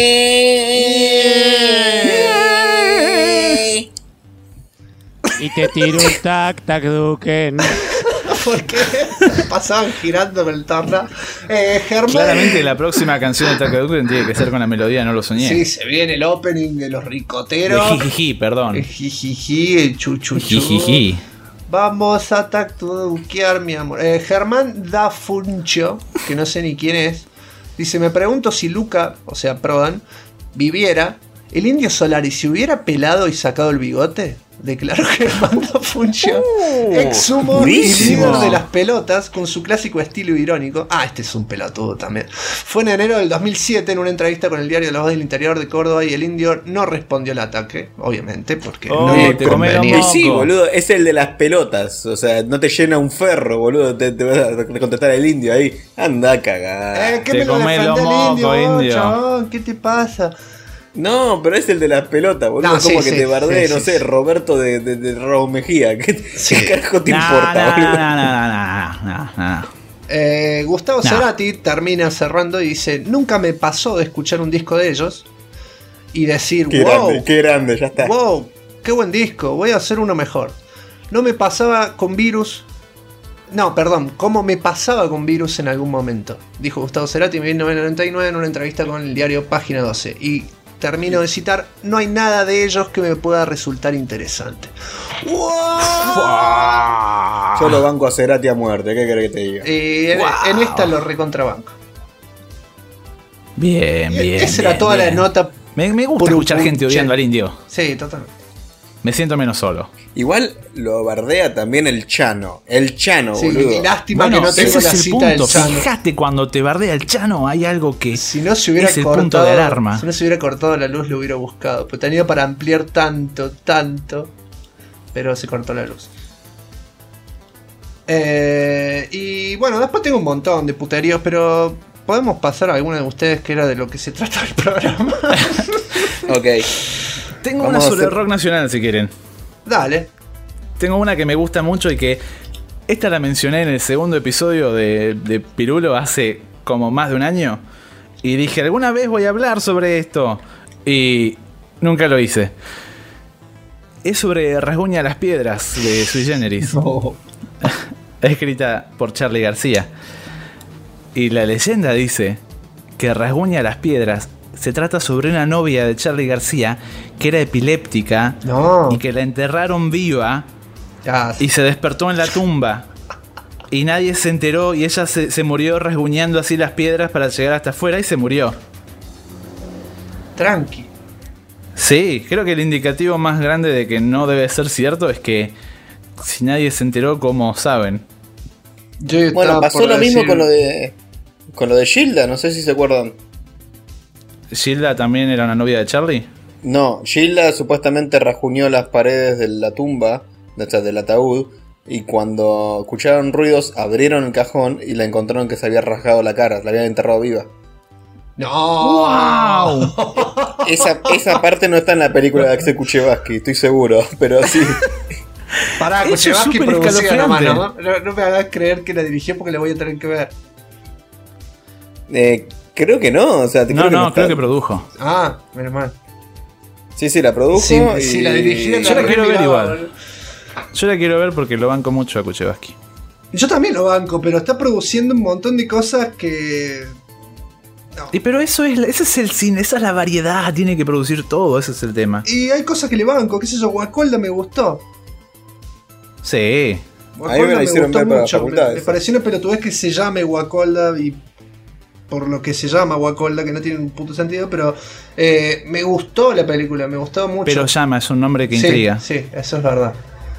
soñé. Y te tiro un tac, tac, duken. Porque pasaban girando con el torna. Germán. Claramente la próxima canción de Takeduken tiene que ser con la melodía No lo soñé. Sí, se viene el opening de los De ricoteros. Jijiji, perdón. El jijiji, el chuchuchu. Jijiji. Vamos a taquear, mi amor. Germán da Funcho que no sé ni quién es. Dice, me pregunto si Luca, o sea, Prodan, viviera, el Indio Solari se hubiera pelado y sacado el bigote. Declaró Germán Funcio, ex sumo y buenísimo. líder de las pelotas, con su clásico estilo irónico. Ah, este es un pelotudo también. Fue en enero del 2007 en una entrevista con el diario La Voz del Interior de Córdoba y el Indio no respondió al ataque, obviamente, porque no le te comé convenía. los Y sí, Moco. boludo, es el de las pelotas. O sea, no te llena un ferro, boludo. Te vas a contestar el indio ahí. Anda a cagar. ¿Qué Te me lo comé defendés los al Indio, mocos, vos, Indio. chabón? ¿Qué te pasa? No, pero es el de las pelotas, boludo. No, Como sí, que sí, te bardee, sí, no sí, sé, sí. Roberto de Raúl Mejía. ¿Qué carajo te importa, boludo? Gustavo No. Cerati termina cerrando y dice, nunca me pasó de escuchar un disco de ellos y decir, Qué wow, qué grande, ya está. wow, qué buen disco, voy a hacer uno mejor. No me pasaba con Virus. No, perdón, como me pasaba con Virus en algún momento, dijo Gustavo Cerati en 1999 en una entrevista con el diario Página 12. Y termino de citar, no hay nada de ellos que me pueda resultar interesante. Yo lo banco a Cerati a muerte, ¿qué querés que te diga? En esta lo recontrabanco. Bien, bien. Esa era bien, toda la bien. nota. Me gusta Por escuchar un gente odiando che. al Indio. Sí, totalmente. Me siento menos solo. Igual lo bardea también el Chano. El Chano, Sí, boludo. lástima Bueno, que no tengo ese la es el cita del punto. Chano. Fíjate, cuando te bardea el Chano hay algo que Si no se hubiera es el cortado, punto de alarma. si no se hubiera cortado la luz, lo hubiera buscado. Pues tenía para ampliar tanto, pero se cortó la luz. Y bueno, después tengo un montón de puteríos, pero podemos pasar a alguna de ustedes que era de lo que se trata el programa. Ok. Tengo Vamos una a sobre hacer- rock nacional si quieren. Dale. Tengo una que me gusta mucho y que esta la mencioné en el segundo episodio de Pirulo hace como más de un año. Y dije, alguna vez voy a hablar sobre esto. Y nunca lo hice. Es sobre Rasguña las Piedras de Sui Generis. Escrita por Charly García. Y la leyenda dice que Rasguña las Piedras se trata sobre una novia de Charly García que era epiléptica No. y que la enterraron viva Ya, y se despertó en la tumba. Y nadie se enteró y ella se murió rasguñando así las piedras para llegar hasta afuera y se murió. tranqui. Sí, creo que el indicativo más grande de que no debe ser cierto es que si nadie se enteró, ¿cómo saben? Yo estaba Bueno, pasó por lo mismo decir- con lo de Gilda, no sé si se acuerdan. ¿Gilda también era una novia de Charlie? No, Gilda supuestamente rajuñó las paredes de la tumba, o sea, del ataúd, y cuando escucharon ruidos abrieron el cajón y la encontraron que se había rasgado la cara, la habían enterrado viva. ¡No! ¡Wow! Esa parte no está en la película de Axel Kuchevaski, estoy seguro, pero sí. Pará, Eso es Kuchevaski súper producía nomás, escalofriante. no me hagas creer que la dirigió porque la voy a tener que ver. Creo que no, o sea, No, está. creo que produjo. Ah, menos mal. Sí, sí, la produjo. Si y... si la dirigía, Yo la quiero ver remiraba, igual. boludo. Yo la quiero ver porque lo banco mucho a Kuchevaski. Yo también lo banco, pero está produciendo un montón de cosas que. No. Y pero ese es el cine, esa es la variedad, tiene que producir todo, ese es el tema. Y hay cosas que le banco, qué sé yo, Guacolda me gustó. Sí. A mí me la hicieron ver para la facultad, Me esa. pareció una pelotudez que se llame Guacolda y por lo que se llama Guacolda, que no tiene un puto sentido, pero me gustó la película, me gustó mucho. Pero llama, es un nombre que Sí, intriga. sí, eso es verdad.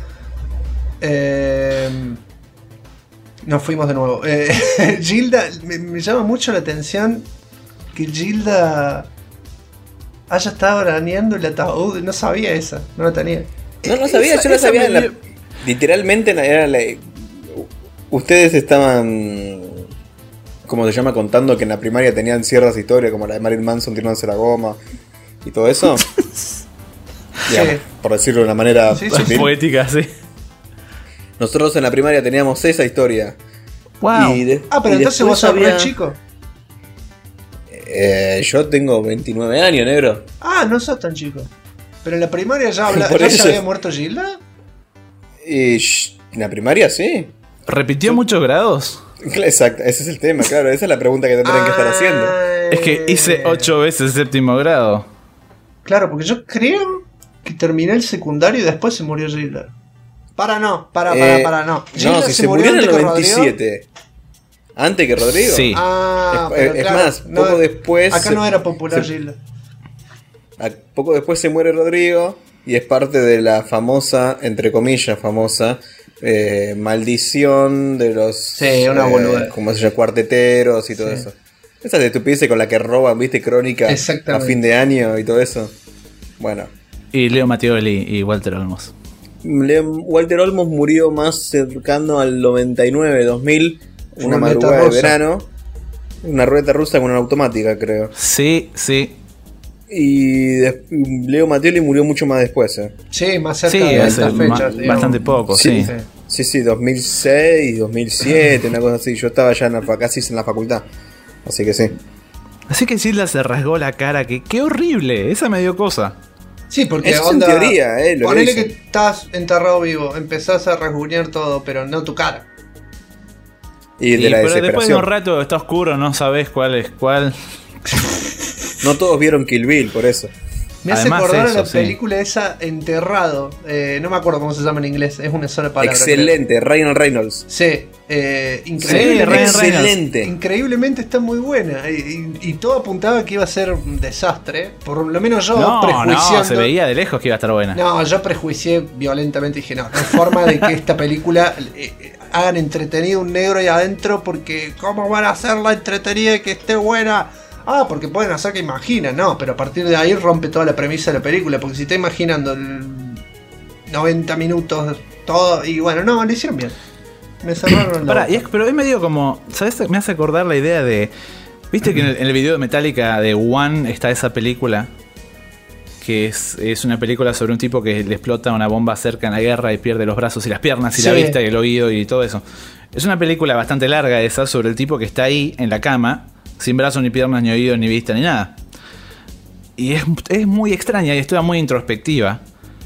Nos fuimos de nuevo. Gilda, me llama mucho la atención que Gilda haya estado arañando el ataúd. No sabía esa, no la tenía. No sabía, yo no esa sabía. me dio- Literalmente era ustedes estaban, ¿cómo se llama? Contando que en la primaria tenían ciertas historias, como la de Marilyn Manson tirándose la goma y todo eso. Digamos, por decirlo de una manera Sí, sí, sutil. Poética, sí. Nosotros en la primaria teníamos esa historia. Wow. Pero y entonces después vos sos había- re chico. Yo tengo 29 años, negro. Ah, no sos tan chico. Pero en la primaria ya, Por ¿ya eso se había es- muerto Gilda. Y en la primaria sí. ¿Repitió muchos grados? Exacto, ese es el tema, claro. Esa es la pregunta que tendrían que estar haciendo. Es que hice 8 veces séptimo grado. Claro, porque yo creo que terminé el secundario y después se murió Gilda. No. No, si se murió en el antes que Rodrigo. 97. ¿Antes que Rodrigo? Sí. Pero es claro, más, poco después... Acá no era popular Gilda. Poco después se muere Rodrigo y es parte de la famosa, entre comillas famosa, maldición de los... Sí, una boludez. Como se llama, cuarteteros y todo eso. Esas estupideces con la que roban, viste, crónica a fin de año y todo eso. Bueno. Y Leo Mattioli y Walter Olmos. Walter Olmos murió más cercano al 99, 2000, una madrugada de verano. Una ruleta rusa con una automática, creo. Sí, sí. Y Leo Mattioli murió mucho más después. Sí, más cerca sí, de estas fechas. Bastante poco, sí. Sí, 2006, 2007, una cosa así. Yo estaba ya casi en la facultad. Así que sí. Así que Gilda se rasgó la cara, que qué horrible, esa me dio cosa. Sí, porque es en teoría, ponele que estás enterrado vivo, empezás a rasguñar todo, pero no tu cara. Y de la pero desesperación. después de un rato está oscuro, no sabés cuál es cuál. No todos vieron Kill Bill, por eso. Me hace acordar a la película esa Enterrado. No me acuerdo cómo se llama en inglés. Es una sola palabra. Excelente, Ryan Reynolds. Sí, excelente. Increíblemente está muy buena. Y todo apuntaba que iba a ser un desastre. Por lo menos yo prejuiciando. No, se veía de lejos que iba a estar buena. No, yo prejuicié violentamente y dije, no hay forma de que esta película hagan entretenido un negro ahí adentro. Porque ¿cómo van a hacerla entretenida y que esté buena? Porque pueden hacer que imaginan, no, pero a partir de ahí rompe toda la premisa de la película, porque si está imaginando 90 minutos todo, y bueno, no, lo hicieron bien. Me cerraron la boca. Pero es medio como, ¿sabes? Me hace acordar la idea de, ¿viste que en el video de Metallica de One está esa película? Que es una película sobre un tipo que le explota una bomba cerca en la guerra y pierde los brazos y las piernas y la vista y el oído y todo eso. Es una película bastante larga esa sobre el tipo que está ahí en la cama, sin brazos, ni piernas, ni oídos, ni vista, ni nada. Y es muy extraña y es toda muy introspectiva.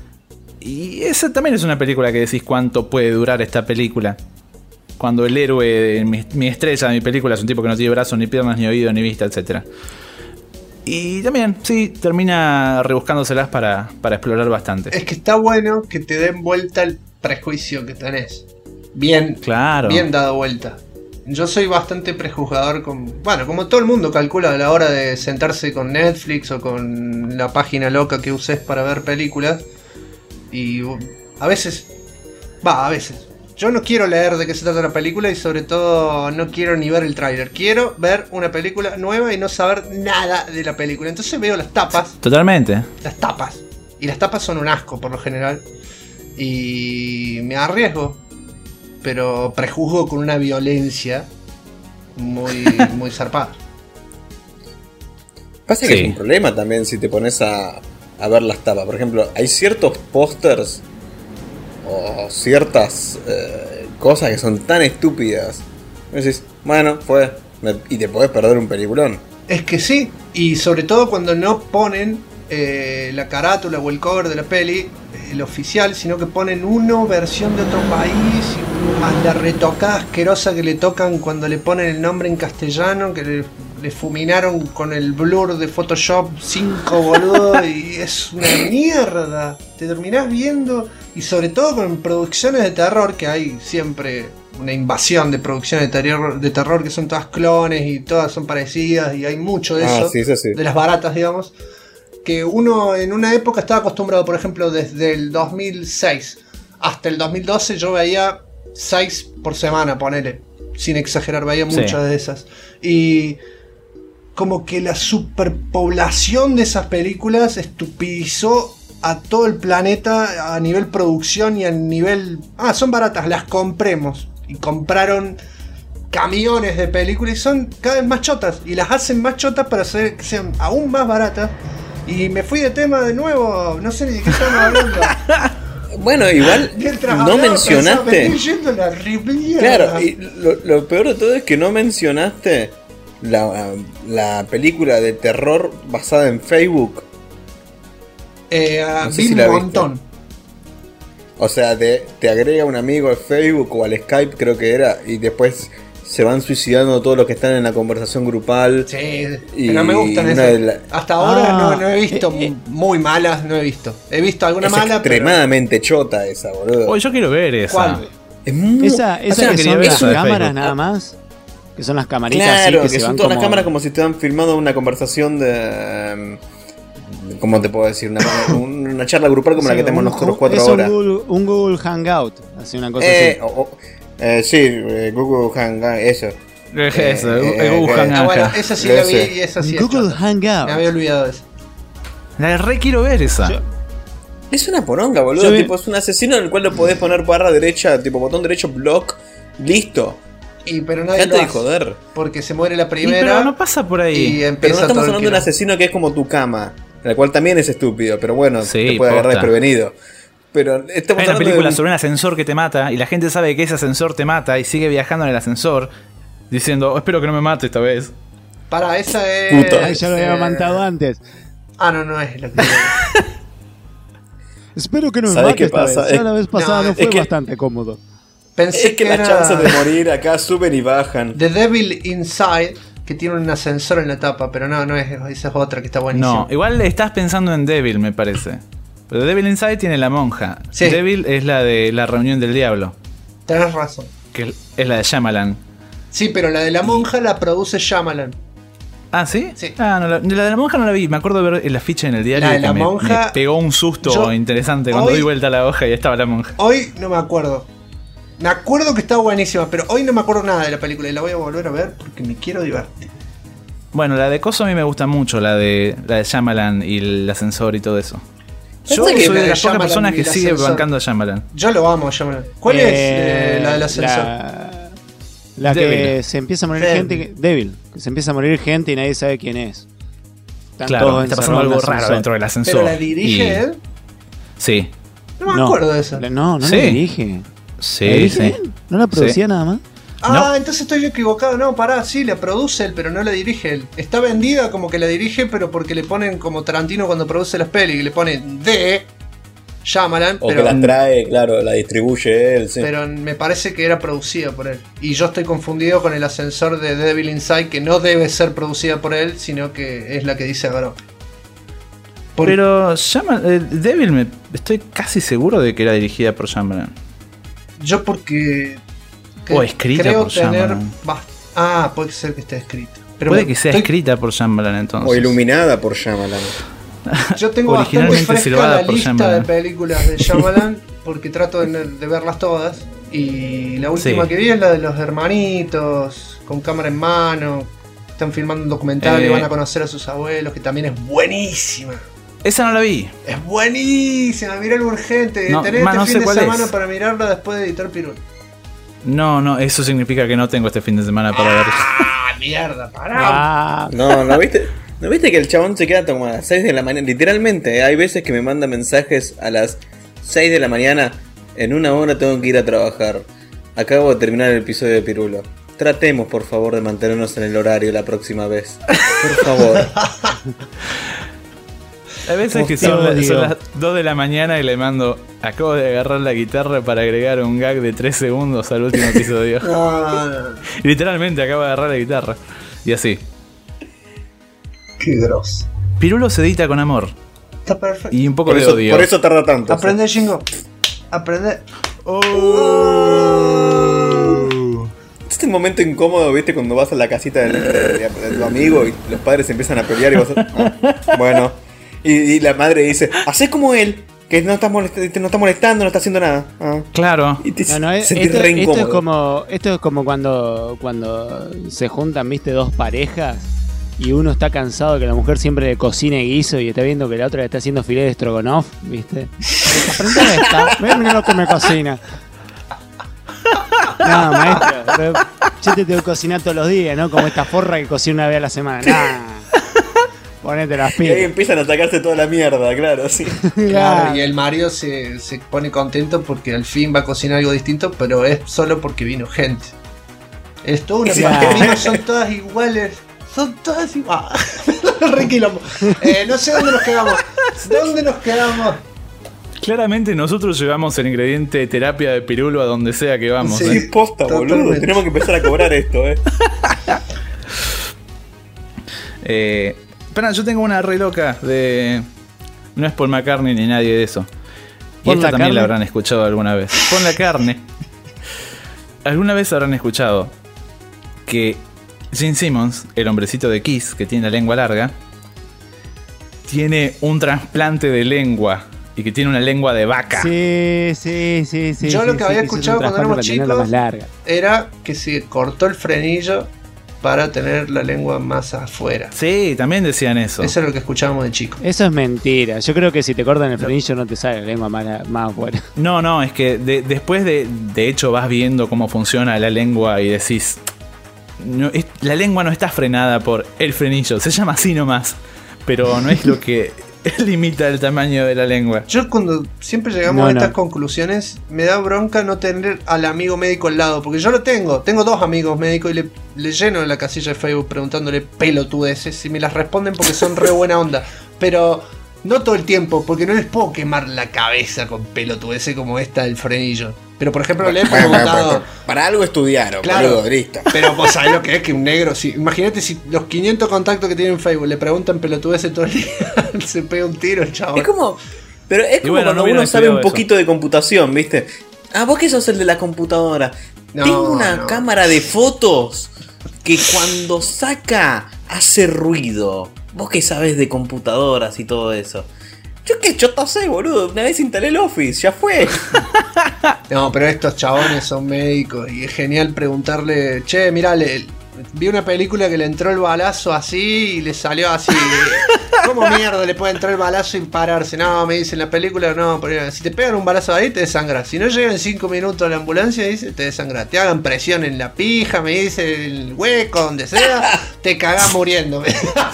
Y esa también es una película que decís cuánto puede durar esta película. Cuando el héroe, mi estrella de mi película, es un tipo que no tiene brazos, ni piernas, ni oídos, ni vista, etc. Y también, sí, termina rebuscándoselas para explorar bastante. Es que está bueno que te den vuelta el prejuicio que tenés. Bien, claro. Bien dado vuelta. Yo soy bastante prejuzgador bueno, como todo el mundo calcula a la hora de sentarse con Netflix o con la página loca que uses para ver películas. Y a veces. Yo no quiero leer de qué se trata la película y sobre todo no quiero ni ver el tráiler. Quiero ver una película nueva y no saber nada de la película. Entonces veo las tapas. Totalmente. Las tapas. Y las tapas son un asco por lo general. Y me arriesgo. Pero prejuzgo con una violencia muy, muy zarpada. Pasa que es un problema también si te pones a ver las tapas. Por ejemplo, hay ciertos pósters o ciertas cosas que son tan estúpidas. Y decís, bueno, y te podés perder un peliculón. Es que sí, y sobre todo cuando no ponen la carátula o el cover de la peli, el oficial, sino que ponen una versión de otro país, más la retocada asquerosa que le tocan cuando le ponen el nombre en castellano, que le fuminaron con el blur de Photoshop 5 boludo, y es una mierda. Te terminás viendo, y sobre todo con producciones de terror, que hay siempre una invasión de producciones de terror que son todas clones y todas son parecidas, y hay mucho de eso, sí. de las baratas, digamos. Que uno en una época estaba acostumbrado, por ejemplo, desde el 2006 hasta el 2012 yo veía 6 por semana, ponele, sin exagerar, veía muchas de esas. Y como que la superpoblación de esas películas estupidizó a todo el planeta a nivel producción y a nivel... son baratas, las compremos. Y compraron camiones de películas y son cada vez más chotas. Y las hacen más chotas para hacer que sean aún más baratas. Y me fui de tema de nuevo, no sé ni de qué estamos hablando. Bueno, igual no mencionaste. Claro, y lo peor de todo es que no mencionaste la película de terror basada en Facebook. No sé si un montón. O sea, te agrega un amigo al Facebook o al Skype, creo que era, y después se van suicidando todos los que están en la conversación grupal. Sí, pero me gustan esas. Hasta ahora no he visto muy malas, no he visto. He visto alguna mala, extremadamente chota esa, boludo. Yo quiero ver esa. ¿Cuál? Esa que son las cámaras nada más. Que son las camaritas Claro, así que se son van todas las como... cámaras como si estuvieran filmando una conversación de... ¿Cómo te puedo decir? Una charla grupal como la Sí, que tenemos nosotros 4 es horas. un Google Hangout, así una cosa así. Sí, Google Hangout, eso. Eso, el Google Hangout. Bueno, esa sí la vi y esa sí es Google chota. Hangout. Me había olvidado de eso. La re quiero ver esa. Yo- Es una poronga, boludo. Yo vi- Tipo, es un asesino en el cual lo podés poner barra derecha, tipo botón derecho, block, listo. Pero nadie Dejate lo de hace, joder. porque se muere la Y primera pero no pasa por ahí. y Pero empieza no estamos todo el hablando de un quilombo. asesino que es como tu cama, el cual también es estúpido, pero bueno, Sí, te puede agarrar posta. desprevenido. Pero estamos Hay una hablando película de sobre un ascensor que te mata y la gente sabe que ese ascensor te mata y sigue viajando en el ascensor diciendo, espero que no me mate esta vez. Para, esa es. Puta. Ay, ya lo había matado antes. No es la que. Espero que no me ¿Sabes mate qué esta pasa? vez. Ya la vez pasada no, no fue es que- bastante cómodo. Pensé Es que era las chances de morir acá suben y bajan. The Devil Inside, que tiene un ascensor en la tapa, pero no es, esa es otra que está buenísima. No, igual estás pensando en Devil, me parece. Pero Devil Inside tiene la monja. Sí. Devil es la de la reunión del diablo, Tenés razón. que es la de Shyamalan. Sí, pero la de la monja la produce Shyamalan. Ah, ¿sí? Sí. Ah, no, la de la monja no la vi. Me acuerdo de ver el afiche en el diario La de que la me monja- pegó un susto Yo- interesante cuando hoy- di vuelta a la hoja y estaba la monja. Hoy no me acuerdo. Me acuerdo que está buenísima, pero hoy no me acuerdo nada de la película y la voy a volver a ver porque me quiero divertir. Bueno, la de Coso a mí me gusta mucho, la de Shyamalan y el ascensor y todo eso. Yo Pensé que soy la de de las pocas Shyamalan personas y que el sigue ascensor. bancando a Shyamalan. Yo lo amo, Shyamalan. ¿Cuál es la del ascensor? La Devil. que se empieza a morir Devil. gente. Devil. Que se empieza a morir gente y nadie sabe quién es. Están Claro, todos está pasando encerrados en algo un raro ascensor. dentro del ascensor. ¿Pero la dirige Y- él? Sí, No me acuerdo de eso. No Sí. la dirige. sí, ¿La dirige sí. él? ¿No la producía nada más? Ah, entonces estoy yo equivocado. No, pará, sí, la produce él, pero no la dirige él. Está vendida como que la dirige, pero porque le ponen como Tarantino cuando produce las pelis, que le ponen de Shyamalan, O pero, que las trae, claro, la distribuye él, sí. pero me parece que era producida por él. Y yo estoy confundido con el ascensor de Devil Inside, que no debe ser producida por él, sino que es la que dice Agaro. Pero Devil, estoy casi seguro de que era dirigida por Shyamalan. Yo porque... O escrita creo por tener Shyamalan. puede ser que esté escrita. Pero Puede que sea estoy- escrita por Shyamalan entonces. O iluminada por Shyamalan. Yo tengo bastante Originalmente fresca silbada la por lista Shyamalan. de películas de Shyamalan porque trato de verlas todas. Y la última Sí. que vi es la de los hermanitos con cámara en mano. Están filmando un documental y van a conocer a sus abuelos, que también es buenísima. Esa no la vi. Es buenísima, mirarla urgente. No, Tenés más este no fin sé de cuál semana es. para mirarla después de editar Pirul. No, eso significa que no tengo este fin de semana para verla. ¡Ah, mierda! ¡Pará! Ah, ¿No viste? ¿No viste que el chabón se queda como a las 6 de la mañana? Literalmente, hay veces que me manda mensajes a las 6 de la mañana. En 1 hora tengo que ir a trabajar. Acabo de terminar el episodio de Pirulo. Tratemos, por favor, de mantenernos en el horario la próxima vez. Por favor. Hay veces que Te son odio. las 2 de la mañana y le mando. Acabo de agarrar la guitarra para agregar un gag de 3 segundos al último episodio. No. Y literalmente acabo de agarrar la guitarra. Y así. ¡Qué grosso! Pirulo se edita con amor. Está perfecto. Y un poco Por de eso, odio. por eso tarda tanto. Aprende, Jingo. Aprende. Es el momento incómodo, ¿viste? Cuando vas a la casita de tu amigo y los padres empiezan a pelear y vas a... bueno. Y la madre dice, hacé como él, que no está molestando, no está haciendo nada. Ah. Claro. Y te no, sentís re incómodo. esto es como cuando se juntan, viste, dos parejas y uno está cansado que la mujer siempre le cocine guiso y está viendo que la otra le está haciendo filé de stroganoff, viste. Aprende esta, mira lo que me cocina. No, maestro, yo te tengo que cocinar todos los días, ¿no? Como esta forra que cocina una vez a la semana. Nah. Ponete las Y ahí pilas. empiezan a sacarse toda la mierda, claro, sí. Claro, y el Mario se pone contento porque al fin va a cocinar algo distinto, pero es solo porque vino gente. Es toda una Claro. familia, son todas iguales. Son todas iguales. Re quilombo. No sé dónde nos quedamos. ¿Dónde nos quedamos? Claramente nosotros llevamos el ingrediente terapia de Pirulo a donde sea que vamos. Sí. Sí, posta, boludo. Totalmente. Tenemos que empezar a cobrar esto, Espera, yo tengo una re loca de. No es Paul McCartney ni nadie de eso. Y ¿Pon esta la también carne? la habrán escuchado alguna vez. Pon la carne. Alguna vez habrán escuchado que Gene Simmons, el hombrecito de Kiss, que tiene la lengua larga, tiene un trasplante de lengua y que tiene una lengua de vaca. Sí. Yo lo que había escuchado cuando éramos chicos más larga. era que se cortó el frenillo para tener la lengua más afuera. Sí, también decían eso. Eso es lo que escuchábamos de chicos. Eso es mentira. Yo creo que si te cortan el frenillo no te sale la lengua más afuera. No, es que después de hecho vas viendo cómo funciona la lengua y decís, la lengua no está frenada por el frenillo, se llama así nomás, pero no es lo que limita el tamaño de la lengua. Yo cuando siempre llegamos a estas conclusiones, me da bronca no tener al amigo médico al lado, porque yo lo tengo 2 amigos médicos y le lleno en la casilla de Facebook preguntándole pelotudeces y me las responden porque son re buena onda, pero no todo el tiempo, porque no les puedo quemar la cabeza con pelotudeces como esta del frenillo. Pero por ejemplo le he preguntado... Para algo estudiaron, claro, boludo, listo. Pero vos sabés lo que es que un negro... Imagínate si los 500 contactos que tiene en Facebook le preguntan pelotudeces todo el día, se pega un tiro el chabón. Es como cuando uno sabe un poquito de computación, ¿viste? Ah, vos que sos el de la computadora. Tengo una cámara de fotos que cuando saca hace ruido. Vos que sabés de computadoras y todo eso. Yo qué chota sé, boludo. Una vez instalé el Office, ya fue. No, pero estos chabones son médicos y es genial preguntarle, che, mirá, vi una película que le entró el balazo así y le salió así. ¿Cómo mierda le puede entrar el balazo y pararse? No, me dice en la película, no, pero si te pegan un balazo ahí te desangra. Si no llega en 5 minutos a la ambulancia, dice, te desangra. Te hagan presión en la pija, me dice, el hueco, donde sea, te cagás muriendo.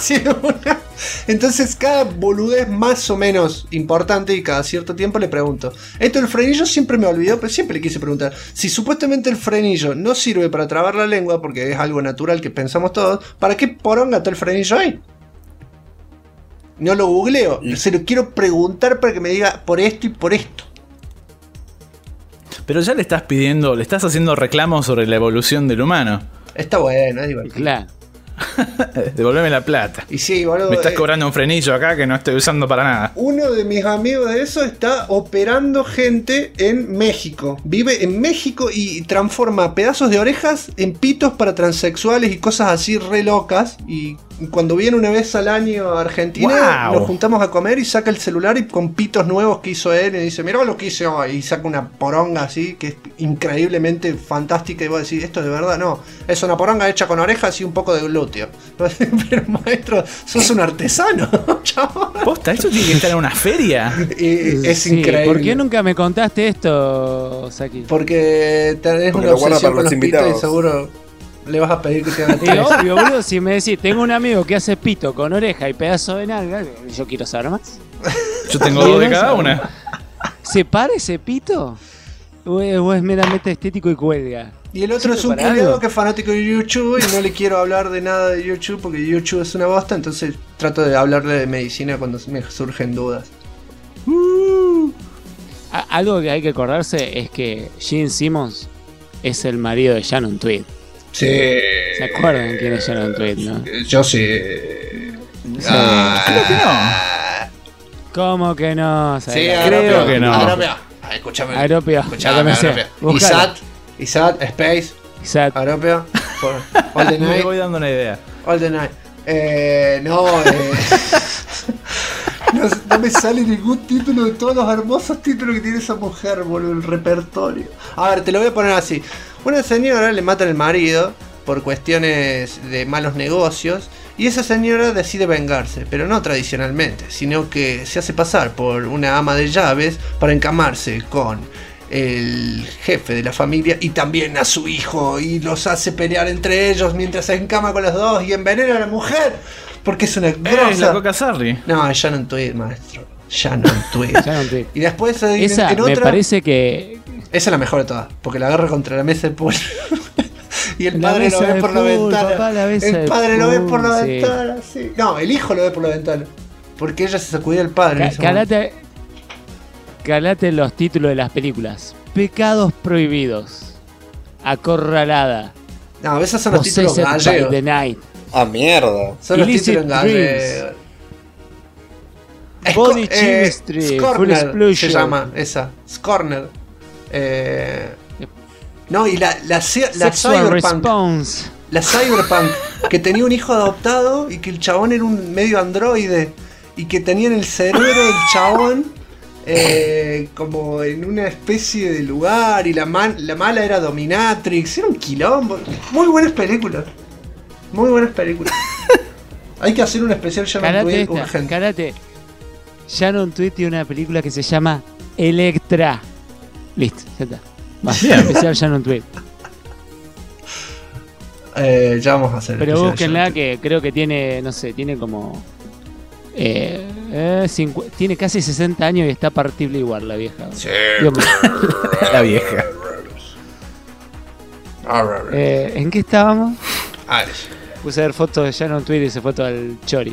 Entonces cada boludez más o menos importante y cada cierto tiempo le pregunto. Esto del frenillo siempre me olvidó, pero siempre le quise preguntar. Si supuestamente el frenillo no sirve para trabar la lengua, porque es algo natural que pensamos todos, ¿para qué poronga está el frenillo ahí? No lo googleo, se lo quiero preguntar para que me diga por esto y por esto. Pero ya le estás haciendo reclamos sobre la evolución del humano. Está bueno, es divertido. Claro. Devolveme la plata. Y sí, boludo. Me estás cobrando un frenillo acá que no estoy usando para nada. Uno de mis amigos de eso está operando gente en México. Vive en México y transforma pedazos de orejas en pitos para transexuales y cosas así re locas. Y cuando viene una vez al año a Argentina, wow, nos juntamos a comer y saca el celular y con pitos nuevos que hizo él y dice, mirá lo que hice hoy. Y saca una poronga así que es increíblemente fantástica. Y vos decís, esto de verdad no. Es una poronga hecha con orejas y un poco de glúteo. Pero maestro, sos un artesano, chaval. Posta, eso tiene que estar en una feria. Es increíble. ¿Por qué nunca me contaste esto, Saki? Porque tenés una obsesión con los pitos y seguro le vas a pedir que te haga tres. Obvio, boludo, si me decís, tengo un amigo que hace pito con oreja y pedazo de nalga, yo quiero saber más. Yo tengo 2 de cada una. ¿Se para ese pito? ¿O es meramente estético y cuelga? Y el otro es un culiado que es fanático de YouTube y no le quiero hablar de nada de YouTube porque YouTube es una bosta, entonces trato de hablarle de medicina cuando me surgen dudas. Algo que hay que acordarse es que Gene Simmons es el marido de Shannon Tweed. Sí. ¿Se acuerdan quién es Shannon Tweed, no? Yo sí. Creo que no. ¿Cómo que no? Sí, creo que no. Escúchame. Aeropia. Isat, Space. Isat. Aeropia. All the night. Me voy dando una idea. All the night. No me sale ningún título de todos los hermosos títulos que tiene esa mujer, boludo, el repertorio. A ver, te lo voy a poner así. Una señora le mata al marido por cuestiones de malos negocios y esa señora decide vengarse, pero no tradicionalmente, sino que se hace pasar por una ama de llaves para encamarse con el jefe de la familia y también a su hijo y los hace pelear entre ellos mientras se encama con los dos y envenena a la mujer porque es una grosa. Es la Coca Sarri. No, es Shannon Tweed, maestro. Shannon Tweed. Y después esa en otra, me parece que esa es la mejor de todas, porque la agarra contra la mesa de pool. Y el la padre lo ve por la ventana. Papá, el padre lo ve por la ventana, sí. No, el hijo lo ve por la ventana. Porque ella se sacudía al padre. Calate los títulos de las películas. Pecados prohibidos. Acorralada. No, esos son los títulos gallegos. The Night. Ah, mierda. Son los títulos gallegos. Body Chemistry. Full Explosion. Se llama esa. Scorner. No, y la Sexual Cyberpunk. Response. La Cyberpunk, que tenía un hijo adoptado y que el chabón era un medio androide y que tenía en el cerebro del chabón como en una especie de lugar y la mala era Dominatrix. Era un quilombo. Muy buenas películas. Muy buenas películas. Hay que hacer un especial Shannon Tweed urgente. Karate. Shannon Tweed tiene una película que se llama Electra. Listo, ya está. Bien. Especial Shannon Tweed. Ya vamos a hacer. Pero búsquenla, que creo que tiene, no sé, tiene como... tiene casi 60 años y está partible igual la vieja. Sí. La vieja. ¿En qué estábamos? Alex. Puse a ver fotos de Shannon Tweed y se foto al Chori.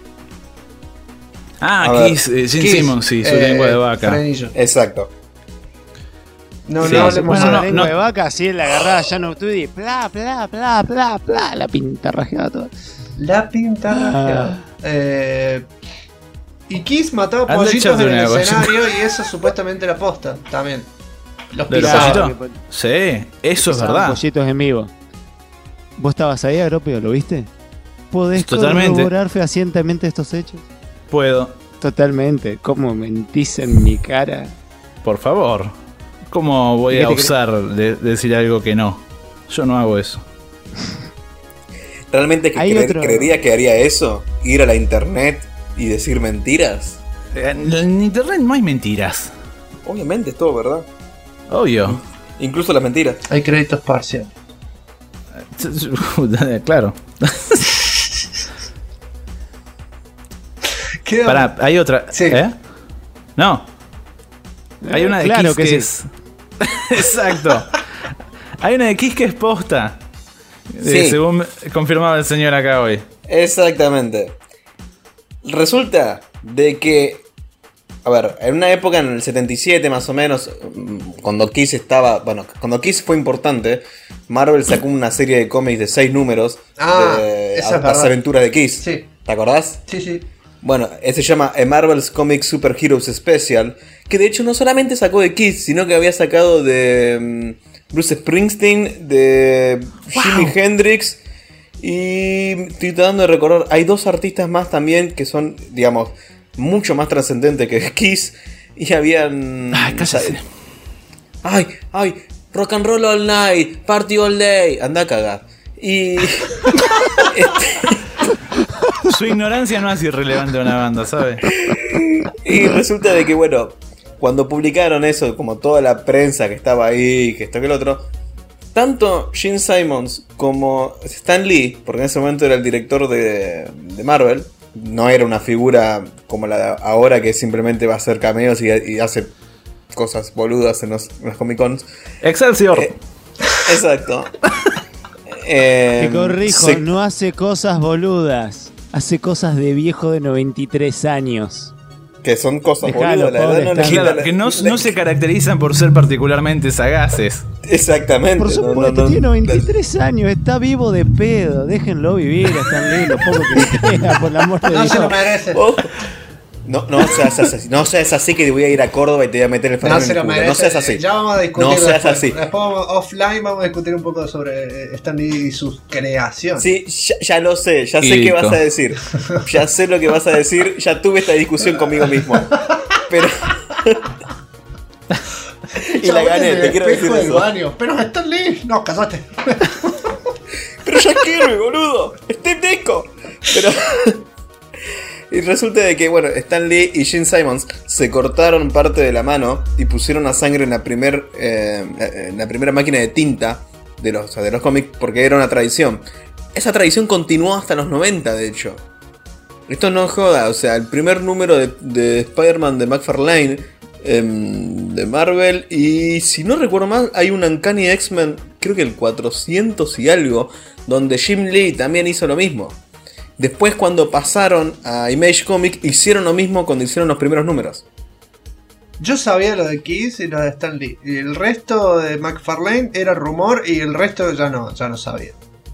Ah, Kiss, Gene Simmons, sí, su lengua de vaca. Frenillo. Exacto. No, Sí, no Se hablemos puso de la no, lengua no. de vaca, así en la agarrada Shannon Tweed y bla, bla, bla, bla, bla, la pinta rajeada toda. La pinta rajeada. Y Kiss mataba Anda, pollitos échate en el una cosa. escenario y eso es supuestamente la posta también. Los ¿De los pisaba. pollitos? Sí, eso es Pisaban verdad. pollitos en vivo. ¿Vos estabas ahí, Agropio? ¿Lo viste? ¿Podés Totalmente. corroborar fehacientemente estos hechos? Puedo. Totalmente. ¿Cómo mentís en mi cara? Por favor. ¿Cómo voy a usar de decir algo que no? Yo no hago eso. ¿Realmente Hay otro- creería que haría eso? ¿Ir a la internet y decir mentiras? En internet no hay mentiras. Obviamente, es todo verdad. Obvio. Incluso las mentiras. Hay créditos parciales. Claro. Queda- Pará, hay otra. Sí. ¿Eh? No. Hay una de Claro Kiss que que sí. es. Exacto. Hay una de Kiss que es posta. Sí. Según confirmaba el señor acá hoy. Exactamente. Resulta de que, a ver, en una época en el 77 más o menos, cuando Kiss estaba, bueno, cuando Kiss fue importante, Marvel sacó una serie de cómics de 6 números de esa es las verdad. aventuras de Kiss. Sí. ¿Te acordás? Sí, sí. Bueno, se llama A Marvel's Comics Super Heroes Special, que de hecho no solamente sacó de Kiss, sino que había sacado de Bruce Springsteen, de Jimi Hendrix, y estoy tratando de recordar, hay 2 artistas más también que son, digamos, mucho más trascendentes que Kiss, y habían... Ay, cállate. Ay, rock and roll all night, party all day, anda a cagar. Y... Su ignorancia no hace irrelevante a una banda, ¿sabes? Y resulta de que, bueno, cuando publicaron eso, como toda la prensa que estaba ahí, que esto que el otro, tanto Gene Simmons como Stan Lee, porque en ese momento era el director de Marvel, no era una figura como la de ahora que simplemente va a hacer cameos y hace cosas boludas en los Comic Cons. Excelsior. Exacto. Te corrijo, se- no hace cosas boludas. Hace cosas de viejo de 93 años. que son cosas Dejalo, boludas, la verdad pobre no le Stan. quita Claro, la- que no se caracterizan por ser particularmente sagaces. Exactamente. Por supuesto, tiene 93 años, está vivo de pedo. Déjenlo vivir, Stan Lee, lo poco que le queda, por el amor de No Dios. se lo merece. Oh. No seas así que voy a ir a Córdoba y te voy a meter el No Fernet en se el lo culo. merece. No seas así. Ya vamos a discutir. No seas después. así. Después offline vamos a discutir un poco sobre Stan Lee y sus creaciones. Sí, ya lo sé, ya sé qué Listo. vas a decir. Ya sé lo que vas a decir, ya tuve esta discusión conmigo mismo. Pero. Y la Chabón, gané, en el te quiero decir espejo del eso. baño. Pero Stan Lee. No, casate. Pero ya quiero, boludo. Steve Disco. Pero. Y resulta de que, bueno, Stan Lee y Gene Simmons se cortaron parte de la mano y pusieron la sangre en la primera máquina de tinta de los cómics porque era una tradición. Esa tradición continuó hasta los 90, de hecho. Esto no joda, o sea, el primer número de Spider-Man de McFarlane, de Marvel, y si no recuerdo mal, hay un Uncanny X-Men, creo que el 400 y algo, donde Jim Lee también hizo lo mismo. Después, cuando pasaron a Image Comics, hicieron lo mismo cuando hicieron los primeros números. Yo sabía lo de Kiss y lo de Stan Lee. Y el resto de McFarlane era rumor y el resto ya no sabía.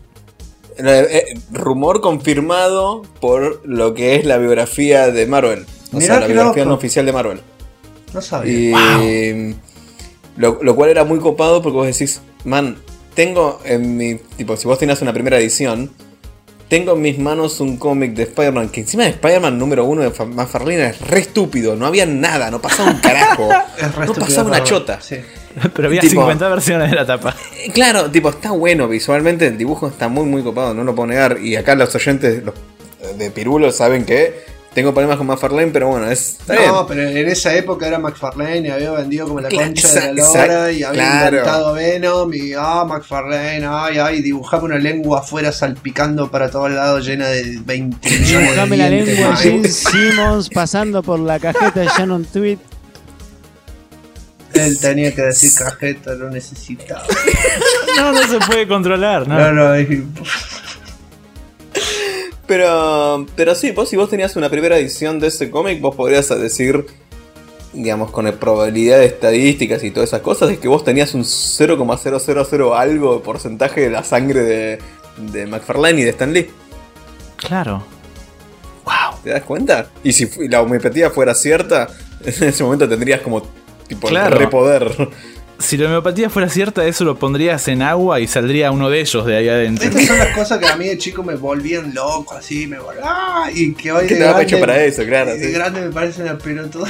Rumor confirmado por lo que es la biografía de Marvel. O Mirá sea, la qué biografía loco. no oficial de Marvel. No sabía. Y lo cual era muy copado porque vos decís, man, tengo en mi... Tipo, si vos tenías una primera edición, tengo en mis manos un cómic de Spider-Man, que encima de Spider-Man número 1 de McFarlane es re estúpido, no había nada, no pasaba un carajo, no pasaba una chota. Sí. Pero había Tipo, 50 versiones de la tapa. Claro, tipo, está bueno visualmente, el dibujo está muy muy copado, no lo puedo negar. Y acá los oyentes de Pirulo saben que tengo problemas con McFarlane, pero bueno, está bien. No, pero en esa época era McFarlane y había vendido como la concha de la Exacto, lora y había claro. inventado Venom y McFarlane, ay, dibujaba una lengua afuera salpicando para todos lados llena de 20 millones de Dibujame la dientes. lengua Ay, Gene Simmons pasando por la cajeta de Shannon Tweet. Él tenía que decir cajeta, lo necesitaba. No se puede controlar, ¿no? No, Pero sí, vos si vos tenías una primera edición de ese cómic, vos podrías decir, digamos, con probabilidad de estadísticas y todas esas cosas, de que vos tenías un 0,000 algo de porcentaje de la sangre de McFarlane y de Stan Lee. Claro. Wow. ¿Te das cuenta? Y si la homeopatía fuera cierta, en ese momento tendrías como tipo Claro. el repoder. Si la homeopatía fuera cierta, eso lo pondrías en agua y saldría uno de ellos de ahí adentro. Estas son las cosas que a mí de chico me volvían loco, así, y que hoy Que de te daba grande, pecho para eso, claro. de Sí. grande me parece una pelotuda.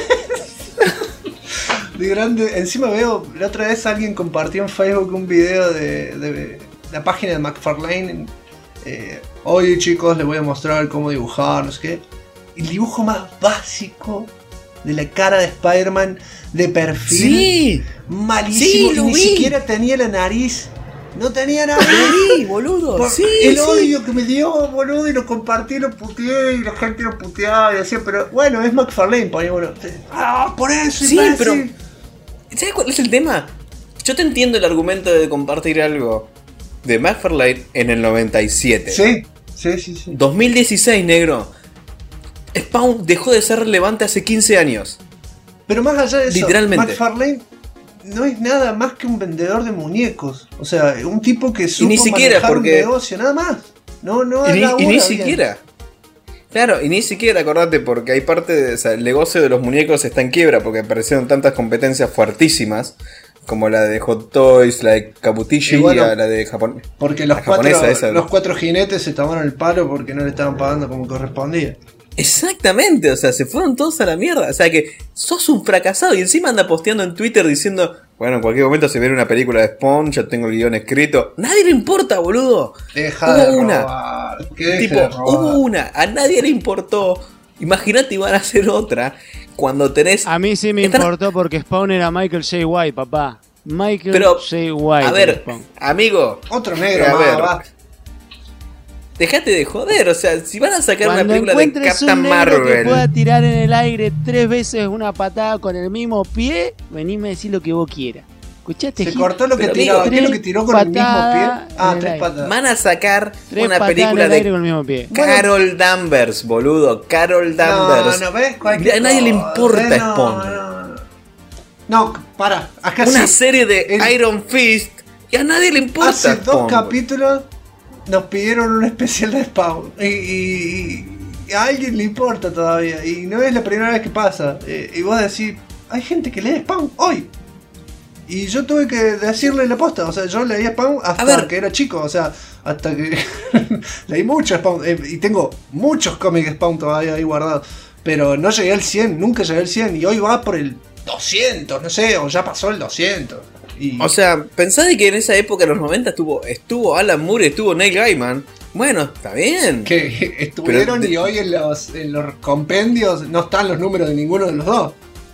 De grande, encima veo, la otra vez alguien compartió en Facebook un video de la página de McFarlane. Hoy chicos les voy a mostrar cómo dibujar, no sé qué. El dibujo más básico de la cara de Spider-Man de perfil. Sí, Malísimo. Sí, lo y ni vi. siquiera tenía la nariz. No tenía nariz. sí, boludo. Por Sí, el sí. odio que me dio, boludo, y lo compartí, lo puteé, y la gente lo puteaba y decía, pero bueno, es McFarlane, ponía uno. Por eso, Sí, imbécil. pero ¿sabes cuál es el tema? Yo te entiendo el argumento de compartir algo de McFarlane en el 97. Sí. 2016, negro. Spawn dejó de ser relevante hace 15 años. Pero más allá de eso, Literalmente. McFarlane no es nada más que un vendedor de muñecos. O sea, un tipo que supo ni siquiera, manejar porque- un negocio, nada más. No, Y ni labura bien. siquiera. Claro, y ni siquiera, acordate, porque hay parte de. O sea, el negocio de los muñecos está en quiebra porque aparecieron tantas competencias fuertísimas. Como la de Hot Toys, la de Kabutishi Y bueno, y la de Japón. Porque la japonesa esa. los cuatro jinetes se tomaron el palo porque no le estaban pagando como correspondía. Exactamente, o sea, se fueron todos a la mierda. O sea que sos un fracasado y encima anda posteando en Twitter diciendo, bueno, en cualquier momento se viene una película de Spawn, ya tengo el guión escrito. Nadie le importa, boludo. Deja Hubo de una. robar. Que deje Tipo, de robar. hubo una, a nadie le importó. Imagínate, iban a hacer otra cuando tenés... A mí sí me Están- importó porque Spawn era Michael J. White, papá. Michael Pero, J. White. a ver, Spawn. amigo, Otro negro a más, ver, va. dejate de joder. O sea, si van a sacar una Cuando película de encuentres Captain un negro que pueda Marvel... tirar en el aire 3 veces una patada con el mismo pie, venime a decir lo que vos quieras. ¿Escuchaste? Se Gil? cortó lo que Pero, tiraba. amigo, ¿Qué es lo que tiró con el mismo patadas pie? en el Tres aire. patadas. Van a sacar 3 una patadas en película el aire de con el mismo pie. Carol Danvers, boludo. Carol Danvers. No, ¿ves? Cualquier A nadie le cosa, importa no, Spawn. No, para. Acá Una sí. serie de El- Iron Fist y a nadie le importa. Hace Spawn, 2 capítulos nos pidieron un especial de Spawn. Y a alguien le importa todavía. Y no es la primera vez que pasa. Y vos decís, hay gente que lee Spawn hoy. Y yo tuve que decirle la posta. O sea, yo leía Spawn hasta ver. que era chico. O sea, hasta que leí mucho Spawn. Y tengo muchos cómics de Spawn todavía ahí guardados. Pero no llegué al 100, nunca llegué al 100. Y hoy va por el 200, no sé, o ya pasó el 200. Y O sea, pensá de que en esa época, en los 90, estuvo Alan Moore, estuvo Neil Gaiman. Bueno, está bien. que estuvieron Pero y hoy en los compendios no están los números de ninguno de los dos.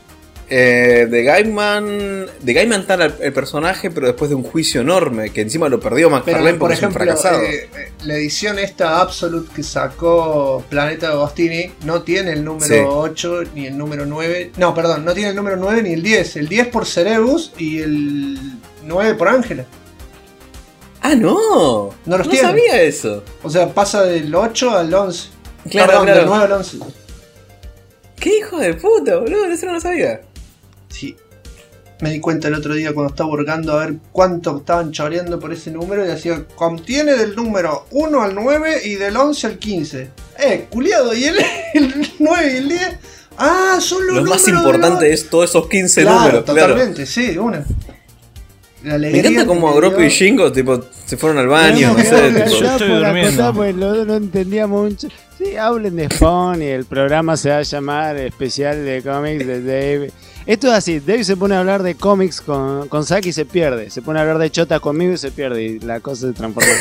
De Gaiman está el personaje, pero después de un juicio enorme, que encima lo perdió McFarlane Pero, por porque es un ejemplo, fracasado. la edición esta Absolute que sacó Planeta Agostini no tiene el número Sí. 8 ni el número 9. No, perdón, no tiene el número 9 ni el 10. El 10 por Cerebus y el 9 por Ángela. Ah, no. No los no tiene. sabía eso. O sea, pasa del 8 al 11. Claro, Perdón, claro. del 9 al 11. ¿Qué hijo de puta, boludo? Eso no lo sabía. Sí. Me di cuenta el otro día cuando estaba hurgando a ver cuánto estaban choreando por ese número y decía, contiene del número 1 al 9 y del 11 al 15. Culiado, ¿y el 9 y el 10? Ah, son los Lo más números importante de los- es todos esos 15 Claro, números, claro. totalmente, sí, una. La Me alegría encanta cómo que Agropio dio- y Shingo tipo, se fueron al baño, no sé. Yo Tipo, estoy durmiendo. Pues no entendíamos mucho. Sí, hablen de Spawn y el programa se va a llamar Especial de Cómics de Dave. Esto es así, Dave se pone a hablar de cómics con Zack y se pierde. Se pone a hablar de Chota conmigo y se pierde. Y la cosa se transforma.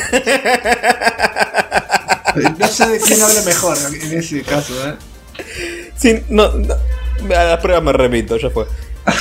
No sé de quién habla mejor en ese caso, ¿eh? sí, no, a las pruebas me remito, ya fue.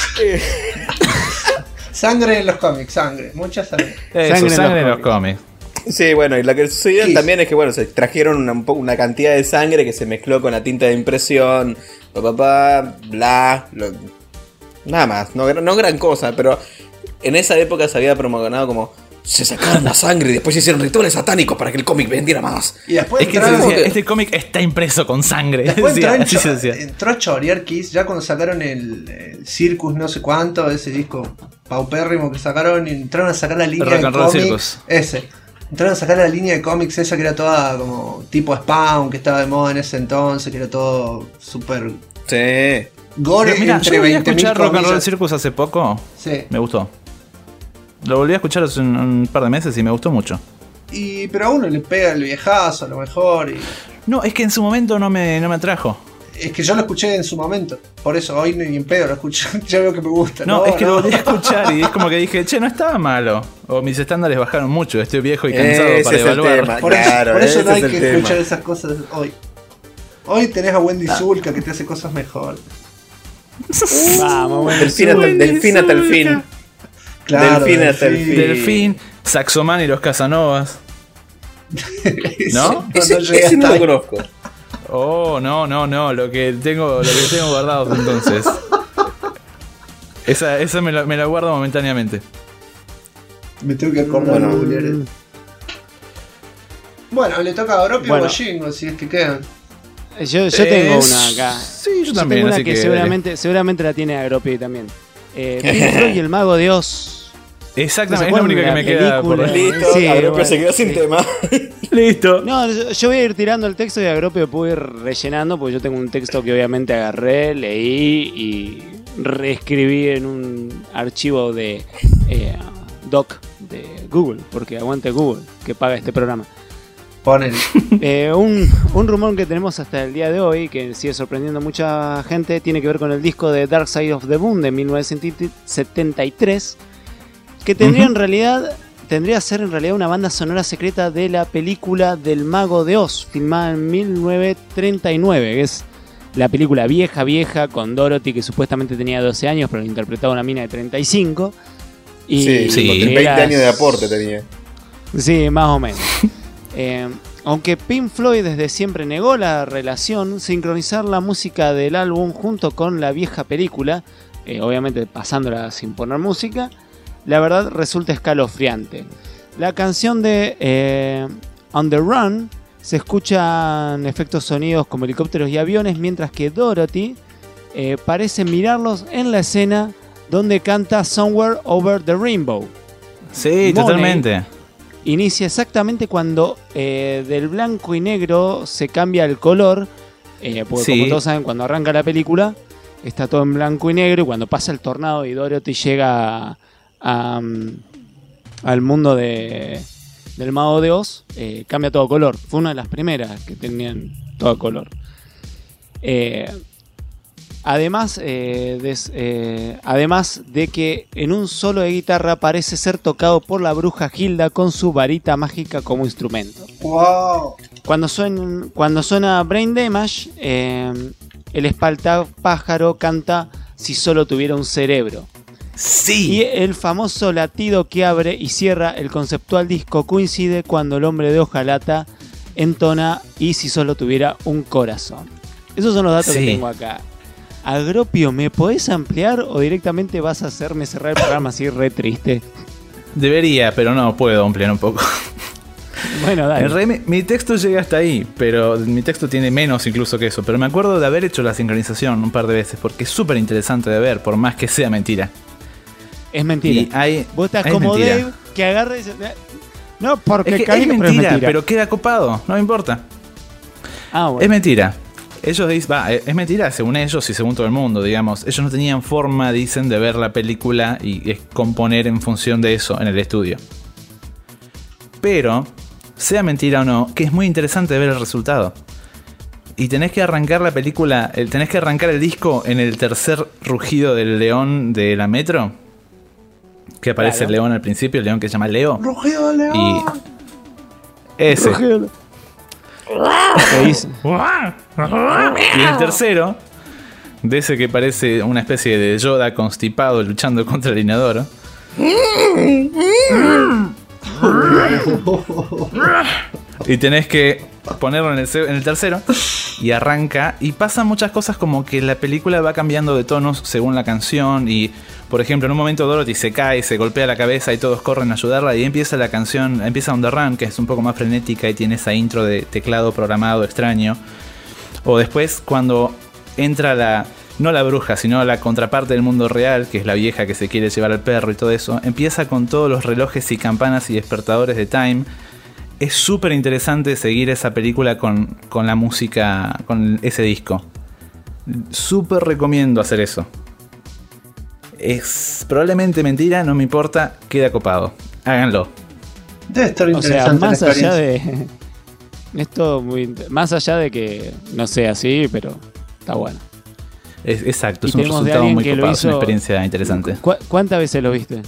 Sangre en los cómics, sangre, mucha sangre. Eso, Sangre sangre en en los los cómics. Sí, bueno, y lo que sucedió Kiss. también es que, bueno, se trajeron una cantidad de sangre que se mezcló con la tinta de impresión, bla, nada más, no gran cosa, pero en esa época se había promocionado como se sacaron la sangre y después se hicieron rituales satánicos para que el cómic vendiera más. Y después Es que se entraron- decía, este cómic está impreso con sangre. Después Decía, entró, así se decía. entró a chorear Kiss ya cuando sacaron el Circus no sé cuánto, ese disco paupérrimo que sacaron, y entraron a sacar la línea Rock de and Roll cómics. Circus. Ese. Entraron a sacar la línea de cómics esa que era toda como tipo Spawn, que estaba de moda en ese entonces, que era todo súper Sí. gore Mira, entre yo volví a 20.000 escuchar Rock and Roll comillas. Circus hace poco. Sí. Me gustó. Lo volví a escuchar hace un par de meses y me gustó mucho. Pero a uno le pega el viejazo a lo mejor. No, es que en su momento no me atrajo. Es que yo lo escuché en su momento. Por eso hoy ni en pedo lo escucho. Ya veo que me gusta. No, es que lo volví a escuchar y es como que dije, che, no estaba malo. O mis estándares bajaron mucho, estoy viejo y cansado Ese para es el evaluar. tema. Por eso, Claro, por eso ese no hay es el que tema. escuchar esas cosas hoy. Hoy tenés a Wendy Zulka que te hace cosas mejor. Vamos, bueno. Delfín hasta el fin. Claro, Delfín hasta el fin. Delfín, Saxoman y los Casanovas. ¿No? Ese no lo conozco. Oh, no, lo que tengo guardado entonces. Esa me la guardo momentáneamente. Me tengo que acordar de googlear. Bueno, le toca a Agropio Bueno. o a Shingo, si es que quedan. Yo tengo una acá. Sí, yo Yo también, tengo una así que seguramente la tiene Agropio también. Pink Floyd y el Mago de Oz. Exactamente, ¿Se es la única que acuerdan me de queda la por película? Listo, Sí, Agropio bueno, se quedó sin sí. tema. Listo. No, yo voy a ir tirando el texto y Agropio puedo ir rellenando, porque yo tengo un texto que obviamente agarré, leí y reescribí en un archivo de doc de Google, porque aguante Google, que paga este programa. Ponen. Un rumor que tenemos hasta el día de hoy, que sigue sorprendiendo a mucha gente, tiene que ver con el disco de Dark Side of the Moon de 1973, que tendría tendría que ser en realidad una banda sonora secreta de la película del Mago de Oz, filmada en 1939, que es la película vieja, con Dorothy, que supuestamente tenía 12 años, pero lo interpretaba una mina de 35. Y Sí, 20 era- años de aporte tenía. Sí, más o menos. Aunque Pink Floyd desde siempre negó la relación, sincronizar la música del álbum junto con la vieja película, obviamente pasándola sin poner música, la verdad resulta escalofriante. La canción de On the Run se escuchan efectos sonidos como helicópteros y aviones, mientras que Dorothy parece mirarlos en la escena donde canta Somewhere Over the Rainbow. Sí, Money. totalmente. Inicia exactamente cuando del blanco y negro se cambia el color, porque Sí. como todos saben, cuando arranca la película está todo en blanco y negro, y cuando pasa el tornado y Dorothy llega al mundo del Mago de Oz, cambia todo color. Fue una de las primeras que tenían todo color. Además de que en un solo de guitarra parece ser tocado por la bruja Hilda con su varita mágica como instrumento. ¡Wow! Cuando suena Brain Damage, el espantapájaro canta Si solo tuviera un cerebro. Sí. Y el famoso latido que abre y cierra el conceptual disco coincide cuando el hombre de hojalata entona Y si solo tuviera un corazón. Esos son los datos que Sí. tengo acá. Agropio, ¿me podés ampliar o directamente vas a hacerme cerrar el programa así re triste? Debería, pero no puedo ampliar un poco. Bueno, dale. En realidad mi texto llega hasta ahí, pero mi texto tiene menos incluso que eso. Pero me acuerdo de haber hecho la sincronización un par de veces, porque es súper interesante de ver, por más que sea mentira. Es mentira. Y hay, Vos estás es como mentira. Dave, que agarra y dice... No, porque Es que Cali, es pero mentira, pero queda copado, no me importa. Ah, bueno. Es mentira. Ellos dicen, es mentira según ellos y según todo el mundo, digamos. Ellos no tenían forma, dicen, de ver la película y componer en función de eso en el estudio. Pero, sea mentira o no, que es muy interesante ver el resultado. Y tenés que arrancar la película, tenés que arrancar el disco en el tercer rugido del león de la Metro. Que aparece el león al principio, el león que se llama Leo. ¡Rugido de león! Y ese. ¿Qué dice? Y el tercero, de ese que parece una especie de Yoda constipado luchando contra el inodoro. Y tenés que ponerlo en el tercero. Y arranca. Y pasan muchas cosas como que la película va cambiando de tonos según la canción. Y por ejemplo, en un momento Dorothy se cae, se golpea la cabeza y todos corren a ayudarla. Y empieza la canción, empieza On The Run, que es un poco más frenética y tiene esa intro de teclado programado extraño. O después cuando entra no la bruja, sino la contraparte del mundo real, que es la vieja que se quiere llevar al perro y todo eso. Empieza con todos los relojes y campanas y despertadores de Time. Es súper interesante seguir esa película con la música, con ese disco. Súper recomiendo hacer eso. Es probablemente mentira, no me importa, queda copado. Háganlo. Debe estar O interesante. sea, más la allá experiencia. de... Esto más allá de que no sea así, pero está bueno. Exacto, Y es un tenemos de resultado alguien muy que lo copado, es una hizo- experiencia interesante. ¿Cuántas veces lo viste?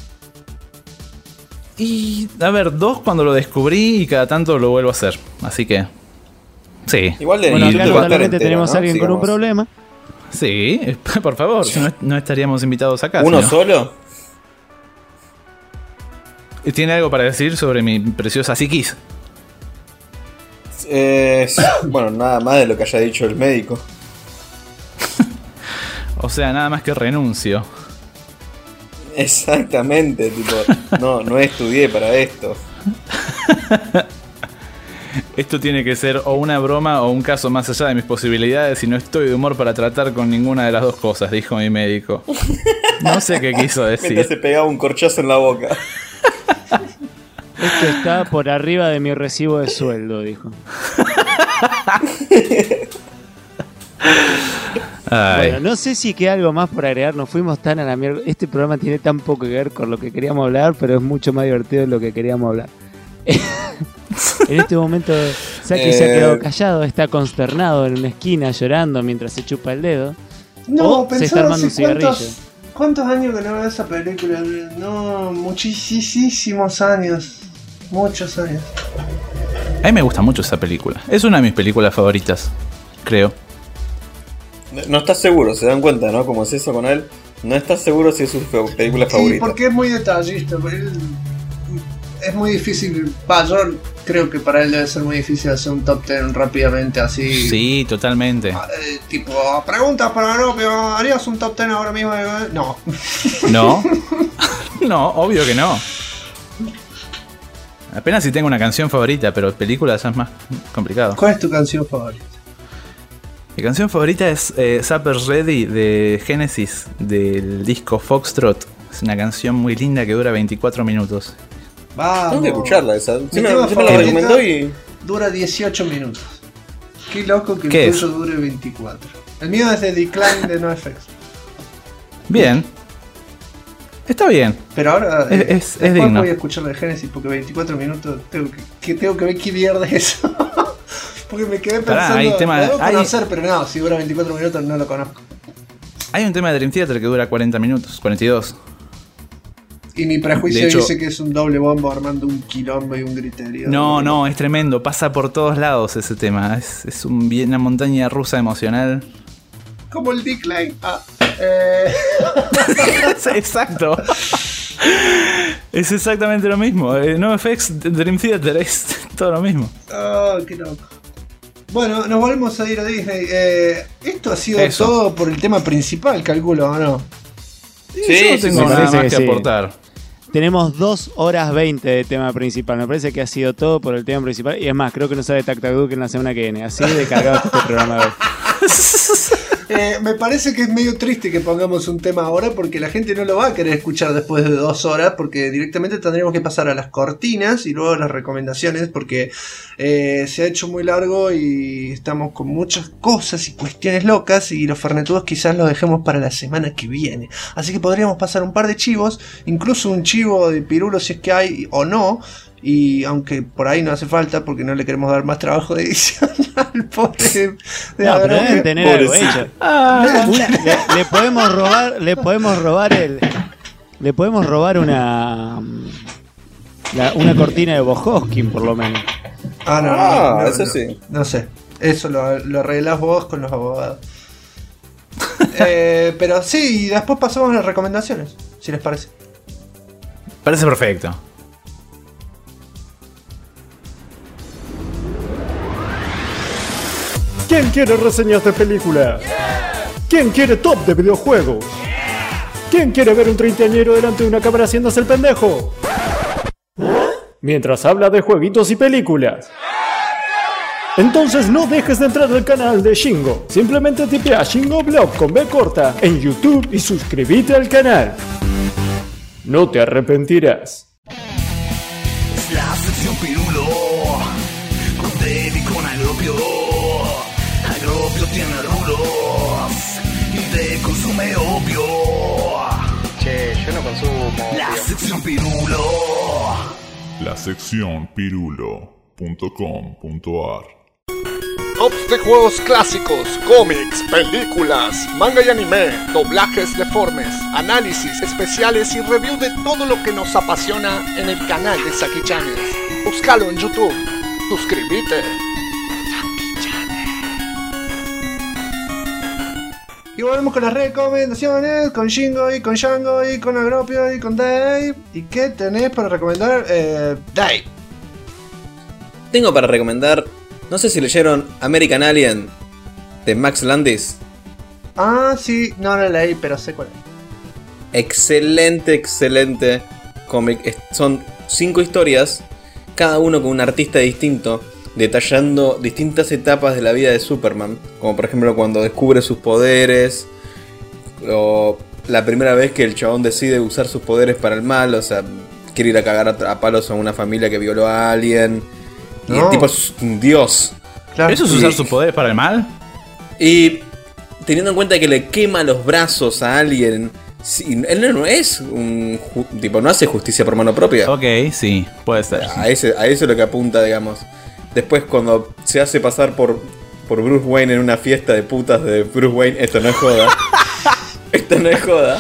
Y a ver, 2 cuando lo descubrí y cada tanto lo vuelvo a hacer. Así que sí. Igual de Bueno, Y acá YouTube lamentablemente tenemos a alguien con un Sigamos. problema. Sí, por favor, si no estaríamos invitados acá. ¿Uno si no. solo? ¿Tiene algo para decir sobre mi preciosa psiquis? Bueno, nada más de lo que haya dicho el médico. O sea, nada más que renuncio. Exactamente, tipo, no estudié para esto. Esto tiene que ser o una broma o un caso más allá de mis posibilidades y no estoy de humor para tratar con ninguna de las dos cosas, dijo mi médico. No sé qué quiso Mientras decir. se pegaba un corchazo en la boca. Esto está por arriba de mi recibo de sueldo, dijo. Ay. Bueno, no sé si queda algo más por agregar. Nos fuimos tan a la mierda. Este programa tiene tan poco que ver con lo que queríamos hablar, pero es mucho más divertido de lo que queríamos hablar. En este momento, Saki se ha quedado callado, está consternado en una esquina llorando mientras se chupa el dedo. No, O se está pensaba armando un hace cigarrillo. ¿Cuántos años que no veo esa película? No, muchísimos años. Muchos años. A mí me gusta mucho esa película. Es una de mis películas favoritas, creo. No estás seguro, se dan cuenta, ¿no? Como es eso con él. No estás seguro si es su película Y favorita. porque es muy detallista. Es muy difícil. Yo creo que para él debe ser muy difícil hacer un top 10 rápidamente así. Sí, totalmente. Tipo, preguntas para López, ¿harías un top 10 ahora mismo? No. ¿No? No, obvio que no. Apenas si tengo una canción favorita, pero películas ya es más complicado. ¿Cuál es tu canción favorita? Mi canción favorita es Supper's Ready de Genesis, del disco Foxtrot. Es una canción muy linda que dura 24 minutos. Vamos. Tengo que escucharla esa. Mi Siempre tema la favorita recomendó y. Dura 18 minutos. Qué loco que ¿Qué el es? tuyo dure 24. El mío es de Decline de NoFX. Bien. Está bien. Pero ahora Es después digno. voy a escuchar la de Genesis porque 24 minutos tengo que ver qué mierda es eso. Porque me quedé Pará, pensando, hay tema- lo debo hay- conocer, pero no, si dura 24 minutos no lo conozco. Hay un tema de Dream Theater que dura 40 minutos, 42. Y mi prejuicio De hecho- dice que es un doble bombo armando un quilombo y un griterío. No, es tremendo. Pasa por todos lados ese tema. Es una montaña rusa emocional. Como el Decline. Exacto. Es exactamente lo mismo. NoFX, Dream Theater, es todo lo mismo. Oh, qué loco. Bueno, nos volvemos a ir a Disney. Esto ha sido Eso. todo por el tema principal, calculo, ¿o no? Yo no tengo me nada parece más que que sí. aportar. Tenemos 2 horas 20 de tema principal. Me parece que ha sido todo por el tema principal. Y es más, creo que no sale Tac Tac Duke en la semana que viene. Así de cargado este programa de hoy. Me parece que es medio triste que pongamos un tema ahora porque la gente no lo va a querer escuchar después de 2 horas porque directamente tendríamos que pasar a las cortinas y luego a las recomendaciones porque se ha hecho muy largo y estamos con muchas cosas y cuestiones locas y los fernetudos quizás los dejemos para la semana que viene. Así que podríamos pasar un par de chivos, incluso un chivo de Pirulo si es que hay o no. Y aunque por ahí no hace falta porque no le queremos dar más trabajo de edición al pobre de No, pero Abraham. deben tener algo hecho. Le podemos robar una cortina de Bojoskin, por lo menos. No, eso sí. No sé, eso lo arreglás vos con los abogados. Pero sí, y después pasamos a las recomendaciones, si les parece. Parece perfecto. ¿Quién quiere reseñas de película? ¿Quién quiere top de videojuegos? ¿Quién quiere ver un treintañero delante de una cámara haciéndose el pendejo? Mientras habla de jueguitos y películas. Entonces no dejes de entrar al canal de Shingo. Simplemente tipea Shingo Blog con B corta en YouTube y suscríbete al canal. No te arrepentirás. Es la sección Pirulo, con Dave y con Agropio. Agropio tiene rulos y Dave consume opio. Che, yo no consumo. La sección Pirulo. La sección pirulo.com.ar. Tops de juegos clásicos, cómics, películas, manga y anime, doblajes deformes, análisis especiales y review de todo lo que nos apasiona en el canal de Saki Channels. Búscalo en YouTube. Suscríbete. Y volvemos con las recomendaciones, con Shingo y con Django y con Agropio y con Dave. ¿Y qué tenés para recomendar, Dave? Tengo para recomendar, no sé si leyeron American Alien de Max Landis. Ah, sí, no lo leí, pero sé cuál es. Excelente cómic. Son 5 historias, cada uno con un artista distinto, detallando distintas etapas de la vida de Superman, como por ejemplo cuando descubre sus poderes, o la primera vez que el chabón decide usar sus poderes para el mal, o sea, quiere ir a cagar a palos a una familia que violó a alguien, y el tipo es un dios. Claro. ¿Eso es usar sus poderes para el mal? Y teniendo en cuenta que le quema los brazos a alguien, él no es un tipo, no hace justicia por mano propia. Ok, sí, puede ser. A eso es lo que apunta, digamos. Después cuando se hace pasar por Bruce Wayne en una fiesta de putas de Bruce Wayne, esto no es joda. Esto no es joda.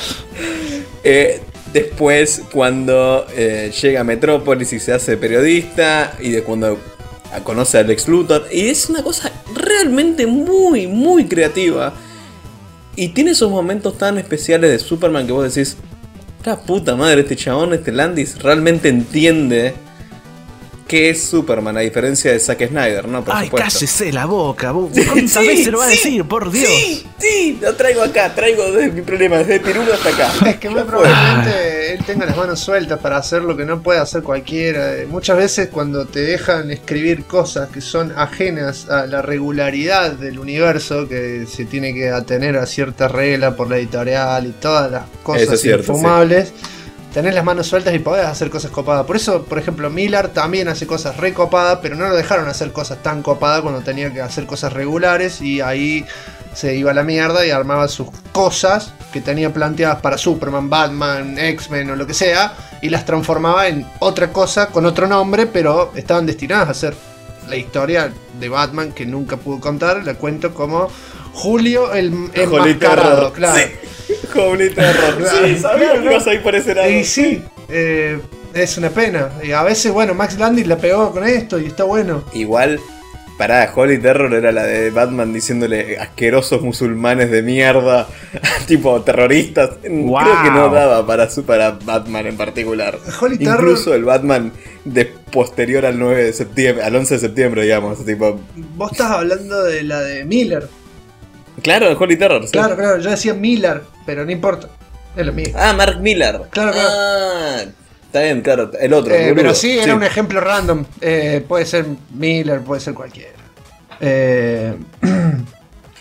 Después cuando llega a Metrópolis y se hace periodista, y de cuando conoce a Lex Luthor, y es una cosa realmente muy creativa. Y tiene esos momentos tan especiales de Superman que vos decís, la puta madre, este chabón, este Landis realmente entiende qué es Superman, a diferencia de Zack Snyder, ¿no? Por supuesto. Cállese la boca, ¿cuántas veces lo va a decir? Por Dios. Sí, lo traigo acá, desde mi problema, desde Pirulo hasta acá. Es que muy probablemente él tenga las manos sueltas para hacer lo que no puede hacer cualquiera. Muchas veces cuando te dejan escribir cosas que son ajenas a la regularidad del universo, que se tiene que atener a cierta regla por la editorial y todas las cosas infumables, sí, tenés las manos sueltas y podés hacer cosas copadas. Por eso, por ejemplo, Miller también hace cosas re copadas, pero no lo dejaron hacer cosas tan copadas cuando tenía que hacer cosas regulares, y ahí se iba a la mierda y armaba sus cosas que tenía planteadas para Superman, Batman, X-Men o lo que sea, y las transformaba en otra cosa con otro nombre, pero estaban destinadas a ser la historia de Batman que nunca pudo contar. La cuento como Julio el Enmascarado, claro. Sí. Holy Terror. Sí, sabía que ibas a ir por ese lado. Y sí, es una pena. Y a veces, bueno, Max Landis la pegó con esto y está bueno. Igual, pará, Holy Terror era la de Batman diciéndole asquerosos musulmanes de mierda, tipo terroristas. Wow. Creo que no daba para Batman en particular. Holy Incluso Terror, el Batman de posterior al 9 de septiembre, al 11 de septiembre, digamos, tipo. Vos estás hablando de la de Miller. Claro, Holy Terror, sí. Claro, yo decía Miller, pero no importa. Es lo mismo. Ah, Mark Millar. Claro. Ah, está bien, claro, el otro. Pero sí, era un ejemplo random. Puede ser Miller, puede ser cualquiera.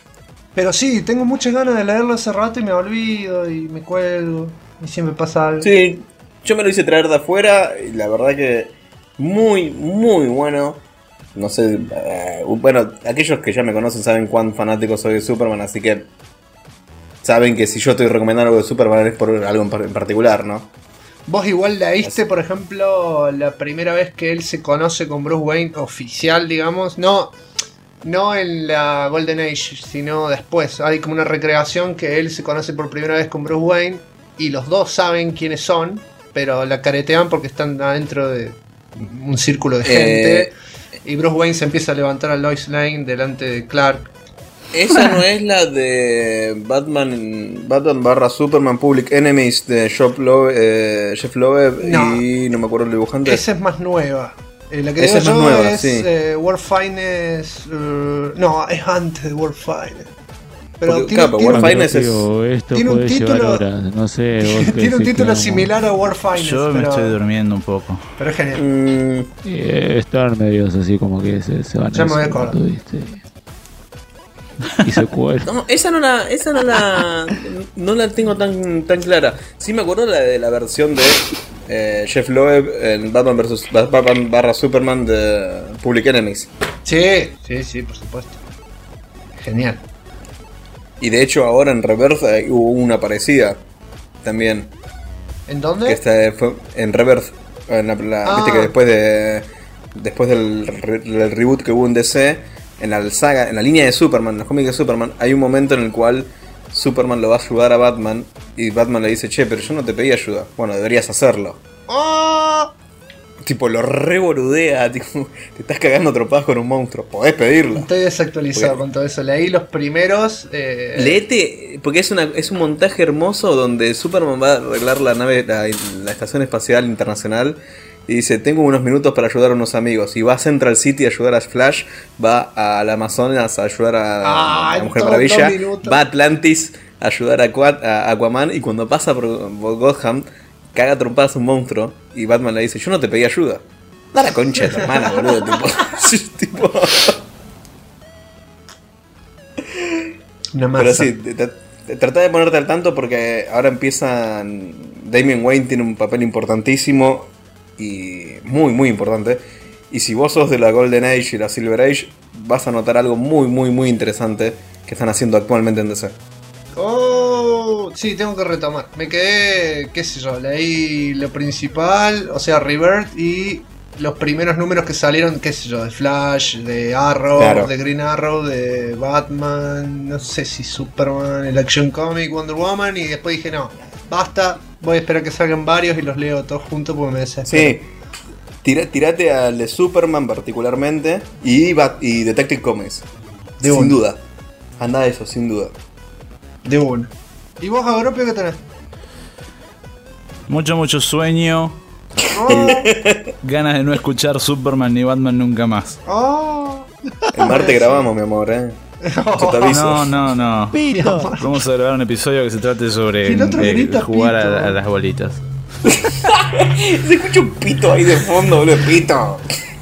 Pero sí, tengo muchas ganas de leerlo hace rato y me olvido y me cuelgo. Y siempre pasa algo. Sí, yo me lo hice traer de afuera y la verdad que muy, muy bueno. No sé, bueno, aquellos que ya me conocen saben cuán fanático soy de Superman, así que saben que si yo estoy recomendando algo de Superman es por algo en particular, ¿no? Vos igual leíste, por ejemplo, la primera vez que él se conoce con Bruce Wayne oficial, digamos. No en la Golden Age, sino después. Hay como una recreación que él se conoce por primera vez con Bruce Wayne y los dos saben quiénes son, pero la caretean porque están adentro de un círculo de gente. Y Bruce Wayne se empieza a levantar a Lois Lane delante de Clark. Esa no es la de Batman / Superman Public Enemies de Jeff Loeb y no me acuerdo el dibujante. Esa es más nueva. La que esa digo es más yo nueva, es sí. World Finest. No, es antes de World Finest. Pero World Finest es... Esto tiene un puede llevar título- horas, no sé. vos qué tiene un decís, título Clown. similar a World Finest. Yo me pero, estoy durmiendo un poco. pero es genial. Están medios así como que se van Ya me voy a eso, acordar. tú viste. Y se cuelga. No, esa no la tengo tan clara. Sí me acuerdo de la versión de Jeff Loeb en Batman / Superman de Public Enemies. Sí, por supuesto. Genial. Y de hecho ahora en Rebirth hubo una parecida también. ¿En dónde? Que fue en Rebirth. Viste que después del reboot que hubo en DC, en la saga, en la línea de Superman, en los cómics de Superman, hay un momento en el cual Superman lo va a ayudar a Batman y Batman le dice, che, pero yo no te pedí ayuda. Bueno, deberías hacerlo. ¡Oh! Tipo, lo reboludea, tipo, te estás cagando tropadas con un monstruo, podés pedirlo. Estoy desactualizado con todo eso. Leí los primeros. Léete, porque es un montaje hermoso donde Superman va a arreglar la nave, la estación espacial internacional. Y dice, tengo unos minutos para ayudar a unos amigos. Y va a Central City a ayudar a Flash. Va a la Amazonas a ayudar a la Mujer Maravilla. Va a Atlantis a ayudar a Aquaman. Y cuando pasa por Gotham, caga trompadas un monstruo. Y Batman le dice, yo no te pedí ayuda. Da la concha de tu hermana, boludo. tipo. Una masa. Pero sí, trata de ponerte al tanto porque ahora empiezan... Damian Wayne tiene un papel importantísimo. Y muy, muy importante. Y si vos sos de la Golden Age y la Silver Age, vas a notar algo muy, muy, muy interesante que están haciendo actualmente en DC. Oh, sí, tengo que retomar. Me quedé, qué sé yo, leí lo principal, o sea, Rebirth y los primeros números que salieron, qué sé yo, de Flash, de Arrow, Claro. de Green Arrow, de Batman, no sé si Superman, el Action Comic, Wonder Woman, y después dije, no, basta, voy a esperar que salgan varios y los leo todos juntos porque me desespero. Sí, tirate al de Superman particularmente y Detective Comics. Sin duda. Anda eso, sin duda. De una. ¿Y vos, Agropio, qué tenés? Mucho sueño. Ganas de no escuchar Superman ni Batman nunca más. Oh. El martes grabamos, mi amor, Yo te aviso. No. Pito. Vamos a grabar un episodio que se trate sobre Si el otro grita jugar pito. a las bolitas. Se escucha un pito ahí de fondo, boludo, pito.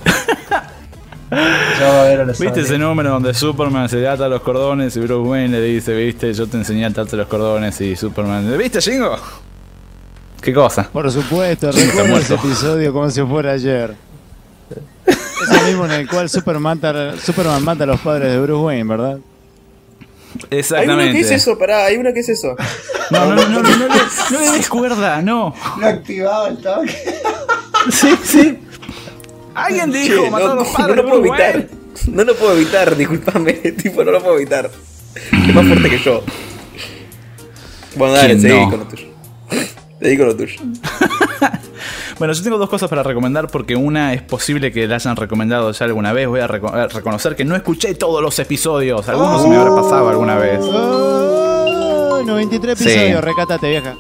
Ya va a ver a la ¿Viste ese número donde Superman se ata los cordones y Bruce Wayne le dice, viste, yo te enseñé a atarte los cordones y Superman, ¿viste, Jingo? ¿Qué cosa? Por supuesto, Sí, está recuerdo ese muerto. episodio como si fuera ayer. Es el mismo en el cual Superman mata a los padres de Bruce Wayne, ¿verdad? Exactamente. Hay uno que es eso, pará, hay uno que es eso. No le des cuerda, no. Lo activaba el toque. Sí. Alguien dijo, Che, mató a los no padres lo de puedo Bruce evitar. Wayne. No lo puedo evitar, discúlpame, tipo, no lo puedo evitar. Es más fuerte que yo. Bueno, dale, ¿Quién seguí no? con lo tuyo. Seguí con lo tuyo. Bueno, yo tengo dos cosas para recomendar porque una es posible que la hayan recomendado ya alguna vez. Voy a reconocer que no escuché todos los episodios. Algunos se me habrá pasado alguna vez. Oh, 93 Sí. episodios, recátate, vieja.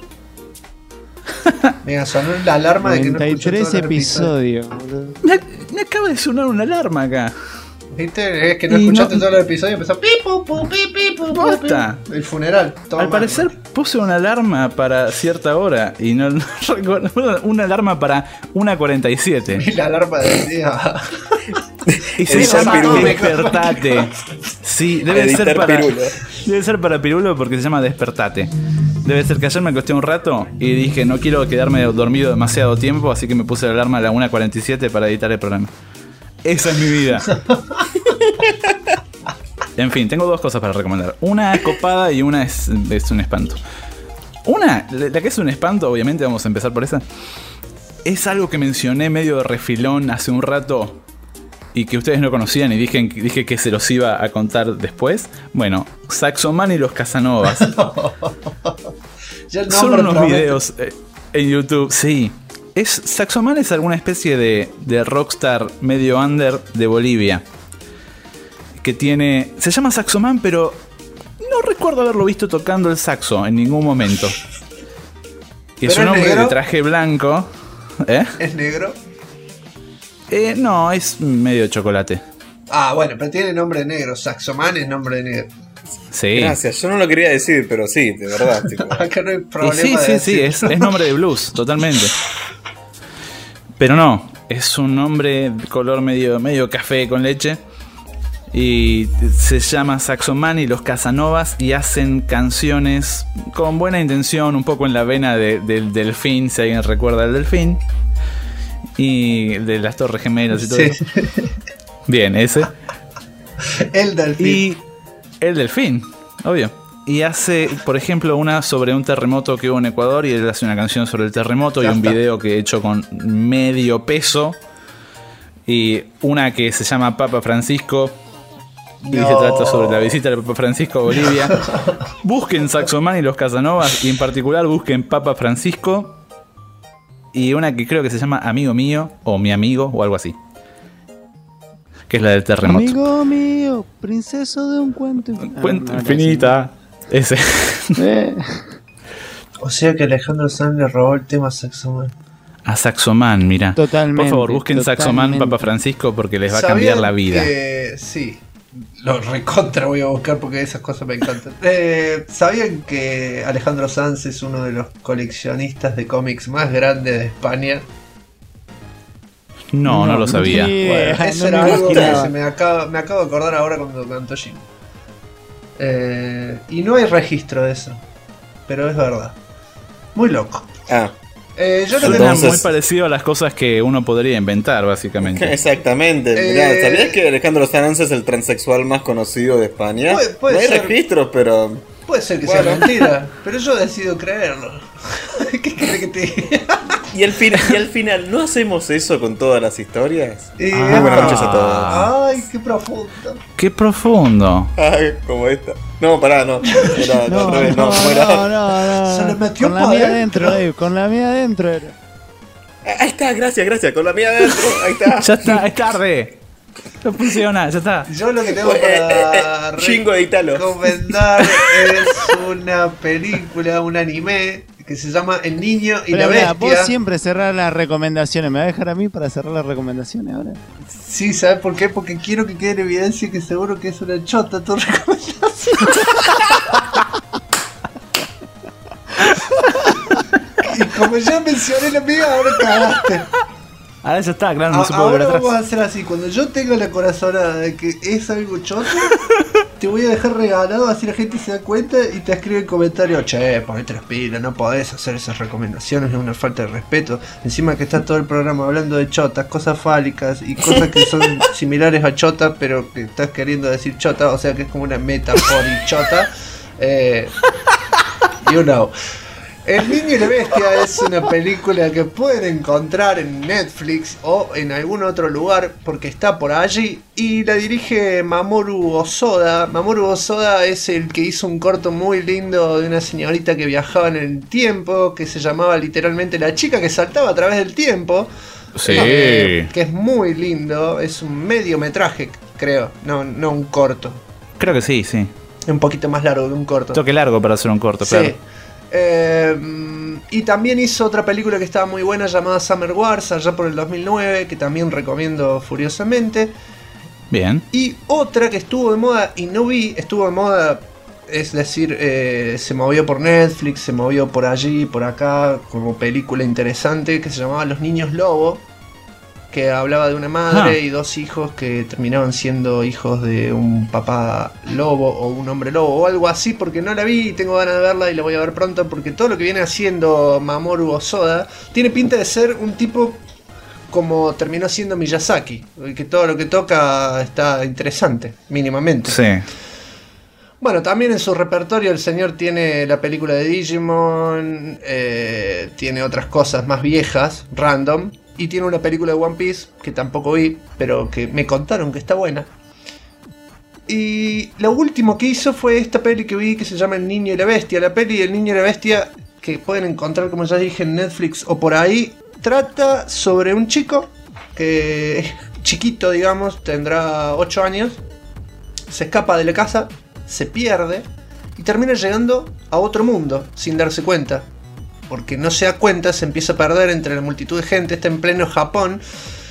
Mira, sonó la alarma de que no escuché 93 todos los episodios, boludo. Me acaba de sonar una alarma acá. ¿Viste? Es que no Y escuchaste no- todos los episodios, empezó pipu, pu, pi, pi, pu, pu, Posta. pi. El funeral. todo Al mal. parecer puse una alarma para cierta hora y no recuerdo. Una alarma para 1:47. Y la alarma decía. Y se Editar llama pirulo. Despertate. Sí, debe ser Editar para. pirulo. Debe ser para Pirulo porque se llama Despertate. Debe ser que ayer me acosté un rato y dije no quiero quedarme dormido demasiado tiempo, así que me puse la alarma a la 1:47 para editar el programa. Esa es mi vida. En fin, tengo dos cosas para recomendar. Una es copada y una es un espanto. Una, la que es un espanto, obviamente vamos a empezar por esa. Es algo que mencioné medio de refilón hace un rato y que ustedes no conocían y dije que se los iba a contar después. Bueno, Saxoman y los Casanovas. Son unos videos en YouTube, sí. Saxoman es alguna especie de rockstar medio under de Bolivia. Que tiene... Se llama Saxoman, pero no recuerdo haberlo visto tocando el saxo en ningún momento. Y es un hombre de traje blanco. ¿Es negro? No, es medio chocolate. Ah, bueno, pero tiene nombre negro. Saxoman es nombre negro. Sí. Gracias, yo no lo quería decir, pero sí, de verdad. Tipo. Acá no hay problema. Sí, es nombre de blues, totalmente. Pero no, es un nombre de color medio café con leche. Y se llama Saxoman y los Casanovas y hacen canciones con buena intención, un poco en la vena del Delfín, si alguien recuerda el Delfín. Y de las Torres Gemelas y todo eso. Bien, ese. El Delfín. Y el Delfín, obvio. Y hace, por ejemplo, una sobre un terremoto que hubo en Ecuador y él hace una canción sobre el terremoto y un video que he hecho con medio peso. Y una que se llama Papa Francisco. Y se trata sobre la visita del Papa Francisco a Bolivia. Busquen Saxoman y los Casanovas y en particular busquen Papa Francisco. Y una que creo que se llama Amigo Mío o Mi Amigo o algo así. Que es la del terremoto. Amigo mío, princeso de un cuento. Cuento infinita. Ese. O sea que Alejandro Sanz le robó el tema a Saxoman. A Saxoman, mira. Totalmente. Por favor, busquen Saxoman Papa Francisco porque les va a cambiar la vida. Sí. Lo recontra voy a buscar porque esas cosas me encantan. ¿Sabían que Alejandro Sanz es uno de los coleccionistas de cómics más grandes de España? No lo sabía. Bueno, eso era algo que me acabo de acordar ahora cuando cantó Jim. Y no hay registro de eso. Pero es verdad. Muy loco. Yo lo tengo muy parecido a las cosas que uno podría inventar, básicamente. Exactamente. Mirá, ¿sabías que Alejandro Sanz es el transexual más conocido de España? Puede no hay ser, registros, pero... Puede ser que sea mentira, pero yo decido creerlo. ¿Qué crees que te diga? Y al final, ¿no hacemos eso con todas las historias? Muy buenas noches a todos. Ay, qué profundo. Qué profundo. Ay, como esta. No, pará, no. No. Se le metió con la mía adentro, con la mía adentro era. Ahí está, gracias. Con la mía adentro, ahí está. Ya está, es tarde. No funciona, ya está. Yo lo que tengo para recomendar es una película, un anime que se llama El Niño y la Bestia. Vos siempre cerrás las recomendaciones. ¿Me vas a dejar a mí para cerrar las recomendaciones ahora? Sí, ¿sabes por qué? Porque quiero que quede en evidencia que seguro que es una chota tu recomendación. Y como ya mencioné la mía, ahora cagaste. Ahora ya está, claro, no se puede volver atrás. Ahora vamos a hacer así, cuando yo tenga la corazonada de que es algo choto, te voy a dejar regalado, así la gente se da cuenta y te escribe en comentario: che, ponete las pilas, no podés hacer esas recomendaciones, es una falta de respeto. Encima que está todo el programa hablando de chotas, cosas fálicas y cosas que son similares a chotas, pero que estás queriendo decir chota, o sea que es como una metáfora chota. You know. El Niño y la Bestia es una película que pueden encontrar en Netflix o en algún otro lugar porque está por allí y la dirige Mamoru Hosoda. Mamoru Hosoda es el que hizo un corto muy lindo de una señorita que viajaba en el tiempo, que se llamaba literalmente La chica que saltaba a través del tiempo. Sí. Que es muy lindo, es un mediometraje, creo, no un corto. Creo que sí. Un poquito más largo que un corto. Toque largo para hacer un corto, sí. Claro. Y también hizo otra película que estaba muy buena llamada Summer Wars, allá por el 2009, que también recomiendo furiosamente. Bien. Y otra que estuvo de moda y no vi, estuvo de moda, es decir, se movió por Netflix, se movió por allí, por acá, como película interesante, que se llamaba Los Niños Lobo. que hablaba de una madre y 2 hijos que terminaban siendo hijos de un papá lobo o un hombre lobo o algo así, porque no la vi y tengo ganas de verla y la voy a ver pronto, porque todo lo que viene haciendo Mamoru Hosoda tiene pinta de ser un tipo como terminó siendo Miyazaki, que todo lo que toca está interesante, mínimamente. Sí. Bueno, también en su repertorio el señor tiene la película de Digimon, tiene otras cosas más viejas, random, y tiene una película de One Piece que tampoco vi, pero que me contaron que está buena. Y lo último que hizo fue esta peli que vi que se llama El Niño y la Bestia. La peli El Niño y la Bestia, que pueden encontrar, como ya dije, en Netflix o por ahí, trata sobre un chico que es chiquito, digamos, tendrá 8 años, se escapa de la casa, se pierde y termina llegando a otro mundo sin darse cuenta, porque no se da cuenta, se empieza a perder entre la multitud de gente. Está en pleno Japón,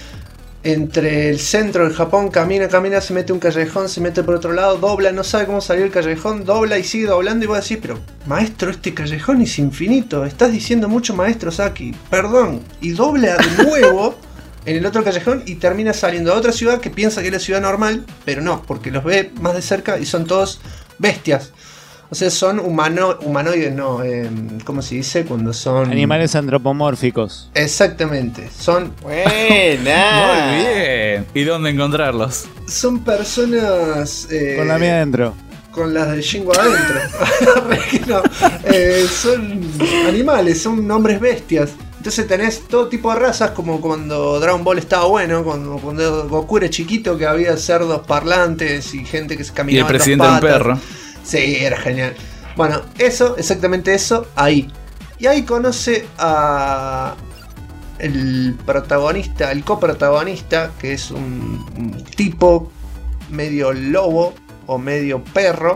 entre el centro del Japón, camina, se mete un callejón, se mete por otro lado, dobla, no sabe cómo salir el callejón, dobla y sigue doblando, y vos decís, pero maestro, este callejón es infinito, estás diciendo mucho, maestro Saki, perdón, y dobla de nuevo en el otro callejón y termina saliendo a otra ciudad que piensa que es la ciudad normal, pero no, porque los ve más de cerca y son todos bestias. O sea, son humanoides, no, ¿cómo se dice? Cuando son... Animales antropomórficos. Exactamente, son... ¡Buena! Muy bien. ¿Y dónde encontrarlos? Son personas... Con la mía adentro. Con las de Shingo adentro. No, son animales, son hombres bestias. Entonces tenés todo tipo de razas, como cuando Dragon Ball estaba bueno, cuando Goku era chiquito, que había cerdos parlantes y gente que se caminaba. Y el presidente del perro. Sí, era genial. Bueno, eso, exactamente eso, ahí. Y ahí conoce a el protagonista, el coprotagonista, que es un tipo medio lobo o medio perro,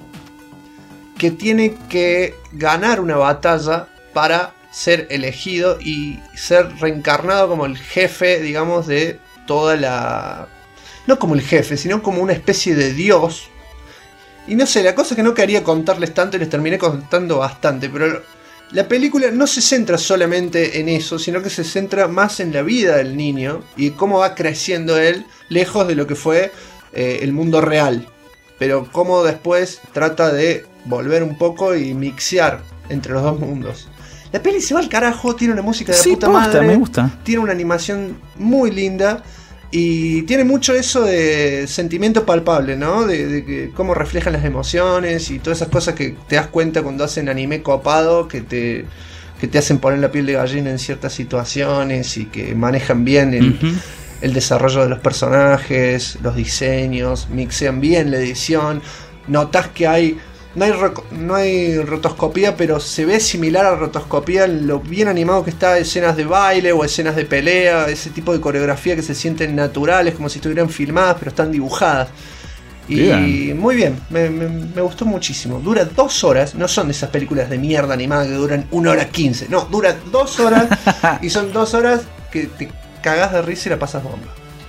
que tiene que ganar una batalla para ser elegido y ser reencarnado como el jefe, digamos, de toda la... No como el jefe, sino como una especie de dios. Y no sé, la cosa es que no quería contarles tanto y les terminé contando bastante, pero la película no se centra solamente en eso, sino que se centra más en la vida del niño y cómo va creciendo él lejos de lo que fue el mundo real. Pero cómo después trata de volver un poco y mixear entre los dos mundos. La peli se va al carajo, tiene una música de la puta madre, me gusta. Tiene una animación muy linda y tiene mucho eso de sentimiento palpable, ¿no? De cómo reflejan las emociones y todas esas cosas que te das cuenta cuando hacen anime copado, que te hacen poner la piel de gallina en ciertas situaciones y que manejan bien el desarrollo de los personajes, los diseños, mixean bien la edición. Notas que no hay rotoscopía, pero se ve similar a rotoscopía en lo bien animado que está, escenas de baile o escenas de pelea, ese tipo de coreografía que se sienten naturales, como si estuvieran filmadas, pero están dibujadas. Y bien. Muy bien, me gustó muchísimo. Dura 2 horas, no son de esas películas de mierda animada que duran 1 hora 15. No, dura 2 horas y son 2 horas que te cagás de risa y la pasas bomba.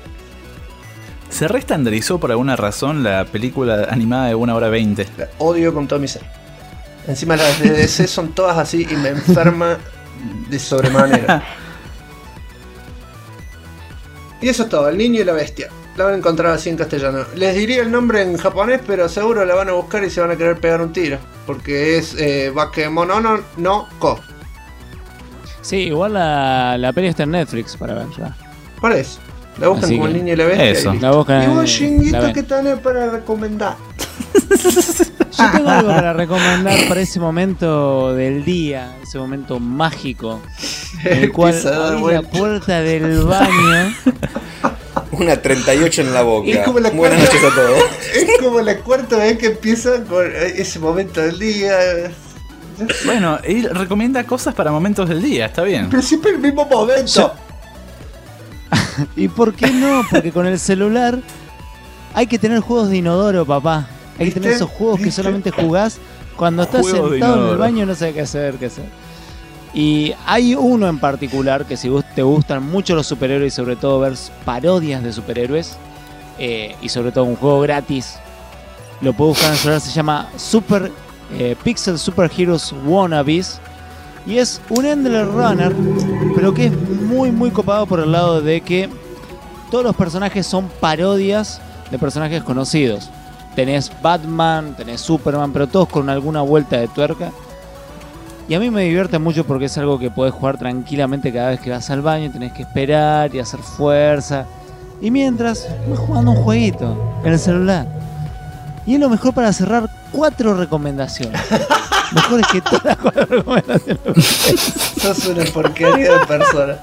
¿Se reestandarizó por alguna razón la película animada de 1 hora 20? La odio con todo mi ser. Encima las de DC son todas así y me enferma de sobremanera. Y eso es todo, El Niño y la Bestia. La van a encontrar así en castellano. Les diría el nombre en japonés, pero seguro la van a buscar y se van a querer pegar un tiro. Porque es Bakemonono no Ko. Sí, igual la peli está en Netflix para ver ya. Por eso. La buscan Así como que El Niño y la Bestia. eso. La buscan, y vos, Shinguito, la ven. ¿qué tenés para recomendar? Yo tengo algo para recomendar para ese momento del día, ese momento mágico, en el cual Empieza a dar abrí la vuelta. puerta del baño. Una 38 en la boca. Es como la Buenas cuarta- noches a todos. Es como la cuarta vez que empieza con ese momento del día. Bueno, él recomienda cosas para momentos del día, está bien. Pero siempre el mismo momento. ¿Y por qué no? Porque con el celular hay que tener juegos de inodoro, papá. Hay que tener ¿Viste? esos juegos que ¿Viste? solamente jugás cuando estás Juegos de sentado en el inodoro. baño y no sabes qué hacer. Y hay uno en particular que si te gustan mucho los superhéroes y sobre todo ver parodias de superhéroes y sobre todo un juego gratis, lo puedo buscar en el celular, se llama Pixel Super Heroes Wannabes y es un Endless Runner, pero que es muy muy copado por el lado de que todos los personajes son parodias de personajes conocidos. Tenés Batman, tenés Superman, pero todos con alguna vuelta de tuerca. Y a mí me divierte mucho porque es algo que podés jugar tranquilamente cada vez que vas al baño. Tenés que esperar y hacer fuerza. Y mientras, vas jugando un jueguito en el celular. Y es lo mejor para cerrar 4 recomendaciones. Mejores que todas las 4 recomendaciones. Sos una porquería de persona.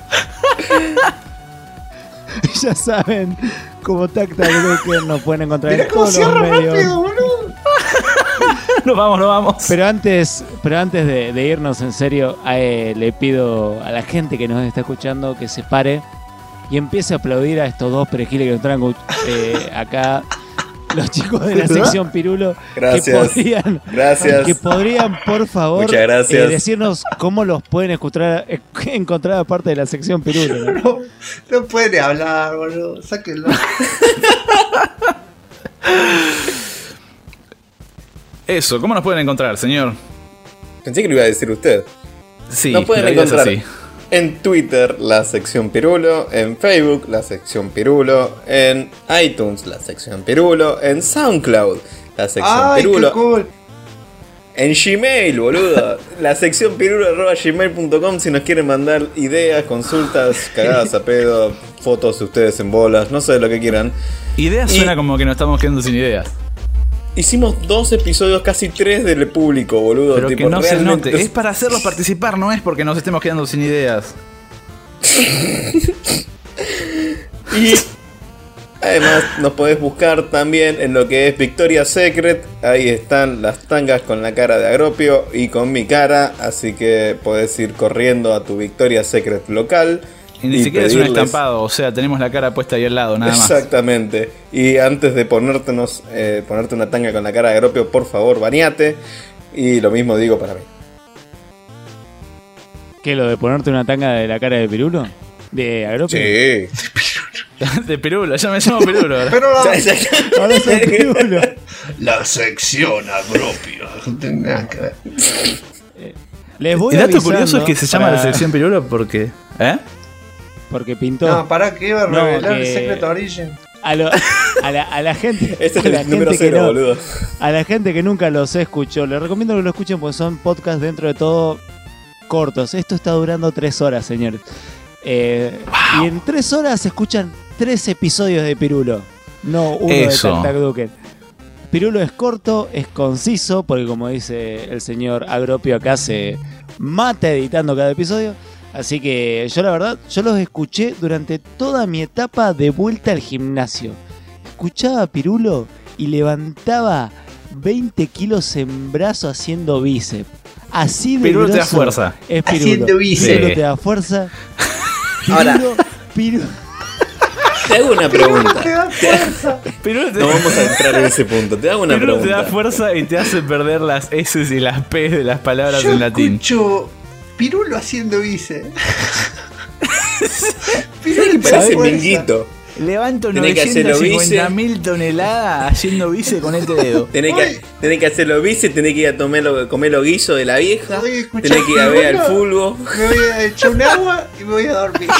Ya saben, como Tactacduken nos pueden encontrar Mirá en cómo todos los cierra medios. rápido, boludo. Nos vamos. Pero antes de irnos en serio, le pido a la gente que nos está escuchando que se pare y empiece a aplaudir a estos 2 perejiles que nos traen acá. Los chicos de la sección Pirulo. Gracias. Que podrían, por favor, muchas gracias. Decirnos cómo los pueden encontrar aparte de la sección Pirulo, ¿no? No puede hablar, boludo. Sáquenlo. Eso, ¿cómo nos pueden encontrar, señor? Pensé que lo iba a decir usted. Sí, nos pueden la vida es encontrar así. en Twitter, la sección Pirulo, en Facebook, la sección Pirulo, en iTunes, la sección Pirulo, en SoundCloud, la sección Ay, Pirulo, qué cool. en Gmail, boludo, la sección pirulo@gmail.com si nos quieren mandar ideas, consultas, cagadas a pedo, fotos de ustedes en bolas, no sé lo que quieran. Ideas suena como que nos estamos quedando sin ideas. Hicimos 2 episodios, casi 3 del público, boludo. Pero tipo, que no se realmente note. Es para hacerlos participar, no es porque nos estemos quedando sin ideas. Y además nos podés buscar también en lo que es Victoria's Secret. Ahí están las tangas con la cara de Agropio y con mi cara. Así que podés ir corriendo a tu Victoria's Secret local. Y ni siquiera es un estampado, o sea, tenemos la cara puesta ahí al lado, nada más. Exactamente. Y antes de ponerte una tanga con la cara de Agropio, por favor, bañate. Y lo mismo digo para mí. ¿Qué, lo de ponerte una tanga de la cara de Pirulo? ¿De Agropio? Sí. De Pirulo, ya me llamo Pirulo ahora. Pero Ahora soy Pirulo. la sección Agropio. No tiene nada que ver. Les voy El dato avisando curioso es que se llama para- la sección Pirulo porque... Porque pintó. No, pará, que iba a No, revelar el que- Secret Origin. A la gente. Ese es a la el número gente que 0, no- boludo. A la gente que nunca los escuchó, les recomiendo que lo escuchen porque son podcasts dentro de todo cortos. Esto está durando 3 horas, señores. Y en 3 horas se escuchan 3 episodios de Pirulo, no uno Eso. de Tactacduken. Pirulo es corto, es conciso, porque como dice el señor Agropio acá, se mata editando cada episodio. Así que yo la verdad, yo los escuché durante toda mi etapa de vuelta al gimnasio. Escuchaba a Pirulo y levantaba 20 kilos en brazo haciendo bíceps. Así de Pirulo te da grosso fuerza. es Pirulo. Haciendo bíceps. Pirulo Sí. te da fuerza. Ahora. Pirulo. Te hago una pregunta. Te da fuerza. Pirulo te, No vamos a entrar en ese punto. Te hago una Pirulo te da pregunta. fuerza y te hace perder las S y las P de las palabras Yo en latín. escucho Pirulo haciendo vice. ¿Sabes que parece minguito? Levanto Tenés que hacerlo 950.000 toneladas haciendo bice con este dedo. Tenés que hacerlo bici, tenés que ir a comer los guisos de la vieja. Voy a escuchar Tenés que ir a ver al Pirulo, fulbo. Me voy a echar un agua y me voy a dormir.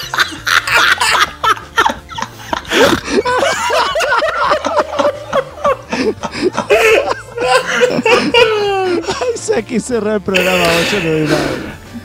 Hay que cerrar el programa, yo no doy nada.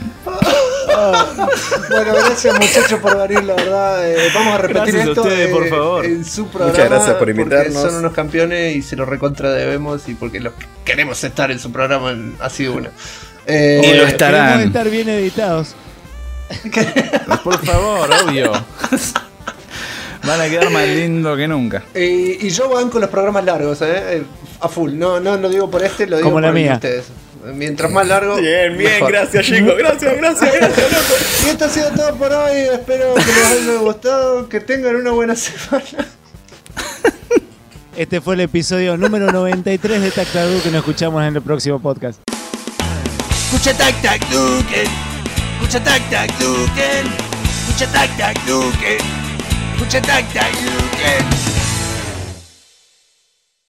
Bueno, gracias muchachos por venir, la verdad. Vamos a repetir Gracias a esto ustedes, por favor. en su programa. Muchas gracias por porque invitarnos. son unos campeones y se los recontra debemos y porque los queremos estar en su programa así de una. Y lo estarán. Queremos estar bien editados. Por favor, obvio. Van a quedar más lindo que nunca. Y yo banco los programas largos, a full. No lo digo por este, lo digo Como la por el de mía. ustedes. Mientras más largo. Bien, mejor. gracias chicos, gracias, loco. Y esto ha sido todo por hoy. Espero que les haya gustado. Que tengan una buena semana. Este fue el episodio número 93 de Tactacduken que nos escuchamos en el próximo podcast. Escucha Tactacduken. Escucha Tactacduken. Escucha Tactacduken. Escucha Tactacduken.